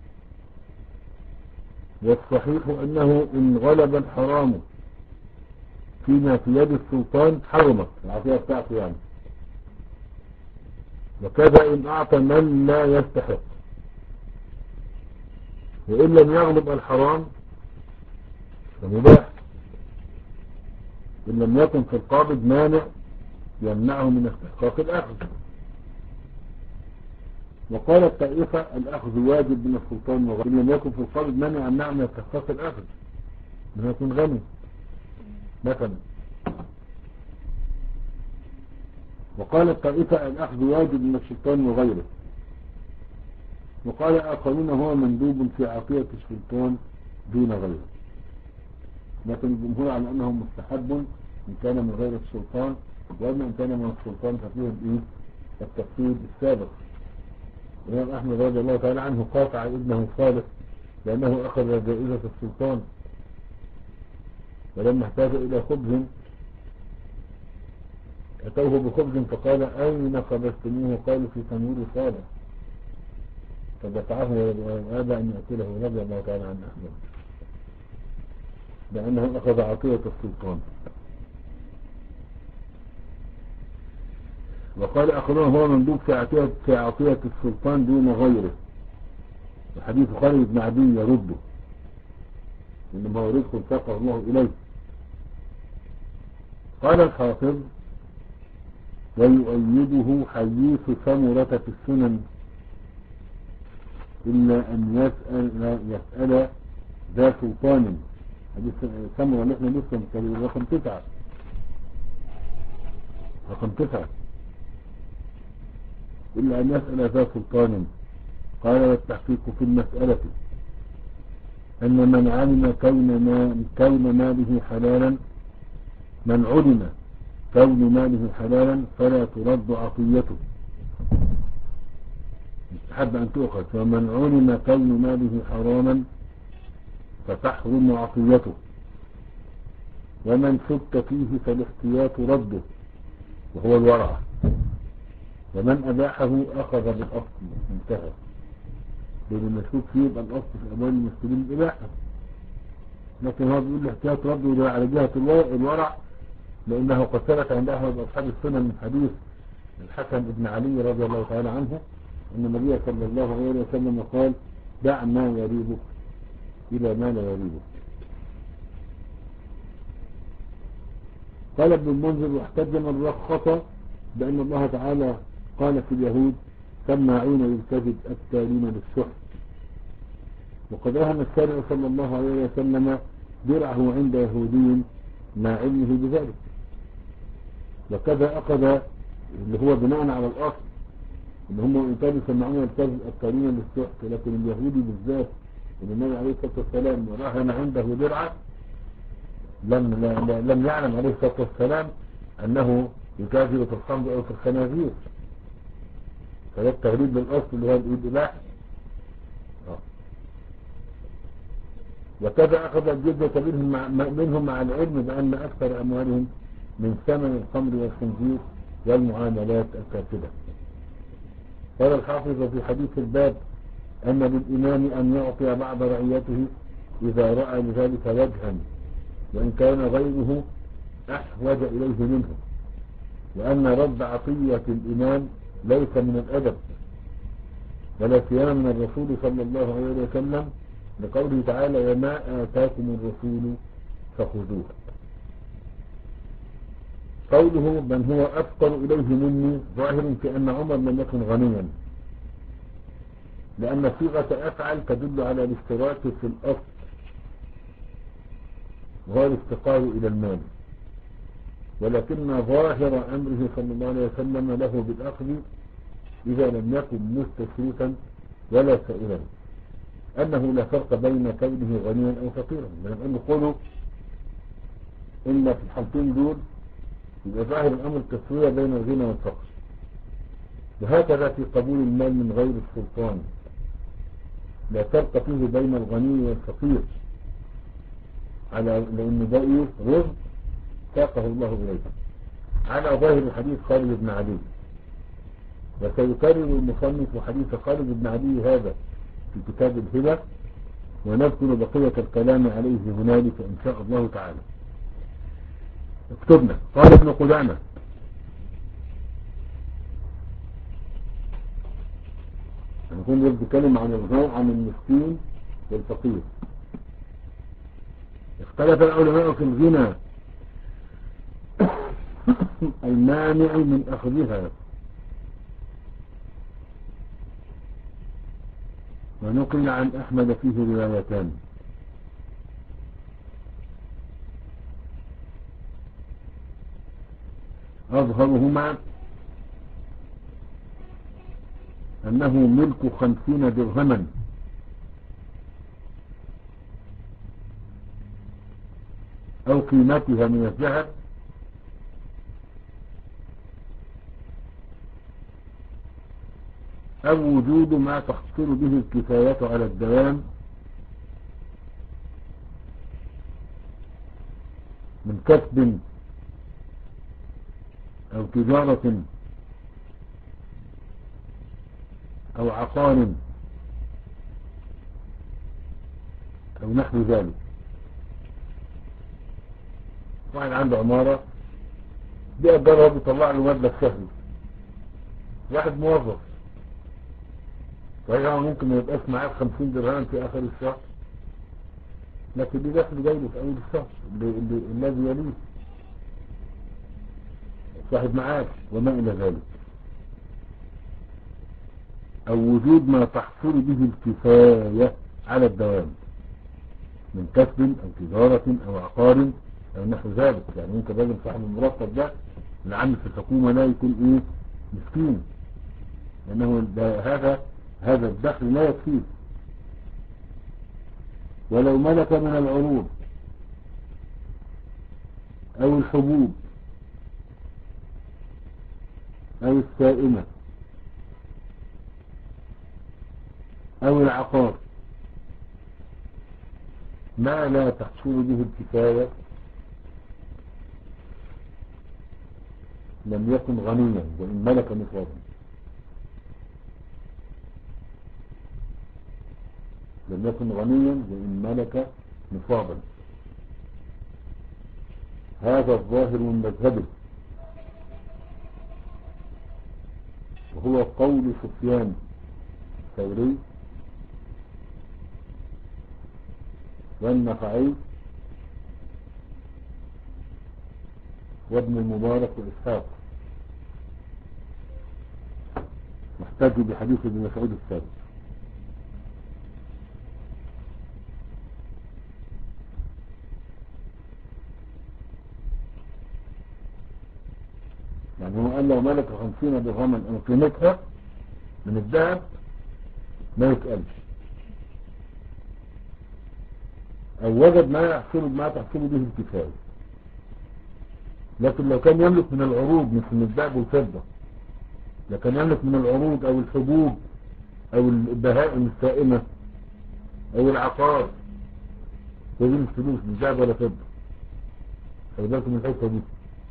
والصحيح أنه إن غلب الحرام فيما في يد السلطان حرمت العطية بتاعته يعني، وكذا إن أعطى من لا يستحق، وإن لم يغلب الحرام فمباح إن لم يكن في القابض مانع يمنعه من استحقاق الأخذ. وقال الطائفة الأخذ واجب من السلطان، وإن لم يكن في القابض مانع يمنعه من استحقاق الأخذ من يكون غني مثلا. وقال الطائفة الأخذ واجب من السلطان وغيره. وقال آخرون هو مندوب في عطية السلطان دون غيره، لكن الجمهور على أنه مستحب إن كان من غير السلطان، وأما إن كان من السلطان ففيه الإيه التفصيل السابق. الإمام أحمد رضي الله تعالى عنه قاطع ابنه صالح لأنه أخذ جائزة السلطان، ولما احتاج إلى خبز أتوه بخبز فقال أين خبزتموه؟ قالوا في تنور صالح. فدفعه وأبى أن يأكله رضي الله تعالى عن أحمد لأنه أخذ عطية السلطان. وقال آخرون هو مندوب في عطية, في عطية السلطان دون غيره، وحديث خالد بن عدي يرده إنما هو رزق ساقه الله إليه. قال الحافظ ويؤيده حديث ثمرة في السنن إلا أن يسأل, يسأل ذا سلطان. حديث ثمرة اللي احنا لسه مكتبين رقم تسعة رقم تسعة إلا أن يسأل ذا سلطان. قال والتحقيق في المسألة أن من علم كون, ما كون ماله حلالا من علم كون ماله حلالا فلا ترد عطيته، يستحب أن تؤخذ. ومن علم كون ماله حراما فتحرم عطيته، ومن شك فيه فالاحتياط رده وهو الورع، ومن أباحه أخذ بالأصل انتهى. لأن المشكوك فيه يبقى الأصل في أموال المسلمين الإباحة، لكن هو بيقول الاحتياط رده على جهة الورع، لأنه قد ثبت عند أحمد أصحاب السنن من حديث الحسن بن علي رضي الله تعالى عنه أن النبي صلى الله عليه وسلم قال دع ما يريبك إلى ما لا يريبك. قال ابن المنذر واحتج من رخص بأن الله تعالى قال في اليهود سماعون للكذب التالين للسحت، وقد أهم الشارع صلى الله عليه وسلم درعه عند يهودي مع علمه بذلك. وكذا أخذ اللي هو بناء على الأصل إن هم إن كانوا يسمعون الكذب التالين للسحت، لكن اليهودي بالذات إن النبي عليه الصلاة والسلام راهن عنده درعة لم, لم يعلم عليه الصلاة والسلام أنه يتاجر في الخمر أو في الخنازير، فده التغريب بالأصل اللي هو الإباحة. وكذا أخذ الجدة منهم مع, منهم مع العلم بأن أكثر أموالهم من ثمن الخمر والخنزير والمعاملات الفاسدة. قال الحافظ في حديث الباب أن للإمام أن يعطي بعض رعيته إذا رأى لذلك وجها وإن كان غيره أحوج إليه منه، وأن رد عطية الإمام ليس من الأدب ولا سيما من الرسول صلى الله عليه وسلم، لقوله تعالى وما آتاكم الرسول فخذوه. قوله من هو أفقر إليه مني ظاهر في أن عمر لم يكن غنيا، لأن صيغة أفعل تدل على الاشتراك في الأصل وهو الافتقار إلى المال، ولكن ظاهر أمره صلى الله عليه وسلم له بالأخذ إذا لم يكن مستشرفا ولا سائلا، أنه لا فرق بين كونه غنيا أو فقيرا، لأنه قولوا إن في الحالتين دول يبقى ظاهر الأمر التسوية بين الغنى والفقر. وهكذا في قبول المال من غير السلطان لا فرق فيه بين الغني والفقير، على لأن ده إيه رزق ساقه الله إليه على ظاهر الحديث خالد بن علي. وسيكرر المصنف حديث خالد بن علي هذا في كتاب الهبة، ونذكر بقية الكلام عليه هنالك إن شاء الله تعالى. اكتبنا. قال ابن قدامة هنكون بنتكلم عن الغنى عن المسكين والفقير. اختلف العلماء في الغنى المانع من أخذها، ونقل عن أحمد فيه روايتان. أظهرهما أنه ملك خمسين درهما أو قيمتها من الذهب أو وجود ما تحصل به الكفاية على الدوام من كسب أو تجارة أو عقار أو نحو ذلك. واحد عنده عمارة بيقدرها بيطلع له مبلغ شهري، واحد موظف صحيح ممكن ما يبقاش معاه خمسين درهم في آخر الشهر، لكن دي دخل جاي له في أول الشهر الذي يليه، صاحب معاش وما إلى ذلك، أو وجود ما تحصل به الكفاية على الدوام من كسب أو تجارة أو عقار أو نحو ذلك. يعني ممكن راجل صاحب المرتب ده العامل في الحكومة لا يكون إيه مسكين، لأنه هذا هذا الدخل لا يكفيه. ولو ملك من العروض أو الحبوب أو السائمة أو العقار ما لا تحصل به الكفاية لم يكن غنيا وإن ملك نصابا. لم يكن غنيا وإن ملك نصابا. هذا الظاهر من مذهبه، وهو قول سفيان الثوري والنخعي وابن المبارك وإسحاق، محتاج بحديث ابن مسعود الثابت. يعني هو قال لو ملك خمسين درهما أو قيمتها من الذهب ما يتقلش، أو وجد ما يحصل ما تحصل به الكفاية. لكن لو كان يملك من العروض مش من الذهب والفضة، لكن يملك من العروض أو الحبوب أو البهائم السائمة أو العقار، هذه الفلوس مش ذهب ولا فضة. خلي بالكم من الحتة دي.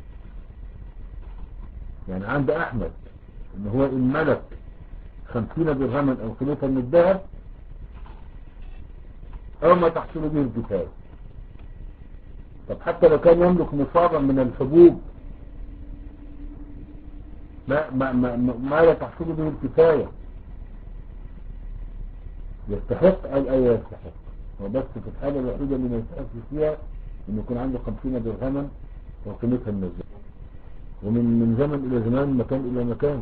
يعني عند أحمد إن هو إن ملك خمسين درهما أو قيمتها من الذهب أو ما تحصل به الكفاية. طب حتى لو كان يملك نصابا من الحبوب ما, ما, ما, ما لا تحصل به الكفاية يستحق أو لا يستحق؟ وبس في الحالة الوحيدة اللي ما يستحق فيها إنه يكون عنده خمسين درهما وقيمتها من الذهب، ومن من زمن إلى زمان، مكان إلى مكان.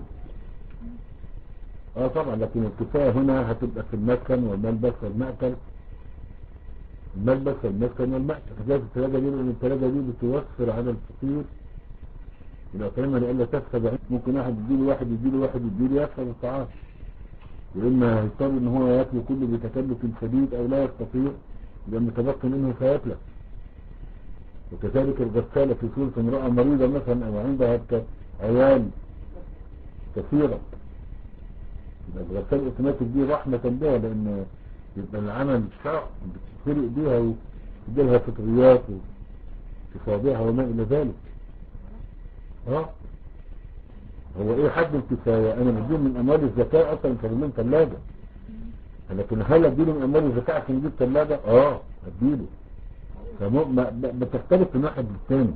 اه طبعا، لكن الكفاية هنا هتبقى في المسكن والملبس والمأكل، الملبس والمسكن والمأكل. كذلك الثلاجة دي، لأن الثلاجة دي بتوفر على الفقير الأطعمة لألا تفسد. ممكن واحد يديله واحد يديله واحد يديله يفسد الطعام، وإما هيضطر إن هو ياكله كله بتكلف شديد أو لا يستطيع يبقى متبقي منه فيتلف. وكذلك الغسالة في صورة امرأة مريضة مثلا أو عندها عيال كثيرة، الغسالة الأوتوماتيك دي رحمة بها، لأن يبقى العمل شاق بتفرق بيها وتديلها فطريات وتصابيها وما إلى ذلك. ها هو إيه حد الكفاية؟ أنا بديله من أموال الزكاة أصلا فضلين ثلاجة، لكن هل أديله من أموال الزكاة عشان يجيب ثلاجة؟ آه أديله. بتختلف من واحد للتاني.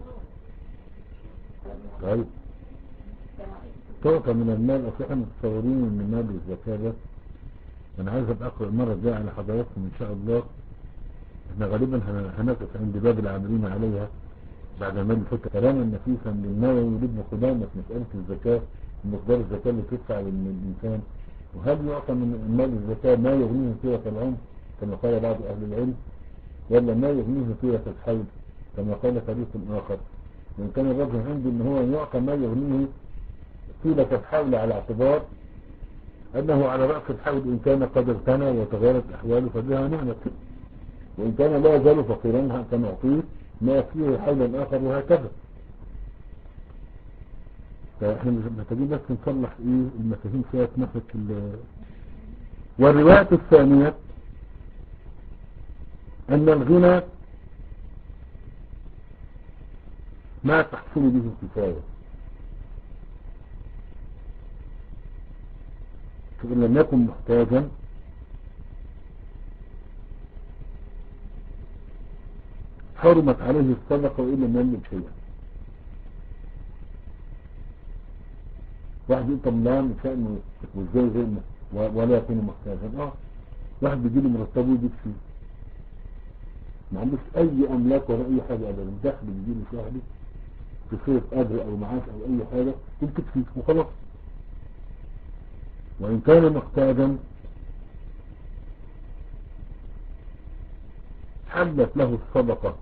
طيب تعطى من المال، أصلا احنا متصورين من مال الزكاة ده. أنا عايز أبقى أقرأ المرة الجاية على حضراتكم إن شاء الله. احنا غالبا هنقف عند باب العاملين عليها بعد ما نفك كلاما نفيسا للنووي ولابن قدامة في مسألة الزكاة، مقدار الزكاة اللي تدفع للإنسان، وهل يعطى من مال الزكاة ما يغنيه طيلة العمر كما قال بعض أهل العلم، ولا ما يغنيه طيلة الحول كما قال فريق آخر. وإن كان الرجل عندي إن هو يعطى ما يغنيه طيلة الحول على اعتبار أنه على رأس الحول إن كان قد اغتنى وتغيرت أحواله فبها نعمة، وإن كان لا يزال فقيرا فنعطيه ما يكفيه حولا آخر، وهكذا. فإحنا محتاجين بس نصلح إيه المفاهيم فيها تنفك ال. والرواية الثانية أن الغنى ما تحصل به الكفاية، فإن لم يكن محتاجا حرمت عليه الصدقة وإن لم يملك شيئا. واحد يقول طب لا مش شأنه وازاي زي ما ولا يكون محتاجا. اه واحد بيجي له مرتبه ويجيب فيه، ما عندوش اي املاك ولا اي حاجه ابدا، دخل بيجي له شهري في صيغه اجر او معاش او اي حاجه يمكن فيه وخلاص. وان كان محتاجا حلت له الصدقه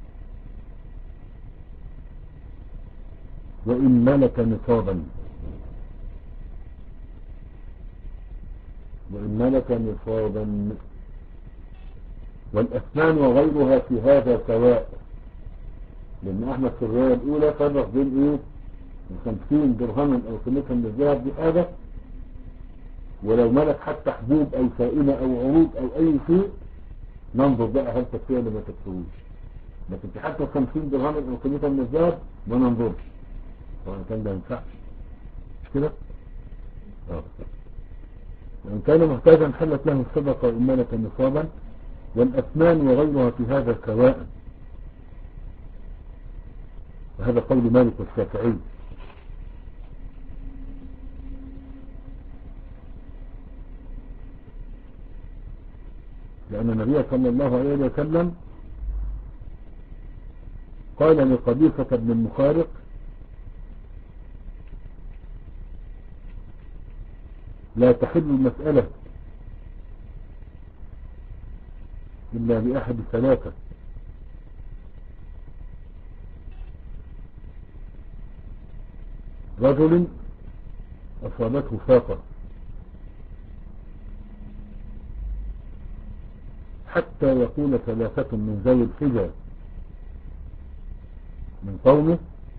وان ملك نصابا، وإن ملك نصابا. والأثمان وغيرها في هذا سواء، لأن أحمد في الرواية الأولى فرق بين إيه خمسين درهما أو قيمتها من الذهب بحاجة، ولو ملك حتى حبوب أو سائمة أو عروض أو أي شيء ننظر بقى هل تكفيه ولا ما تكفيهوش. لكن في حتى خمسين درهما أو قيمتها من الذهب ما ننظرش، طبعا كان ده ينفعش مش كده؟ اه وإن كان محتاجا حلت له الصدقة وإن ملك نصابا. والأثمان وغيرها في هذا سواء، وهذا قول مالك والشافعي. لأن النبي صلى الله عليه وسلم قال لقبيصة بن المخارق لا تحل المسألة إلا بأحد ثلاثة: رجل أصابته فاقة حتى يقول ثلاثة من ذوي الحجة من قومه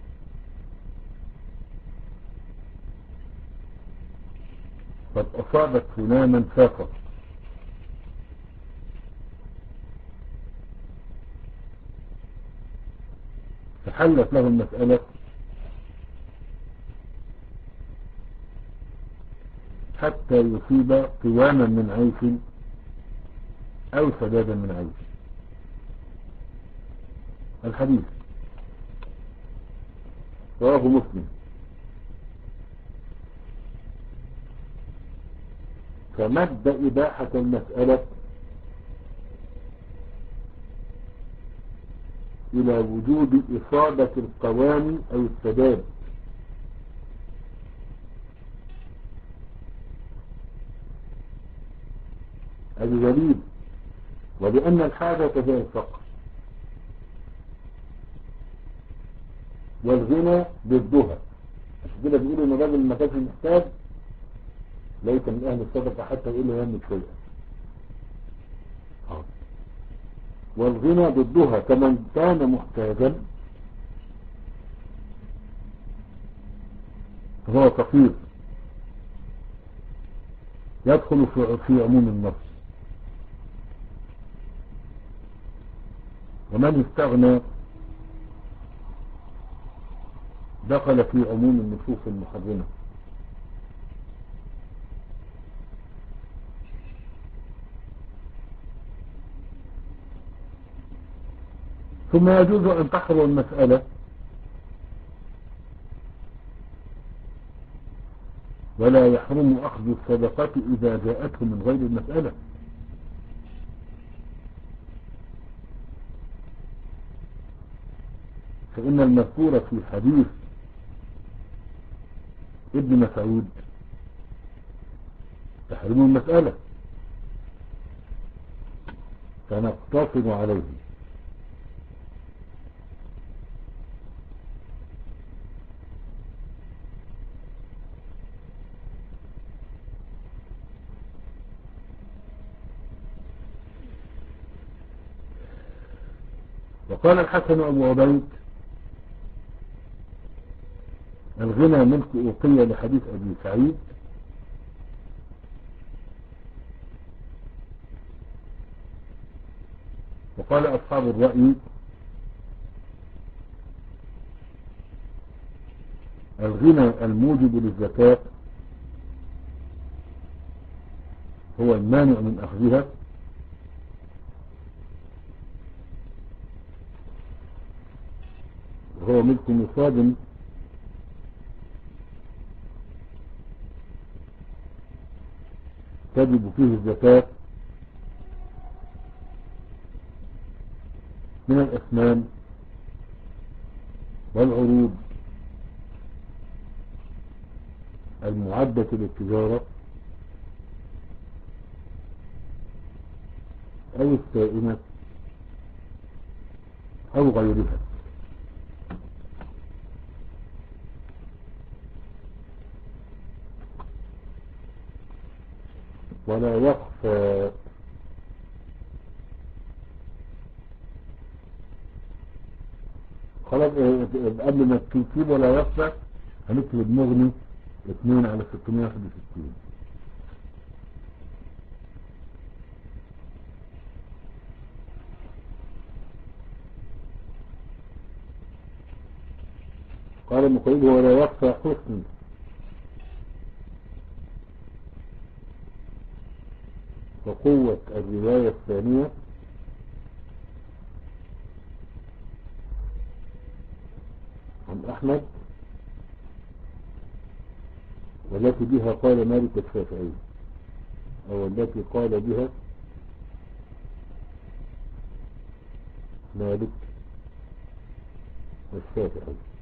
قد أصابت فلانا فاقة، فحلت له المسألة حتى يصيب قواما من عيش أو سدادا من عيش. الحديث رواه مسلم. فمد إباحة المسألة إلى وجود إصابة القوام أو السداد، هذا دليل. ولأن الحاجة زي الفقر، والغنى ضدها، عشان كده بيقولوا ان الراجل ما كانش محتاج ليس من اهل الصدقه حتى يقول له يملك شيئا. والغنى ضدها، كمن كان محتاجا فهو فقير يدخل في, في عموم النص. ومن استغنى دخل في عموم النصوص المحرمة. ثم يجوز أن تحرم المسألة ولا يحرم أخذ الصدقات إذا جاءته من غير المسألة، فإن المذكور في حديث ابن مسعود تحرم المسألة فنقتصر عليه. وقال الحسن أبو عبيد: الغنى ملك أوقية لحديث أبي سعيد، وقال أصحاب الرأي: الغنى الموجب للزكاة هو المانع من أخذها، هو ملك مصاب تجب فيه الزكاة من الأثمان والعروض المعدة للتجارة أو السائمة أو غيرها. ولا يخفى خلاص قبل ما تكتب ولا يخفى هنكتب مغني اثنين على ستمائة وواحد وستين. قال المقيد ولا يخفى حسن وقوة الرواية الثانية عن أحمد والتي بها قال مالك الشافعي أو التي قال بها مالك الشافعي.